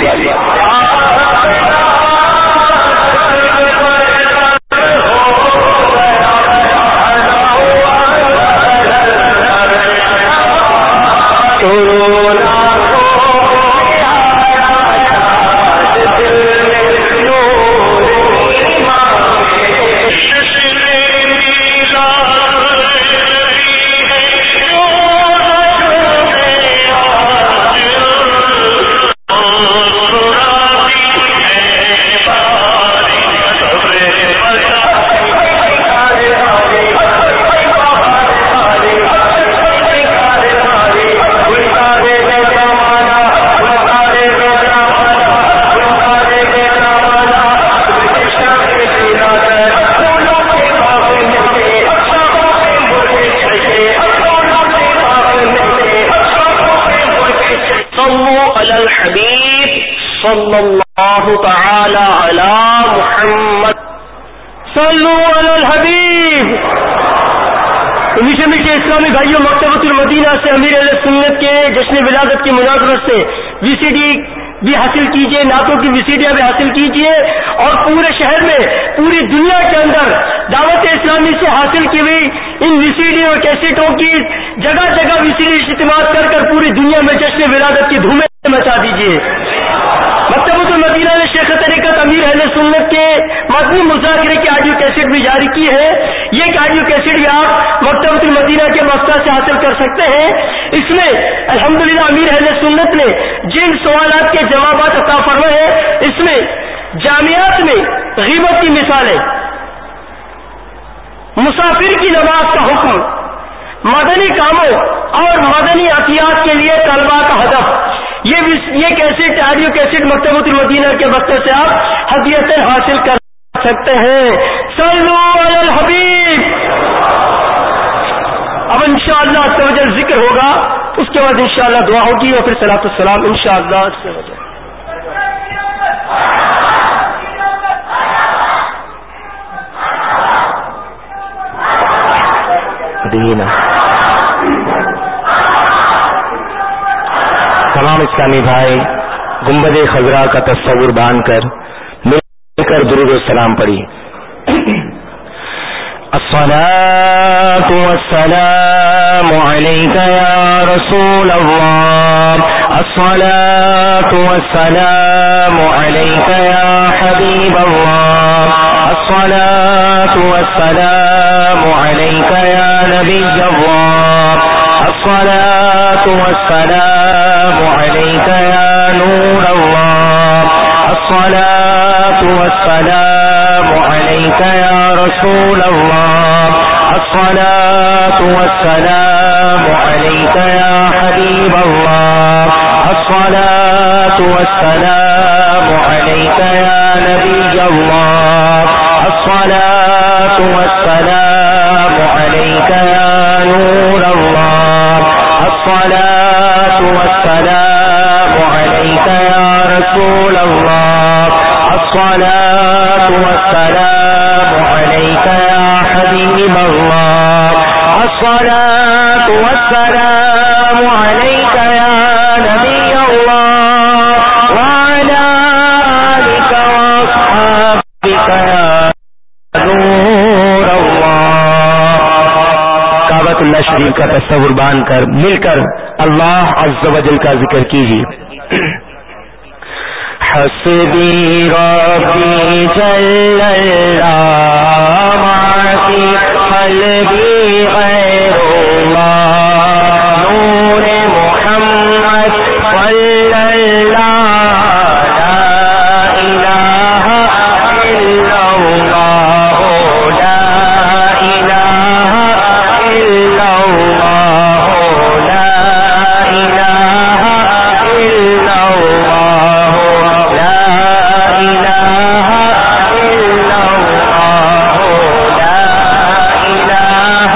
صلی اللہ تعالی علی محمد صلو علی الحبیب. میٹھے میٹھے اسلامی بھائیوں، مکتبۃ المدینہ سے امیر اہل سنت کے جشن ولادت کی مناسبت سے وی سی ڈی بھی حاصل کیجیے، نعتوں کی وی سی ڈیاں بھی حاصل کیجیے، اور پورے شہر میں پوری دنیا کے اندر دعوت اسلامی سے حاصل کی ہوئی ان وی سی ڈی اور کیسٹوں کی جگہ جگہ وی سی ڈی اجتماع کر کر پوری دنیا میں جشن ولادت کی دھومیں مچا دیجیے. مکتبۃ المدینہ نے شیخ طریقت امیر اہل سنت کے مدنی مذاکرے کی آڈیو کیسٹ بھی جاری کی ہے. یہ آڈیو کیسٹ بھی آپ مکتبۃ المدینہ کے مقصد سے حاصل کر سکتے ہیں. اس میں الحمدللہ امیر اہل سنت نے جن سوالات کے جوابات عطا فرمائے ہیں، اس میں جامعات میں غیبت کی مثالیں، مسافر کی نماز کا حکم، مدنی کاموں اور مدنی عطیات کے لیے طلباء کا ہدف، یہ یہ کیسٹ آڈیو کیسٹ مکتبۃ المدینہ کے وقت سے آپ ہدیتاً حاصل کر سکتے ہیں. صلو علی الحبیب. اب انشاءاللہ اس کا وجہ ذکر ہوگا، اس کے بعد انشاءاللہ دعا ہوگی اور پھر صلاۃ السلام انشاءاللہ اس کے وجہ. دینا تمام اسلامی بھائی گنبد خضرا کا تصور باندھ کر مل کر درود و سلام پڑھی. الصلاة والسلام عليك يا رسول الله، الصلاة والسلام عليك يا حبيب الله، الصلاة والسلام عليك يا نبي الله، الصلاة والسلام عليك يا نور الله، الصلاة والسلام عليك يا رسول الله، الصلاة والسلام عليك يا حبيب الله، الصلاة والسلام عليك يا نبي الله، الصلاة والسلام عليك يا نور الله، الصلاة والسلام عليك يا رسول الله، الصلاة والسلام عليك يا حبيب الله، الصلاة والسلام عليك يا نبي الله، وعلى آلك وأصحابك يا نور الله. کعبۃ اللہ شریف کا تصور باندھ کر مل کر اللہ عز و جل کا ذکر کیجیے. حسبی ربی جل اللہ ما فی قلبی غیر اللہ، نور محمد صلی اللہ، لا الہ الا اللہ، لا الہ الا اللہ، لا الہ الا اللہ، لا الہ الا اللہ، لا الہ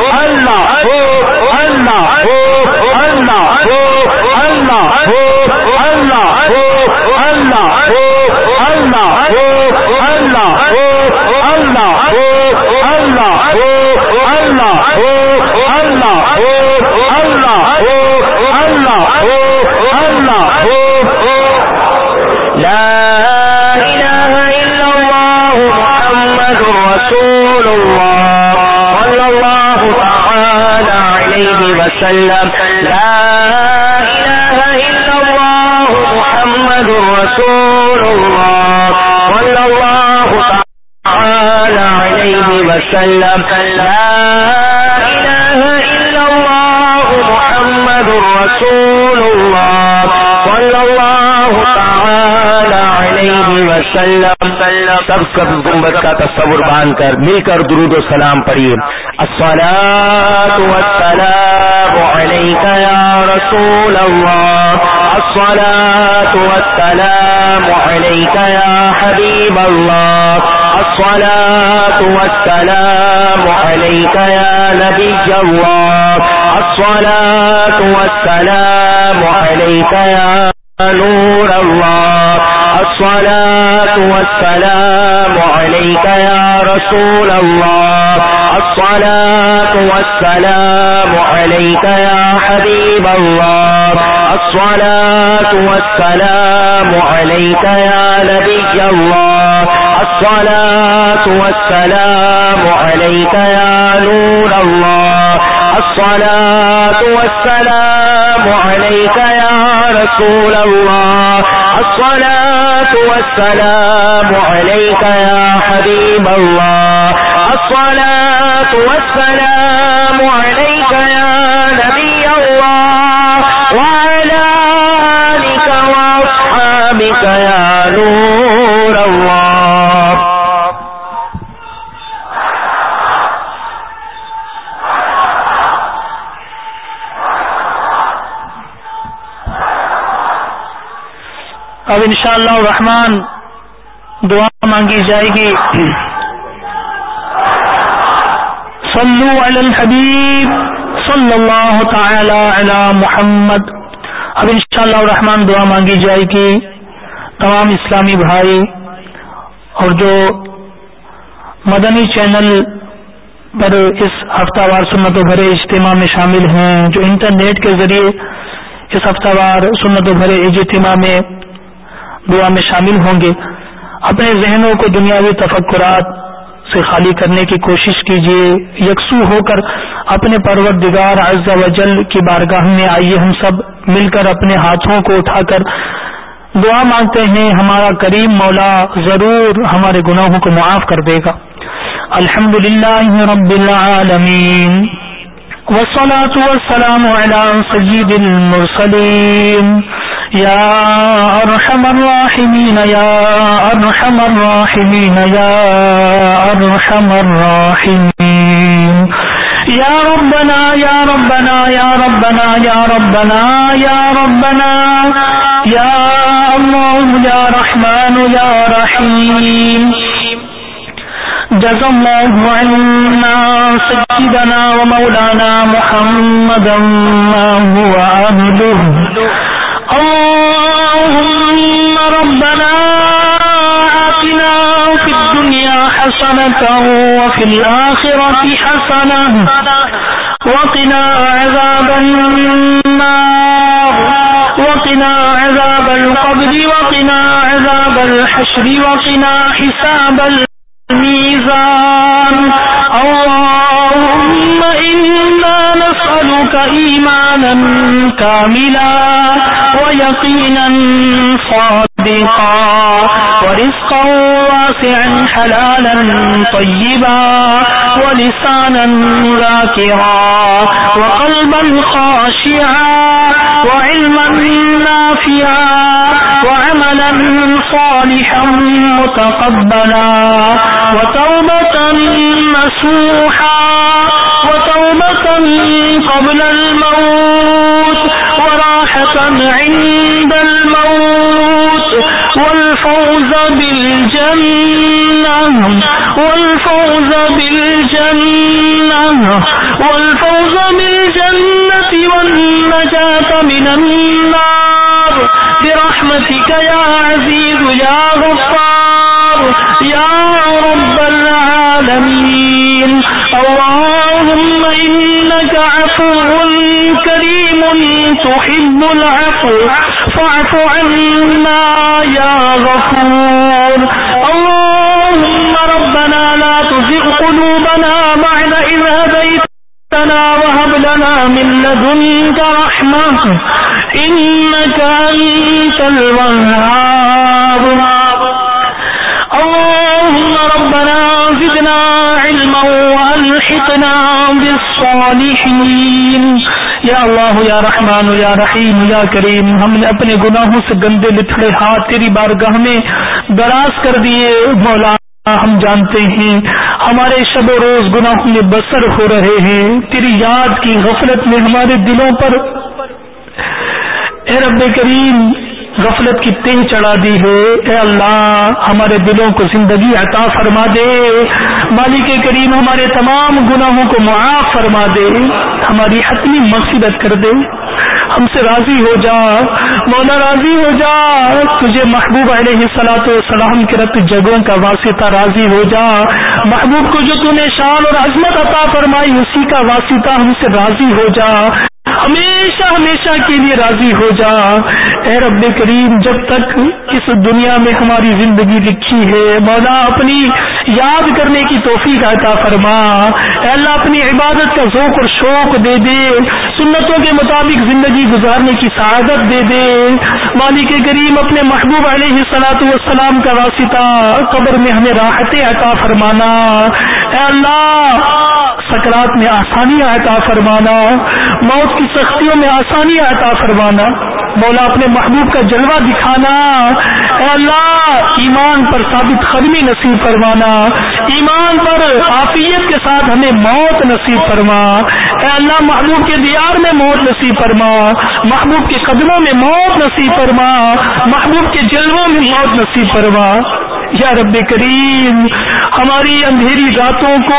وسلم لا إله إلا الله محمد رسول الله صلى الله تعالى عليه وسلم لا إله إلا الله محمد رسول الله صلى الله تعالى عليه وسلم. سب سب گنبد کا تصور باندھ کر مل کر درود و سلام پڑھیے. الصلاة والسلام عليك يا رسول الله الصلاة والسلام عليك يا حبيب الله الصلاة والسلام عليك يا نبي الله الصلاة والسلام عليك يا نور الله الصلاة والسلام عليك يا رسول الله الصلاة والسلام عليك يا حبيب الله الصلاة والسلام عليك يا نبي الله الصلاة والسلام عليك يا نور الله الصلاة والسلام عليك يا رسول الله الصلاة والسلام عليك يا حبيب الله الصلاة والسلام عليك يا نبي الله وعلى آلك وأصحابك يا نور الله. اب انشاءاللہ الرحمن دعا مانگی جائے گی. صلو علی الحبیب صلی اللہ تعالی علی محمد. اب انشاءاللہ الرحمن دعا مانگی جائے گی. تمام اسلامی بھائی اور جو مدنی چینل پر اس ہفتہ وار سنت و بھرے اجتماع میں شامل ہیں، جو انٹرنیٹ کے ذریعے اس ہفتہ وار سنت و بھرے اجتماع میں دعا میں شامل ہوں گے، اپنے ذہنوں کو دنیاوی تفکرات سے خالی کرنے کی کوشش کیجیے. یکسو ہو کر اپنے پروردگار عز و جل کی بارگاہ میں آئیے. ہم سب مل کر اپنے ہاتھوں کو اٹھا کر دعا مانگتے ہیں. ہمارا کریم مولا ضرور ہمارے گناہوں کو معاف کر دے گا. الحمدللہ رب العالمین والصلاة والسلام علی سید المرسلین یا ارحم الراحمین یا ارحم الراحمین یا ارحم الراحمین یا ربنا یا ربنا یا ربنا یا ربنا یا ربنا یا اللہ یا رحمان یا رحیم. جزا اللہ عنا سیدنا و مولانا محمدا ما هو عبده. اللهم ربنا آتنا في الدنيا حسنة وفي الآخرة حسنة وقنا عذاب النار وقنا عذاب القبر وقنا عذاب الحشر وقنا حساب الميزان. اللهم إنا نسألك إيمانا كاملا ويقينا صادقا ورزقا واسعا حلالا طيبا ولسانا ذاكرا وقلبا خاشعا وعلما نافعا وعملا صالحا متقبلا وتوبة نصوحا وتوبة قبل الموت وراحة عند الموت والفوز بالجنة والفوز بالجنة والفوز بالجنة والنجاة من النار برحمتك يا عزيز يا غفار يا رب العالمين. اللهم إنك عفو كريم تحب العفو فاعف عنا يا غفور. اللهم ربنا لا تزغ قلوبنا بعد إذ هديتنا وهب لنا من لدنك رحمة إنك أنت الوهاب اللهم ربنا زدنا علما وألحقنا بالصالحين یا اللہ یا رحمان یا رحیم یا کریم، ہم نے اپنے گناہوں سے گندے لتھڑے ہاتھ تیری بارگاہ میں دراز کر دیے مولا، ہم جانتے ہیں ہمارے شب و روز گناہوں میں بسر ہو رہے ہیں، تیری یاد کی غفلت میں ہمارے دلوں پر اے رب کریم غفلت کی تہ چڑھا دی ہے۔ اے اللہ ہمارے دلوں کو زندگی عطا فرما دے، مالک کریم ہمارے تمام گناہوں کو معاف فرما دے، ہماری حتمی مغفرت کر دے، ہم سے راضی ہو جا مولا، راضی ہو جا، تجھے محبوب علیہ الصلوۃ والسلام کے رت جگہوں کا واسطہ راضی ہو جا، محبوب کو جو تو نے شان اور عظمت عطا فرمائی اسی کا واسطہ ہم سے راضی ہو جا، ہمیشہ ہمیشہ کے لیے راضی ہو جا۔ اے رب کریم جب تک اس دنیا میں ہماری زندگی لکھی ہے مولا اپنی یاد کرنے کی توفیق عطا فرما، اے اللہ اپنی عبادت کا ذوق اور شوق دے دے، سنتوں کے مطابق زندگی گزارنے کی سعادت دے دے، مالک کریم اپنے محبوب علیہ الصلوۃ والسلام کا واسطہ قبر میں ہمیں راحتیں عطا فرمانا، اے اللہ سکرات میں آسانیاں عطا فرمانا، موت کی سختیوں میں آسانیاں عطا فرمانا، مولا اپنے محبوب کا جلوہ دکھانا، اے اللہ ایمان پر ثابت قدمی نصیب فرمانا، ایمان پر عافیت کے ساتھ ہمیں موت نصیب فرما، اے اللہ محبوب کے دیار میں موت نصیب فرما، محبوب کے قدموں میں موت نصیب فرما، محبوب کے جلووں میں موت نصیب فرما۔ یا رب کریم ہماری اندھیری راتوں کو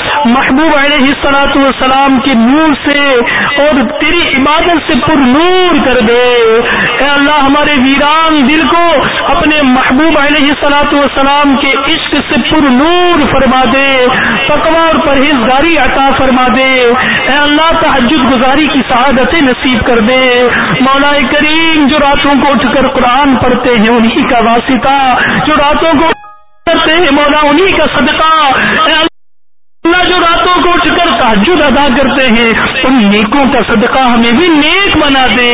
محبوب علیہ الصلوۃ والسلام کے نور سے اور تیری عبادت سے پر نور کر دے، اے اللہ ہمارے ویران دل کو اپنے محبوب علیہ الصلوۃ والسلام کے عشق سے پر نور فرما دے، تقوی اور پرہیزگاری عطا فرما دے، اے اللہ تہجد گزاری کی سعادتیں نصیب کر دے، مولا کریم جو راتوں کو اٹھ کر قرآن پڑھتے ہیں انہی کا واسطہ، جو راتوں کو کرتے ہیں مولا انہی کا صدقہ، اے اللہ جو راتوں کو اٹھ کر تہجد ادا کرتے ہیں ان نیکوں کا صدقہ ہمیں بھی نیک بنا دے،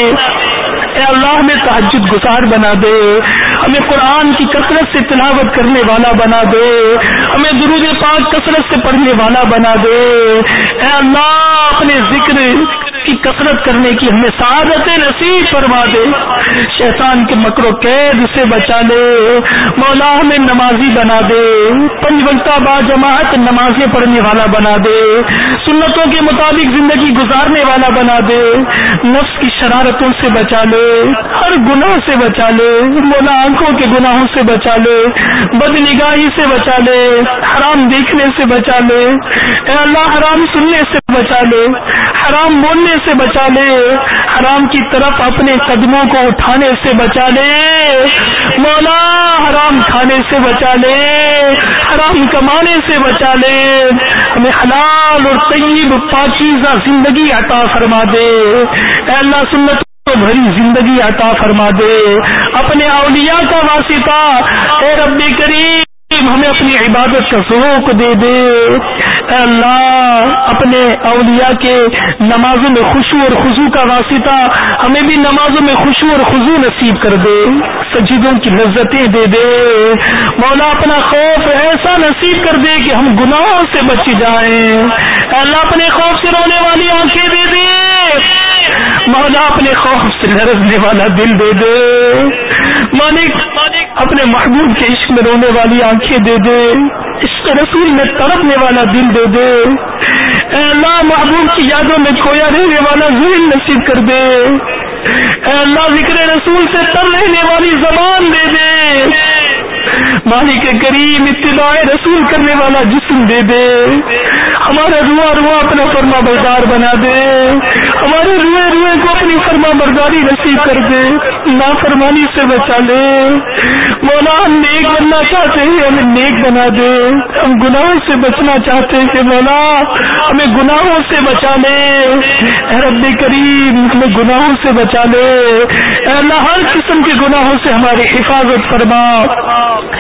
اے اللہ ہمیں تہجد گزار بنا دے، ہمیں قرآن کی کثرت سے تلاوت کرنے والا بنا دے، ہمیں درود پاک کثرت سے پڑھنے والا بنا دے، اے اللہ اپنے ذکر کی کثرت کرنے کی ہمیں سعادت نصیب فرما دے، شیطان کے مکر و قید سے بچا لے، مولا ہمیں نمازی بنا دے، پنج وقتہ با جماعت نمازیں پڑھنے والا بنا دے، سنتوں کے مطابق زندگی گزارنے والا بنا دے، نفس کی شرارتوں سے بچا لے، ہر گناہ سے بچا لے، مولا آنکھوں کے گناہوں سے بچا لے، بد نگاہی سے بچا لے، حرام دیکھنے سے بچا لے، اے اللہ حرام سننے سے بچا لے، حرام بولنے سے بچا لے، حرام کی طرف اپنے قدموں کو اٹھانے سے بچا لے، مولا حرام کھانے سے بچا لے، حرام کمانے سے بچا لے، ہمیں حلال اور طیب پاکیزہ زندگی عطا فرما دے، اے اللہ سنت بھری زندگی عطا فرما دے، اپنے اولیاء کا واسطہ اے رب کریم ہمیں اپنی عبادت کا ذوق دے دے، اے اللہ اپنے اولیاء کے نمازوں میں خشوع اور خضوع کا واسطہ ہمیں بھی نمازوں میں خشوع اور خضوع نصیب کر دے، سجدوں کی لذتیں دے دے، مولا اپنا خوف ایسا نصیب کر دے کہ ہم گناہوں سے بچ جائیں، اے اللہ اپنے خوف سے رونے والی آنکھیں دے دے، مولا اپنے خوف سے لرزنے والا دل دے دے، مالک اپنے محبوب کے عشق میں رونے والی آنکھیں دے دے، عشق رسول میں تڑپنے والا دل دے دے، اے اللہ محبوب کی یادوں میں کھویا رہنے والا ذہن نصیب کر دے، اے اللہ ذکر رسول سے تر رہنے والی زبان دے دے، مالک کریم اتباع رسول کرنے والا جسم دے دے، ہمارا روا روا اپنا فرما بردار بنا دے، ہمارے روئے روئے کو اپنی فرما برداری نصیب کر دے، نافرمانی سے بچا لے، مولا ہم نیک بننا چاہتے ہیں ہمیں نیک بنا دے، ہم گناہوں سے بچنا چاہتے ہیں کہ مولا ہمیں گناہوں سے بچا لے، اے رب کریم ہمیں گناہوں سے بچا لے، اے اللہ ہر قسم کے گناہوں سے ہماری حفاظت فرما،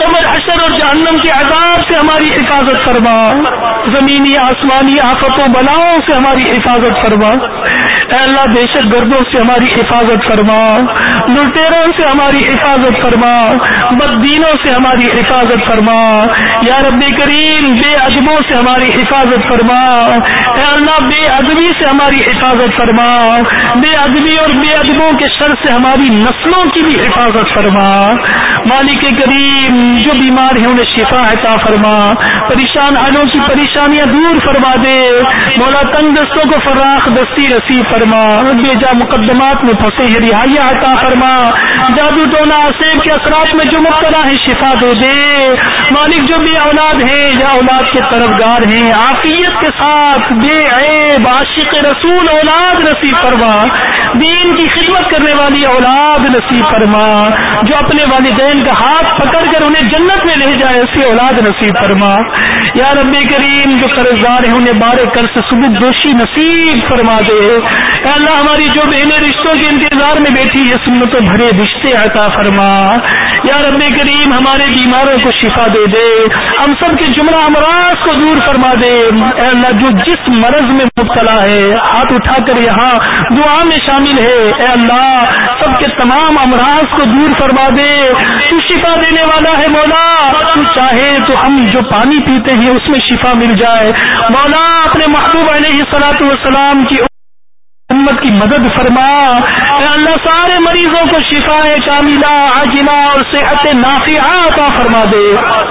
یوم حشر اور جہنم کے عذاب سے ہماری حفاظت فرما، زمینی آسمانی آفتوں بلاؤں سے ہماری حفاظت فرما، اے اللہ دہشت گردوں سے ہماری حفاظت فرما، لٹیروں سے ہماری حفاظت فرما، بددینوں سے ہماری حفاظت فرما، یا رب کریم بے ادبوں سے ہماری حفاظت فرما، اے اللہ بے ادبی سے ہماری حفاظت فرما، بے ادبی اور بے ادبوں کے شر سے ہماری نسلوں کی بھی حفاظت فرما، مالک کریم جو بیمار ہیں انہیں شفا عطا فرما، پریشان حالوں کی پریشانیاں دور فرما دے، مولا تنگ دستوں کو فراخ دستی نصیب فرما، بے جا مقدمات میں پھنسے ہیں رہائی عطا فرما، جادو ٹونا عصیب کے اثرات میں جو مبتلا ہے شفا دے دے، مالک جو بھی اولاد ہیں یا اولاد کے طرفدار ہیں عافیت کے ساتھ بے عیب عاشق رسول اولاد نصیب فرما، دین کی خدمت کرنے والی اولاد نصیب فرما، جو اپنے والدین کا ہاتھ پکڑ کر انہیں جنت میں لے جائے ایسی اولاد نصیب فرما، یا رب کریم جو قرضدار ہیں انہیں بارے قرض سے سبک دوشی نصیب فرما دے، اے اللہ ہماری جو بہنیں رشتوں کے انتظار میں بیٹھی ہے سنتوں بھرے رشتے عطا فرما، یا رب کریم ہمارے بیماروں کو شفا دے دے، ہم سب کے جملہ امراض کو دور فرما دے، اے اللہ جو جس مرض میں مبتلا ہے ہاتھ اٹھا کر یہاں دعا میں شامل ہے، اے اللہ سب کے تمام امراض کو دور فرما دے، تو شفا دینے والا ہے مولا، تو چاہے تو ہم جو پانی پیتے ہیں اس میں شفا مل جائے، مولا اپنے محبوب علیہ الصلوۃ والسلام کی امت کی مدد فرما، اے اللہ سارے مریضوں کو شفا کاملہ عاجلہ اور صحت نافعہ عطا فرما دے،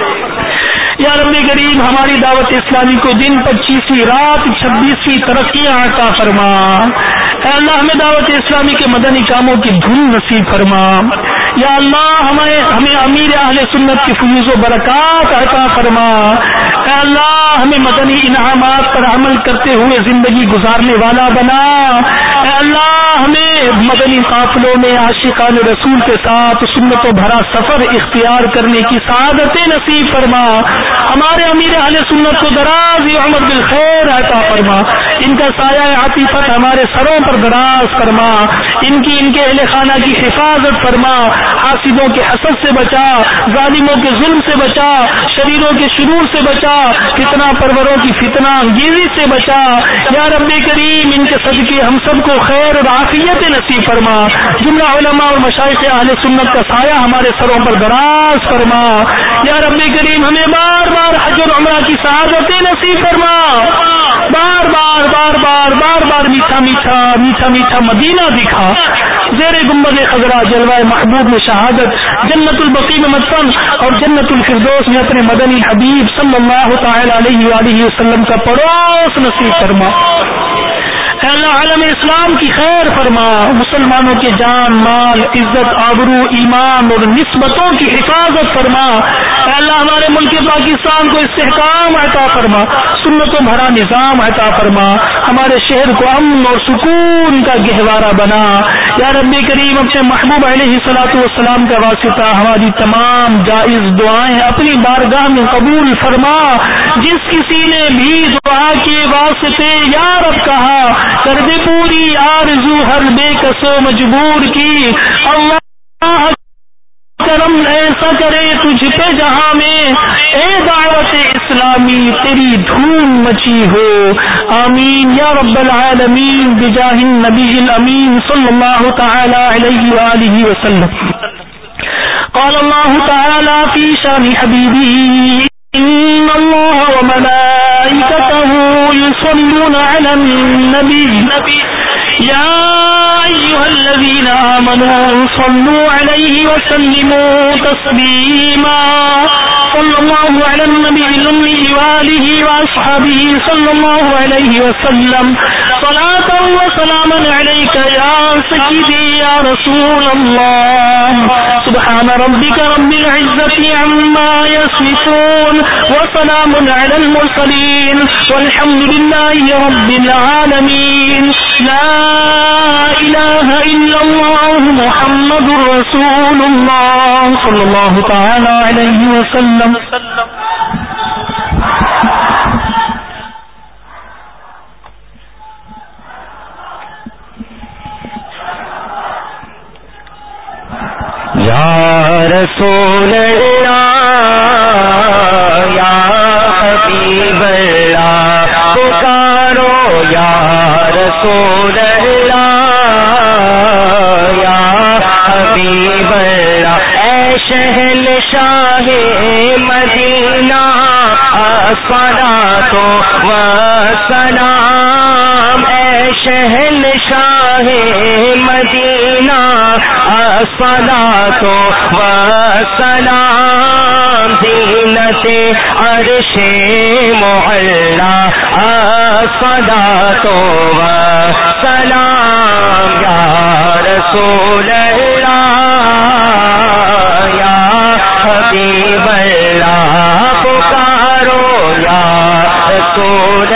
یا رب کریم ہماری دعوت اسلامی کو دن پچیسویں رات چھبیسویں ترقیاں عطا فرما، اے اللہ ہمیں دعوت اسلامی کے مدنی کاموں کی دھن نصیب فرما، یا اللہ ہمیں ہمیں امیر اہل سنت کی فیوز و برکات عطا فرما، اے اللہ ہمیں مدنی انعامات پر عمل کرتے ہوئے زندگی گزارنے والا بنا، اے اللہ ہمیں مدنی قافلوں میں عاشقان رسول کے ساتھ سنتوں بھرا سفر اختیار کرنے کی سعادت نصیب فرما، ہمارے امیر اہل سنت کو دراز عمر بالخیر عطا فرما، ان کا سایہ عاطفت ہمارے سروں پر دراز فرما، ان کی ان کے اہل خانہ کی حفاظت فرما، حاسدوں کے حسد سے بچا، ظالموں کے ظلم سے بچا، شریروں کے شرور سے بچا، فتنہ پروروں کی فتنہ انگیزی سے بچا، یا رب کریم ان کے صدقے ہم سب کو خیر اور عافیت نصیب فرما، جملہ علماء اور مشائخ اہل سنت کا سایہ ہمارے سروں پر دراز فرما، یا رب کریم ہمیں بار بار حج اور عمرہ کی سعادتیں نصیب فرما، بار بار بار بار بار بار میٹھا میٹھا میٹھا میٹھا مدینہ دکھا، زیر گنبد خضرا جلوہ محبوب میں شہادت، جنت البقیع میں مدفن اور جنت الفردوس میں اپنے مدنی حبیب صلی اللہ تعالی علیہ وآلہ وسلم کا پڑوس نصیب فرما، اے اللہ عالم اسلام کی خیر فرما، مسلمانوں کے جان مال عزت آبرو ایمان اور نسبتوں کی حفاظت فرما، اے اللہ ہمارے ملک پاکستان کو استحکام عطا فرما، سنتوں بھرا نظام عطا فرما، ہمارے شہر کو امن اور سکون کا گہوارہ بنا، یا رب کریم اپنے محبوب علیہ الصلوۃ والسلام کا واسطہ ہماری تمام جائز دعائیں اپنی بارگاہ میں قبول فرما، جس کسی نے بھی دعا کے واسطے یا رب کہا کر دے پوری آرزو ہر بے کسو مجبور کی، اللہ کرم ایسا کرے تجھ پہ جہاں میں اے دعوت اسلامی تیری دھوم مچی ہو، آمین یا رب العالمین بجاہ النبی الامین صلی اللہ تعالی علیہ وآلہ وسلم۔ قال اللہ تعالی فی شان حبیبی ان اللہ وملائکته يصلون على النبي يا أيها الذين آمنوا صلوا عليه وسلموا تسليما، صلى الله على النبي الأمي وآله وأصحابه صلى الله عليه وسلم، صلاة وسلاما عليك يا سيدي يا رسول الله، سبحان ربك رب العزة عما يصفون وسلام على المرسلين والحمد لله رب العالمين، لا إله إلا الله محمد رسول الله صلى الله تعالى عليه وسلم۔ یا رسول اللہ الصلاۃ والسلام زینت عرش معلا الصلاۃ والسلام یا رسول اللہ یا حبیب اللہ پکارو یا رسول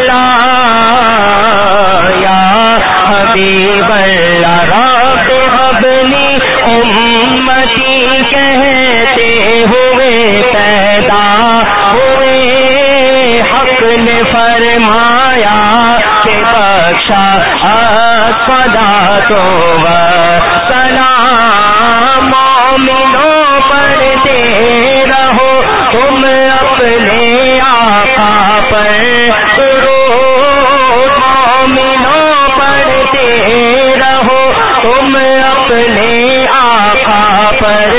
اللہ یا حبیب اللہ رب ابنی امتی کہتے ہوئے پیدا ہوئے حق نے فرمایا کہ بخشا الصلاۃ والسلام مومنوں پڑھتے رہو تم اپنے آقا پر درود مومنوں پڑھتے رہو تم اپنے آقا پر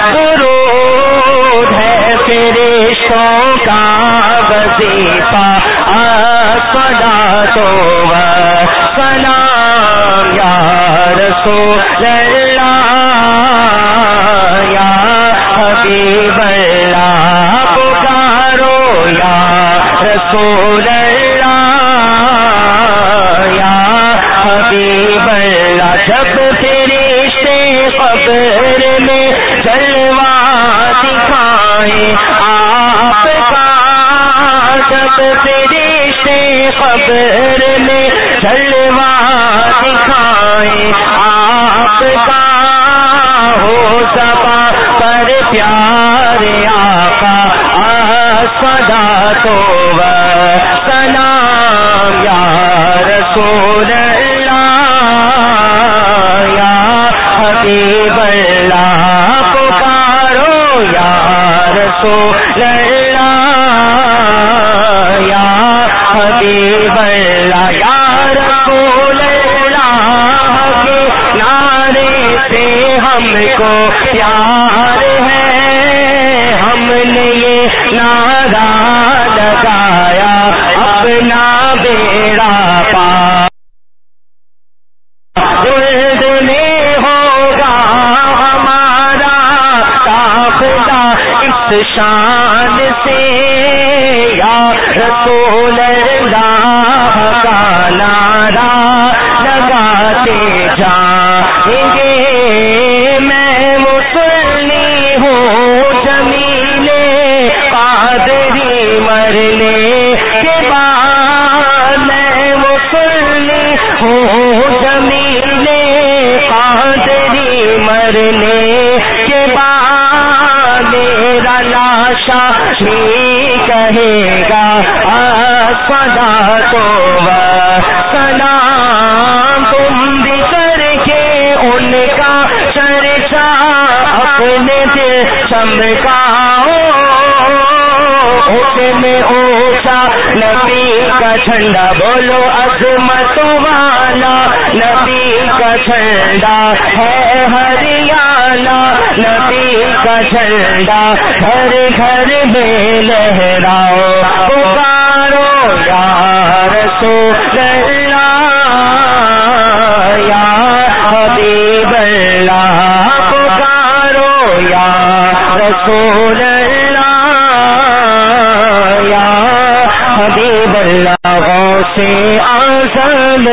درود ہے فرشتوں کا وظیفہ الصلاۃ والسلام یا رسول اللہ یا حبیب اللہ پکارو یا رسول اللہ یا حبیب اللہ جب فرشتے قبر میں جلوہ دکھائیں آپ کا جب فرشتے قبر میں جلوہ دکھائیں آپ کا ہو زباں پر پیارے آقا الصلاۃ والسلام یا رسول اللہ یا حبیب اللہ پکارو یا رسول اللہ یا حبیب اللہ یا رسول اللہ کے نعرے سے ہم کو پیار ہے ہم نے یہ نعرہ لگایا اپنا بیڑا پار جلد میں ہوگا ہمارا قافلہ اس شان سے یا رسول اللہ کا نعرہ لگاتے جائیں گے میں مسلم ہوں جمیل قادری مرنے کے بعد میں مسلم ہوں جمیل قادری مرنے کے بعد میرا لاشا بھی کہے گا الصلاۃ والسلام تم بھی کر کے ان کا چرچا اپنے دل چمکاؤ اتنے اونچا نبی کا جھنڈا بولو عظمت والا نبی کا جھنڈا ہے ہریانہ نبی کا جھنڈا گھر گھر میں لہراؤ پکارو یا رسول اللہ یا حبیب اللہ پکارو یا رسول اللہ یا حبیب اللہ غوث اعظم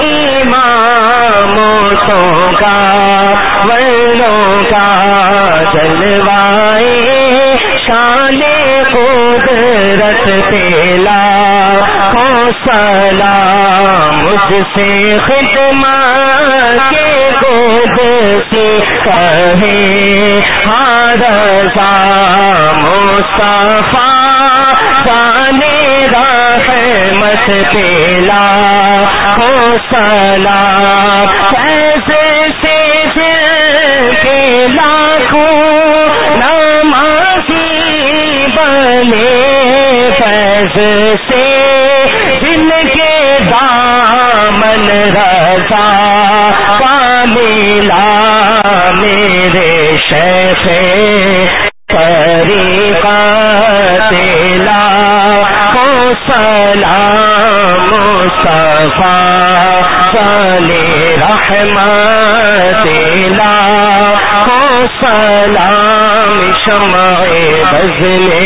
اماموں کا ولوں کا جلوائے شان قدرت پیلا کو سلام مجھ سے خدمت کے گود سے کہے رضا مصطفیٰ جانے رحمت پیلا کو سلام کیسے سے دل کے لاکھوں نمازی بنے فیض سے جن کے دامن رضا کا ملا میرے شیخ طریقت لا کو سلام مصطفیٰ صلی رحمت لا شمع بز میں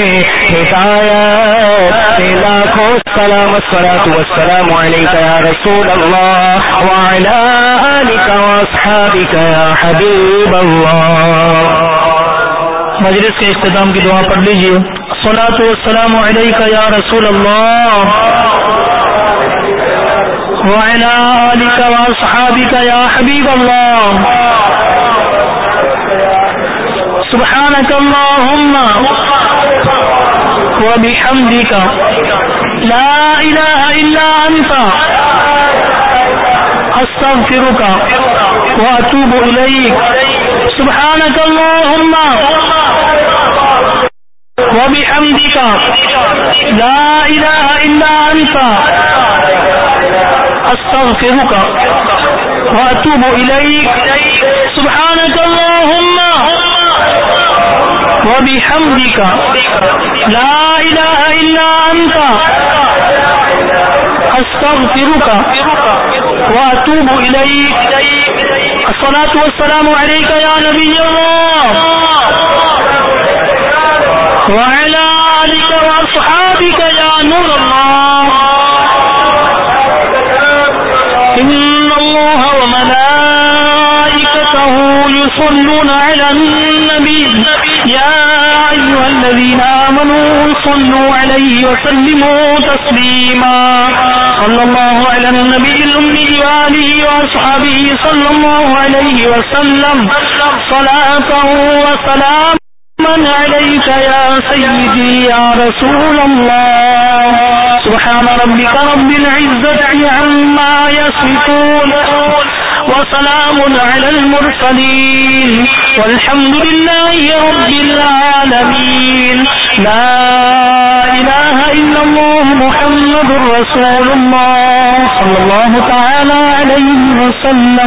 ہدایت لاکھوں سلام الصلاۃ والسلام علیک یا رسول اللہ وعلی آلک واصحابک یا حبیب اللہ. مجلس کے اختتام کی دعا پڑھ لیجیے. الصلاۃ والسلام علیک یا رسول اللہ وعلی آلک واصحابک یا حبیب اللہ. سبحانک اللہم وبحمدک لا الہ الا انت استغفرک واتوب الیک. سبحانک اللہم وبحمدک لا الہ الا انت استغفرک واتوب الیک. سبحانک اللہم وبحمدک لا الہ الا انت استغفرک واتوب الیک. الصلاۃ والسلام علیک یا نبی اللہ وعلی آلک واصحابک یا نور اللہ. ان اللہ وملائکتہ یصلون علی النبی یا ایھا الذین آمنوا صلوا علیہ وسلموا تسلیما. صلی اللہ علی النبی الأمی وآلہ وأصحابہ صلی اللہ علیہ وسلم صلاۃ وسلام من عليك يا سيدي يا رسول الله. سبحان ربك رب العزة عما يصفون وسلام على المرسلين والحمد لله رب العالمين. لا إله إلا الله محمد رسول الله صلى الله تعالى عليه وسلم.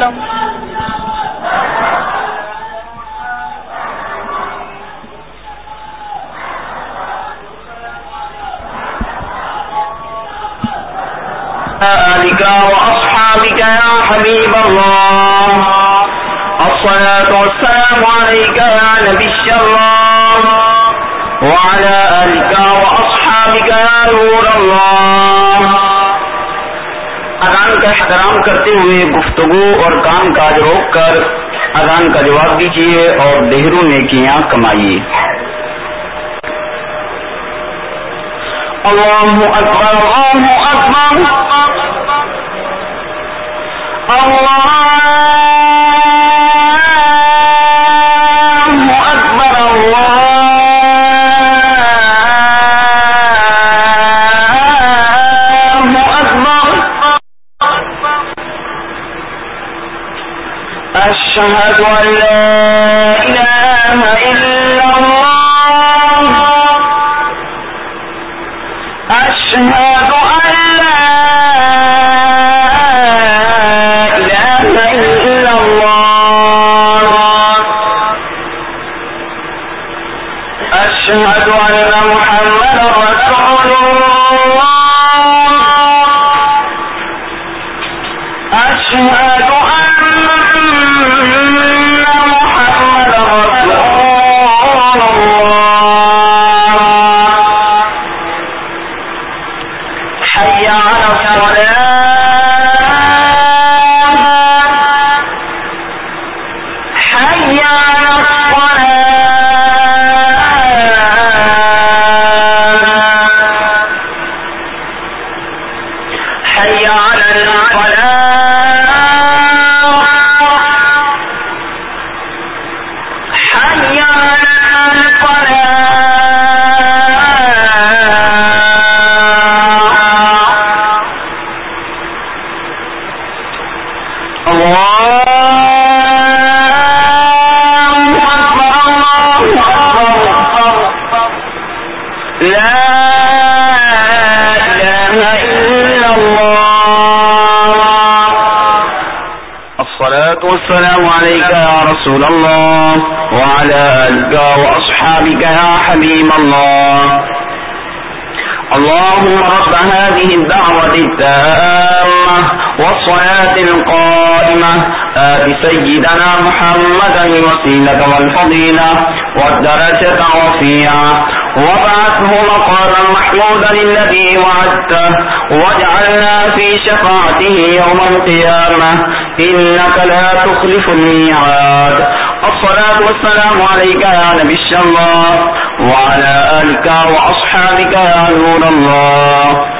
آلك وأصحابك يا حبيب الله. الصلاة والسلام عليك يا نبي الله وعلى آلك وأصحابك يا نور الله. اذان کا احترام کرتے ہوئے گفتگو اور کام کاج روک کر اذان کا جواب دیجیے اور ڈھیروں نیکیاں کمائیے. اللہ اکبر اللہ اکبر اللہ اکبر اللہ اکبر. اشہد ان لا الہ الا اللہ اشہد ان لا أشهد أن محمدا رسول الله أشهد أن محمدا رسول الله. حي على الصلاة حي على الصلاة حي على الفلاح حي على الفلاح. الله أكبر الله أكبر لا إله إلا الله. الصلاة والسلام عليك يا رسول الله وعلى آلك وأصحابك يا حبيب الله. اللهم رب هذه الدعوة التامة والصلاة القائمة آت سيدنا محمدا الوسيلة والفضيلة والدرجة الرفيعة وابعثه مقاما محمودا الذي وعدته واجعلنا في شفاعته يوم القيامة إنك لا تخلف الميعاد. الصلاة والسلام عليك يا نبي الله وعلى آلك وأصحابك يا نور الله.